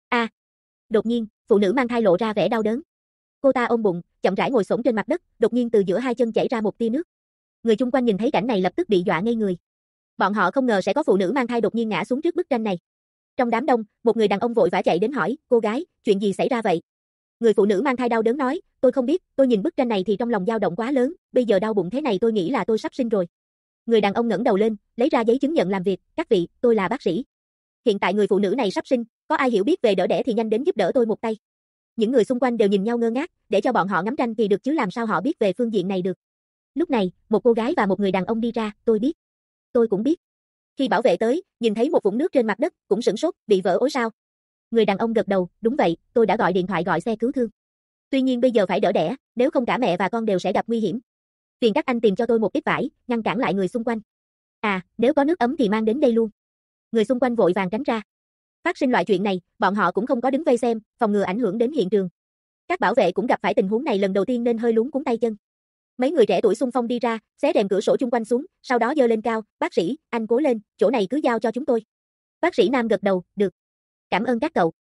Đột nhiên, phụ nữ mang thai lộ ra vẻ đau đớn. Cô ta ôm bụng, chậm rãi ngồi xổm trên mặt đất, đột nhiên từ giữa hai chân chảy ra một tia nước. Người chung quanh nhìn thấy cảnh này lập tức bị dọa ngây người. Bọn họ không ngờ sẽ có phụ nữ mang thai đột nhiên ngã xuống trước bức tranh này. Trong đám đông, một người đàn ông vội vã chạy đến hỏi, cô gái, chuyện gì xảy ra vậy? Người phụ nữ mang thai đau đớn nói, tôi không biết, tôi nhìn bức tranh này thì trong lòng dao động quá lớn, bây giờ đau bụng thế này tôi nghĩ là tôi sắp sinh rồi. Người đàn ông ngẩng đầu lên, lấy ra giấy chứng nhận làm việc, các vị, tôi là bác sĩ. Hiện tại người phụ nữ này sắp sinh, có ai hiểu biết về đỡ đẻ thì nhanh đến giúp đỡ tôi một tay. Những người xung quanh đều nhìn nhau ngơ ngác, để cho bọn họ ngắm tranh thì được chứ làm sao họ biết về phương diện này được. Lúc này, một cô gái và một người đàn ông đi ra, tôi biết. Tôi cũng biết. Khi bảo vệ tới, nhìn thấy một vũng nước trên mặt đất, cũng sửng sốt, bị vỡ ối sao? Người đàn ông gật đầu, đúng vậy, tôi đã gọi điện thoại gọi xe cứu thương. Tuy nhiên bây giờ phải đỡ đẻ, nếu không cả mẹ và con đều sẽ gặp nguy hiểm. Phiền các anh tìm cho tôi một ít vải, ngăn cản lại người xung quanh. Nếu có nước ấm thì mang đến đây luôn. Người xung quanh vội vàng tránh ra. Phát sinh loại chuyện này, bọn họ cũng không có đứng vây xem, phòng ngừa ảnh hưởng đến hiện trường. Các bảo vệ cũng gặp phải tình huống này lần đầu tiên nên hơi luống cuống tay chân. Mấy người trẻ tuổi xung phong đi ra, xé rèm cửa sổ chung quanh xuống, sau đó giơ lên cao, bác sĩ, anh cố lên, chỗ này cứ giao cho chúng tôi. Bác sĩ nam gật đầu, được. Cảm ơn các cậu.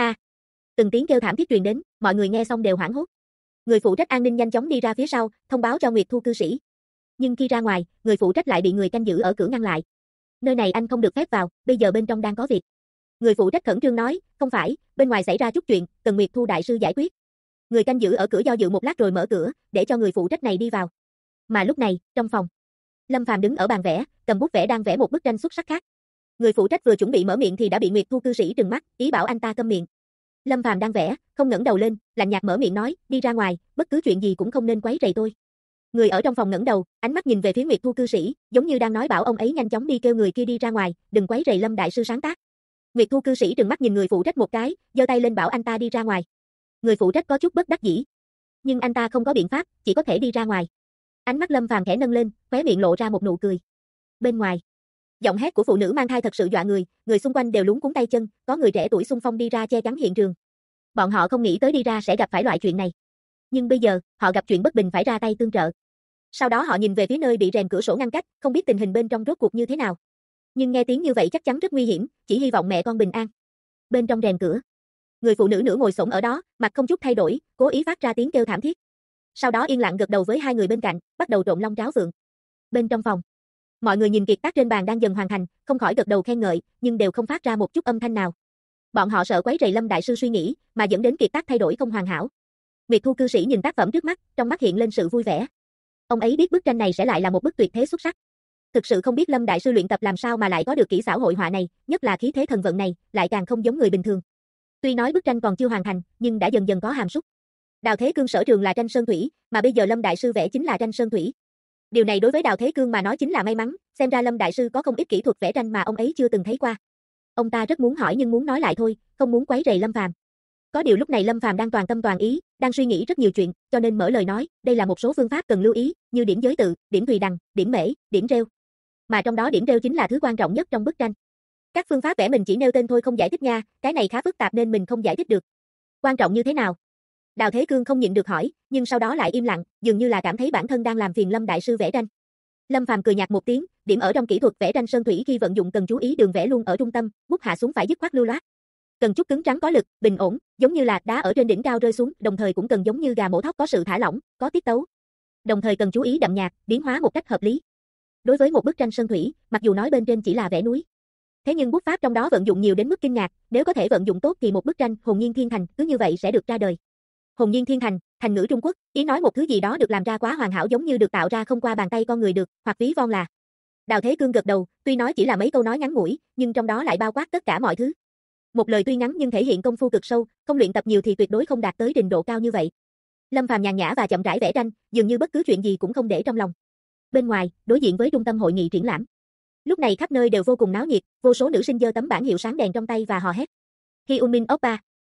Từng tiếng kêu thảm thiết truyền đến, mọi người nghe xong đều hoảng hốt. Người phụ trách an ninh nhanh chóng đi ra phía sau, thông báo cho Nguyệt Thu cư sĩ. Nhưng khi ra ngoài, người phụ trách lại bị người canh giữ ở cửa ngăn lại. Nơi này anh không được phép vào, bây giờ bên trong đang có việc. Người phụ trách khẩn trương nói, không phải, bên ngoài xảy ra chút chuyện, cần Nguyệt Thu đại sư giải quyết. Người canh giữ ở cửa do dự một lát rồi mở cửa, để cho người phụ trách này đi vào. Mà lúc này, trong phòng, Lâm Phàm đứng ở bàn vẽ, cầm bút vẽ đang vẽ một bức tranh xuất sắc khác. Người phụ trách vừa chuẩn bị mở miệng thì đã bị Nguyệt Thu cư sĩ trừng mắt, ý bảo anh ta câm miệng. Lâm Phàm đang vẽ, không ngẩng đầu lên, lạnh nhạt mở miệng nói, đi ra ngoài, bất cứ chuyện gì cũng không nên quấy rầy tôi. Người ở trong phòng ngẩng đầu, ánh mắt nhìn về phía Nguyệt Thu cư sĩ, giống như đang nói bảo ông ấy nhanh chóng đi kêu người kia đi ra ngoài, đừng quấy rầy Lâm đại sư sáng tác. Nguyệt Thu cư sĩ trừng mắt nhìn người phụ trách một cái, giơ tay lên bảo anh ta đi ra ngoài. Người phụ trách có chút bất đắc dĩ, nhưng anh ta không có biện pháp, chỉ có thể đi ra ngoài. Ánh mắt Lâm Phàm khẽ nâng lên, khóe miệng lộ ra một nụ cười. Bên ngoài, giọng hét của phụ nữ mang thai thật sự dọa người xung quanh đều luống cuống tay chân, có người trẻ tuổi xung phong đi ra che chắn hiện trường. Bọn họ không nghĩ tới đi ra sẽ gặp phải loại chuyện này. Nhưng bây giờ, họ gặp chuyện bất bình phải ra tay tương trợ. Sau đó họ nhìn về phía nơi bị rèm cửa sổ ngăn cách, không biết tình hình bên trong rốt cuộc như thế nào. Nhưng nghe tiếng như vậy chắc chắn rất nguy hiểm, chỉ hy vọng mẹ con bình an. Bên trong rèm cửa, người phụ nữ nửa ngồi xổm ở đó, mặt không chút thay đổi, cố ý phát ra tiếng kêu thảm thiết. Sau đó yên lặng gật đầu với hai người bên cạnh, bắt đầu trộn long tráo vượng. Bên trong phòng, mọi người nhìn kiệt tác trên bàn đang dần hoàn thành, không khỏi gật đầu khen ngợi, nhưng đều không phát ra một chút âm thanh nào. Bọn họ sợ quấy rầy Lâm đại sư suy nghĩ, mà dẫn đến kiệt tác thay đổi không hoàn hảo. Nguyệt Thu cư sĩ nhìn tác phẩm trước mắt, trong mắt hiện lên sự vui vẻ. Ông ấy biết bức tranh này sẽ lại là một bức tuyệt thế xuất sắc. Thực sự không biết Lâm đại sư luyện tập làm sao mà lại có được kỹ xảo hội họa này, nhất là khí thế thần vận này, lại càng không giống người bình thường. Tuy nói bức tranh còn chưa hoàn thành, nhưng đã dần dần có hàm xúc. Đào Thế Cương sở trường là tranh sơn thủy, mà bây giờ Lâm đại sư vẽ chính là tranh sơn thủy. Điều này đối với Đào Thế Cương mà nói chính là may mắn, xem ra Lâm đại sư có không ít kỹ thuật vẽ tranh mà ông ấy chưa từng thấy qua. Ông ta rất muốn hỏi nhưng muốn nói lại thôi, không muốn quấy rầy Lâm Phàm. Có điều lúc này Lâm Phàm đang toàn tâm toàn ý, đang suy nghĩ rất nhiều chuyện, cho nên mở lời nói, đây là một số phương pháp cần lưu ý, như điểm giới tự, điểm tùy đằng, điểm mễ, điểm rêu. Mà trong đó điểm rêu chính là thứ quan trọng nhất trong bức tranh. Các phương pháp vẽ mình chỉ nêu tên thôi không giải thích nha, cái này khá phức tạp nên mình không giải thích được. Quan trọng như thế nào? Đào Thế Cương không nhịn được hỏi, nhưng sau đó lại im lặng, dường như là cảm thấy bản thân đang làm phiền Lâm đại sư vẽ tranh. Lâm Phàm cười nhạt một tiếng, điểm ở trong kỹ thuật vẽ tranh sơn thủy khi vận dụng cần chú ý đường vẽ luôn ở trung tâm, bút hạ xuống phải dứt khoát lưu loát. Cần chút cứng rắn có lực, bình ổn, giống như là đá ở trên đỉnh cao rơi xuống, đồng thời cũng cần giống như gà mổ thóc có sự thả lỏng, có tiết tấu. Đồng thời cần chú ý đậm nhạt, biến hóa một cách hợp lý. Đối với một bức tranh sơn thủy, mặc dù nói bên trên chỉ là vẽ núi, thế nhưng bút pháp trong đó vận dụng nhiều đến mức kinh ngạc, nếu có thể vận dụng tốt thì một bức tranh hồn nhiên thiên thành cứ như vậy sẽ được ra đời. Hồn nhiên thiên thành, thành ngữ Trung Quốc, ý nói một thứ gì đó được làm ra quá hoàn hảo giống như được tạo ra không qua bàn tay con người được, hoặc ví von là. Đào Thế Cương gật đầu, tuy nói chỉ là mấy câu nói ngắn ngủi, nhưng trong đó lại bao quát tất cả mọi thứ. Một lời tuy ngắn nhưng thể hiện công phu cực sâu, không luyện tập nhiều thì tuyệt đối không đạt tới trình độ cao như vậy. Lâm Phàm nhàn nhã và chậm rãi vẽ tranh, dường như bất cứ chuyện gì cũng không để trong lòng. Bên ngoài, đối diện với trung tâm hội nghị triển lãm, lúc này khắp nơi đều vô cùng náo nhiệt, vô số nữ sinh giơ tấm bảng hiệu sáng đèn trong tay và hò hét. Hyun Min Oppa.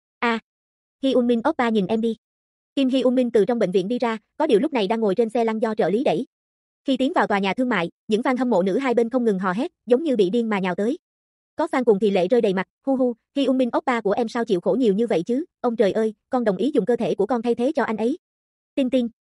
Hyun Min Oppa nhìn em đi. Kim Hyun Min từ trong bệnh viện đi ra, có điều lúc này đang ngồi trên xe lăn do trợ lý đẩy. Khi tiến vào tòa nhà thương mại, những fan hâm mộ nữ hai bên không ngừng hò hét, giống như bị điên mà nhào tới. Có fan cùng thì lệ rơi đầy mặt, hu hu, Hyun Min Oppa của em sao chịu khổ nhiều như vậy chứ, ông trời ơi, con đồng ý dùng cơ thể của con thay thế cho anh ấy. Tin tin.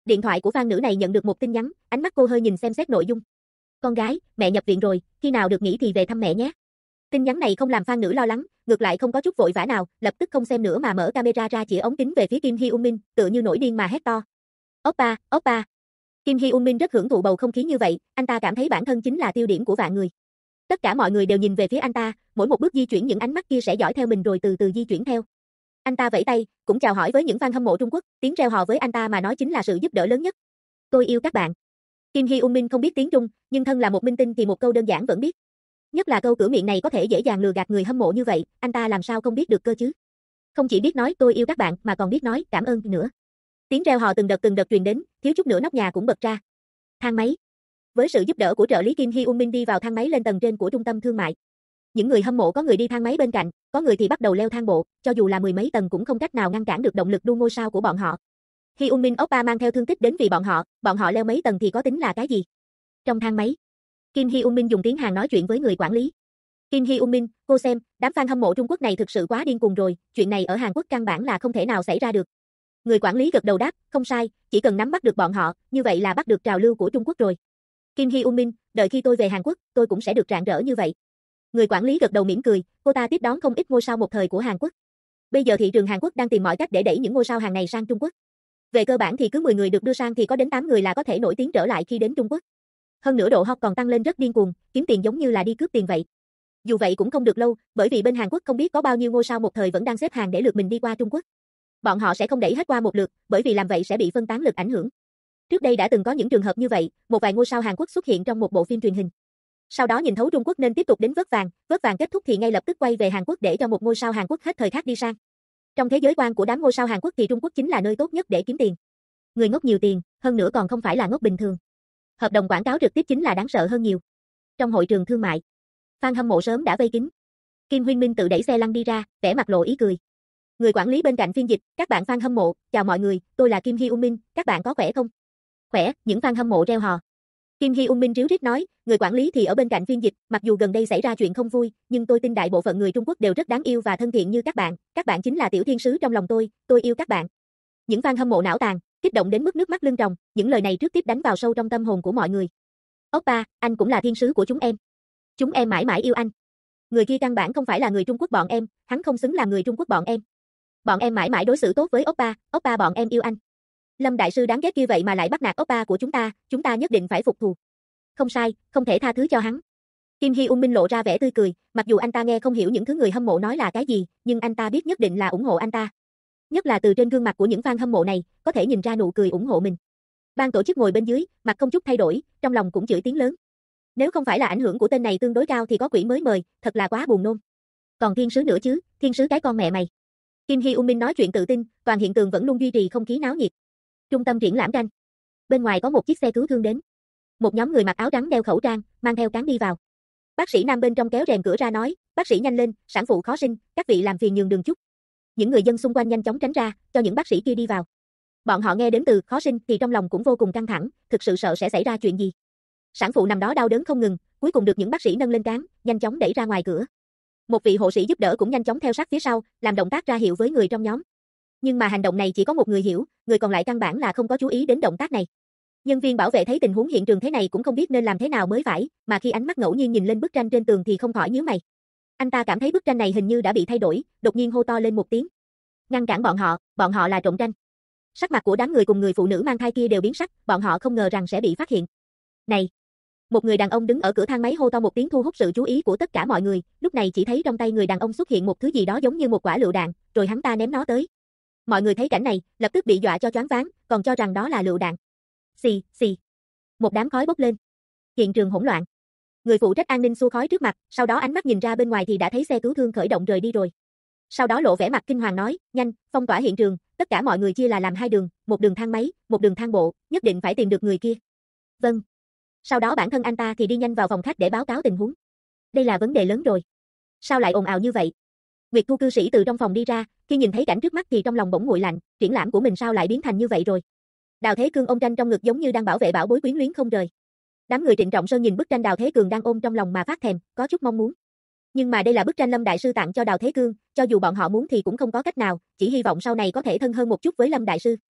Điện thoại của fan nữ này nhận được một tin nhắn, ánh mắt cô hơi nhìn xem xét nội dung. Con gái, mẹ nhập viện rồi, khi nào được nghỉ thì về thăm mẹ nhé. Tin nhắn này không làm fan nữ lo lắng, ngược lại không có chút vội vã nào, lập tức không xem nữa mà mở camera ra chĩa ống kính về phía Kim Hee Min, tựa như nổi điên mà hét to. Oppa, Oppa. Kim Hee Min rất hưởng thụ bầu không khí như vậy, anh ta cảm thấy bản thân chính là tiêu điểm của vạn người. Tất cả mọi người đều nhìn về phía anh ta, mỗi một bước di chuyển những ánh mắt kia sẽ dõi theo mình rồi từ từ di chuyển theo. Anh ta vẫy tay, cũng chào hỏi với những fan hâm mộ Trung Quốc, tiếng reo hò với anh ta mà nói chính là sự giúp đỡ lớn nhất. Tôi yêu các bạn. Kim Hee Min không biết tiếng Trung, nhưng thân là một minh tinh thì một câu đơn giản vẫn biết. Nhất là câu cửa miệng này có thể dễ dàng lừa gạt người hâm mộ như vậy, anh ta làm sao không biết được cơ chứ? Không chỉ biết nói tôi yêu các bạn mà còn biết nói cảm ơn nữa. Tiếng reo hò từng đợt truyền đến, thiếu chút nữa nóc nhà cũng bật ra. Thang máy. Với sự giúp đỡ của trợ lý Kim Hee Min đi vào thang máy lên tầng trên của trung tâm thương mại. Những người hâm mộ có người đi thang máy bên cạnh, có người thì bắt đầu leo thang bộ, cho dù là mười mấy tầng cũng không cách nào ngăn cản được động lực đua ngôi sao của bọn họ. Hee Min Oppa mang theo thương tích đến vì bọn họ leo mấy tầng thì có tính là cái gì? Trong thang máy, Kim Hee Min dùng tiếng Hàn nói chuyện với người quản lý. Kim Hee Min, cô xem, đám fan hâm mộ Trung Quốc này thực sự quá điên cuồng rồi, chuyện này ở Hàn Quốc căn bản là không thể nào xảy ra được. Người quản lý gật đầu đáp, không sai, chỉ cần nắm bắt được bọn họ, như vậy là bắt được trào lưu của Trung Quốc rồi. Kim Hee Min, đợi khi tôi về Hàn Quốc, tôi cũng sẽ được rạng rỡ như vậy. Người quản lý gật đầu mỉm cười, cô ta tiếp đón không ít ngôi sao một thời của Hàn Quốc. Bây giờ thị trường Hàn Quốc đang tìm mọi cách để đẩy những ngôi sao hàng này sang Trung Quốc. Về cơ bản thì cứ 10 người được đưa sang thì có đến 8 người là có thể nổi tiếng trở lại khi đến Trung Quốc. Hơn nữa độ hot còn tăng lên rất điên cuồng, kiếm tiền giống như là đi cướp tiền vậy. Dù vậy cũng không được lâu, bởi vì bên Hàn Quốc không biết có bao nhiêu ngôi sao một thời vẫn đang xếp hàng để lượt mình đi qua Trung Quốc. Bọn họ sẽ không đẩy hết qua một lượt, bởi vì làm vậy sẽ bị phân tán lực ảnh hưởng. Trước đây đã từng có những trường hợp như vậy, một vài ngôi sao Hàn Quốc xuất hiện trong một bộ phim truyền hình. Sau đó nhìn thấu Trung Quốc nên tiếp tục đến vớt vàng kết thúc thì ngay lập tức quay về Hàn Quốc để cho một ngôi sao Hàn Quốc hết thời khác đi sang. Trong thế giới quan của đám ngôi sao Hàn Quốc thì Trung Quốc chính là nơi tốt nhất để kiếm tiền. Người ngốc nhiều tiền, hơn nữa còn không phải là ngốc bình thường. Hợp đồng quảng cáo trực tiếp chính là đáng sợ hơn nhiều. Trong hội trường thương mại, fan hâm mộ sớm đã vây kín. Kim Huynh Minh tự đẩy xe lăn đi ra, vẻ mặt lộ ý cười. Người quản lý bên cạnh phiên dịch, các bạn fan hâm mộ, chào mọi người, tôi là Kim Hee Min, các bạn có khỏe không? Khỏe, những fan hâm mộ reo hò. Kim Hee Min ríu rít nói, người quản lý thì ở bên cạnh phiên dịch, mặc dù gần đây xảy ra chuyện không vui, nhưng tôi tin đại bộ phận người Trung Quốc đều rất đáng yêu và thân thiện như các bạn chính là tiểu thiên sứ trong lòng tôi yêu các bạn. Những fan hâm mộ não tàn, kích động đến mức nước mắt lưng tròng, những lời này trước tiếp đánh vào sâu trong tâm hồn của mọi người. Oppa, anh cũng là thiên sứ của chúng em. Chúng em mãi mãi yêu anh. Người kia căn bản không phải là người Trung Quốc bọn em, hắn không xứng làm người Trung Quốc bọn em. Bọn em mãi mãi đối xử tốt với Oppa bọn em yêu anh. Lâm đại sư đáng ghét kia vậy mà lại bắt nạt Oppa của chúng ta nhất định phải phục thù. Không sai, không thể tha thứ cho hắn. Kim Hee Min lộ ra vẻ tươi cười, mặc dù anh ta nghe không hiểu những thứ người hâm mộ nói là cái gì, nhưng anh ta biết nhất định là ủng hộ anh ta. Nhất là từ trên gương mặt của những fan hâm mộ này, có thể nhìn ra nụ cười ủng hộ mình. Ban tổ chức ngồi bên dưới, mặt không chút thay đổi, trong lòng cũng chửi tiếng lớn. Nếu không phải là ảnh hưởng của tên này tương đối cao thì có quỷ mới mời, thật là quá buồn nôn. Còn thiên sứ nữa chứ, thiên sứ cái con mẹ mày. Kim Hee Min nói chuyện tự tin, toàn hiện trường vẫn luôn duy trì không khí náo nhiệt. Trung tâm triển lãm tranh. Bên ngoài có một chiếc xe cứu thương đến. Một nhóm người mặc áo trắng đeo khẩu trang, mang theo cán đi vào. Bác sĩ nam bên trong kéo rèm cửa ra nói, bác sĩ nhanh lên, sản phụ khó sinh, các vị làm phiền nhường đường chút. Những người dân xung quanh nhanh chóng tránh ra, cho những bác sĩ kia đi vào. Bọn họ nghe đến từ khó sinh thì trong lòng cũng vô cùng căng thẳng, thực sự sợ sẽ xảy ra chuyện gì. Sản phụ nằm đó đau đớn không ngừng, cuối cùng được những bác sĩ nâng lên cán, nhanh chóng đẩy ra ngoài cửa. Một vị hộ sĩ giúp đỡ cũng nhanh chóng theo sát phía sau, làm động tác ra hiệu với người trong nhóm. Nhưng mà hành động này chỉ có một người hiểu, người còn lại căn bản là không có chú ý đến động tác này. Nhân viên bảo vệ thấy tình huống hiện trường thế này cũng không biết nên làm thế nào mới phải, mà khi ánh mắt ngẫu nhiên nhìn lên bức tranh trên tường thì không khỏi nhíu mày. Anh ta cảm thấy bức tranh này hình như đã bị thay đổi, đột nhiên hô to lên một tiếng. Ngăn cản bọn họ là trộm tranh. Sắc mặt của đám người cùng người phụ nữ mang thai kia đều biến sắc, bọn họ không ngờ rằng sẽ bị phát hiện. Này! Một người đàn ông đứng ở cửa thang máy hô to một tiếng thu hút sự chú ý của tất cả mọi người, lúc này chỉ thấy trong tay người đàn ông xuất hiện một thứ gì đó giống như một quả lựu đạn, rồi hắn ta ném nó tới. Mọi người thấy cảnh này, lập tức bị dọa cho choáng váng, còn cho rằng đó là lựu đạn. Xì, xì. Một đám khói bốc lên. Hiện trường hỗn loạn. Người phụ trách an ninh xua khói trước mặt, sau đó ánh mắt nhìn ra bên ngoài thì đã thấy xe cứu thương khởi động rời đi rồi. Sau đó lộ vẻ mặt kinh hoàng nói, nhanh, phong tỏa hiện trường, tất cả mọi người chia là làm hai đường, một đường thang máy, một đường thang bộ, nhất định phải tìm được người kia. Vâng. Sau đó bản thân anh ta thì đi nhanh vào phòng khách để báo cáo tình huống. Đây là vấn đề lớn rồi. Sao lại ồn ào như vậy? Nguyệt Thu cư sĩ từ trong phòng đi ra, khi nhìn thấy cảnh trước mắt thì trong lòng bỗng nguội lạnh, triển lãm của mình sao lại biến thành như vậy rồi? Đào Thế Cương ôm tranh trong ngực giống như đang bảo vệ bảo bối quyến luyến không rời. Đám người Trịnh Trọng Sơn nhìn bức tranh Đào Thế Cương đang ôm trong lòng mà phát thèm, có chút mong muốn. Nhưng mà đây là bức tranh Lâm đại sư tặng cho Đào Thế Cương, cho dù bọn họ muốn thì cũng không có cách nào, chỉ hy vọng sau này có thể thân hơn một chút với Lâm đại sư.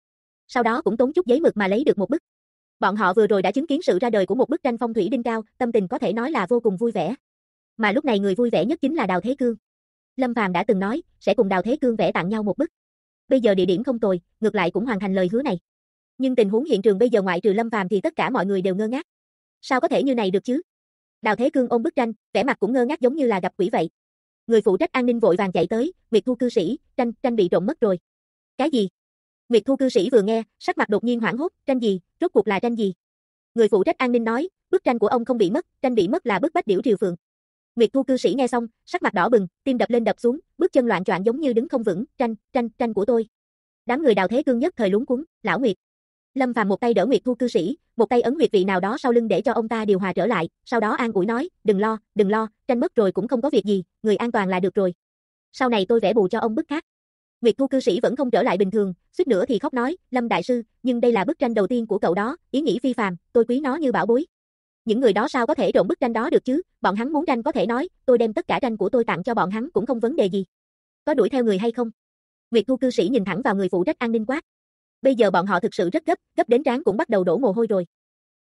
Sau đó cũng tốn chút giấy mực mà lấy được một bức. Bọn họ vừa rồi đã chứng kiến sự ra đời của một bức tranh phong thủy đỉnh cao, tâm tình có thể nói là vô cùng vui vẻ. Mà lúc này người vui vẻ nhất chính là Đào Thế Cương. Lâm Phàm đã từng nói, sẽ cùng Đào Thế Cương vẽ tặng nhau một bức. Bây giờ địa điểm không tồi, ngược lại cũng hoàn thành lời hứa này. Nhưng tình huống hiện trường bây giờ ngoại trừ Lâm Phàm thì tất cả mọi người đều ngơ ngác. Sao có thể như này được chứ? Đào Thế Cương ôm bức tranh, vẻ mặt cũng ngơ ngác giống như là gặp quỷ vậy. Người phụ trách an ninh vội vàng chạy tới, Nguyệt Thu cư sĩ, tranh bị trộm mất rồi. Cái gì? Nguyệt Thu cư sĩ vừa nghe, sắc mặt đột nhiên hoảng hốt, tranh gì, rốt cuộc là tranh gì? Người phụ trách an ninh nói, bức tranh của ông không bị mất, tranh bị mất là bức Bách Điểu Triều Phượng. Nguyệt Thu cư sĩ nghe xong, sắc mặt đỏ bừng, tim đập lên đập xuống, bước chân loạn choạng giống như đứng không vững, tranh của tôi. Đám người Đào Thế Cương nhất thời luống cuống, lão Nguyệt. Lâm Phàm một tay đỡ Nguyệt Thu cư sĩ, một tay ấn huyệt vị nào đó sau lưng để cho ông ta điều hòa trở lại, sau đó an ủi nói, đừng lo, tranh mất rồi cũng không có việc gì, người an toàn là được rồi. Sau này tôi vẽ bù cho ông bức khác. Nguyệt Thu cư sĩ vẫn không trở lại bình thường, suýt nữa thì khóc nói, Lâm đại sư, nhưng đây là bức tranh đầu tiên của cậu đó, ý nghĩ phi phàm, tôi quý nó như bảo bối. Những người đó sao có thể trộm bức tranh đó được chứ, bọn hắn muốn tranh có thể nói, tôi đem tất cả tranh của tôi tặng cho bọn hắn cũng không vấn đề gì. Có đuổi theo người hay không? Nguyệt Thu cư sĩ nhìn thẳng vào người phụ trách an ninh quát. Bây giờ bọn họ thực sự rất gấp đến trán cũng bắt đầu đổ mồ hôi rồi.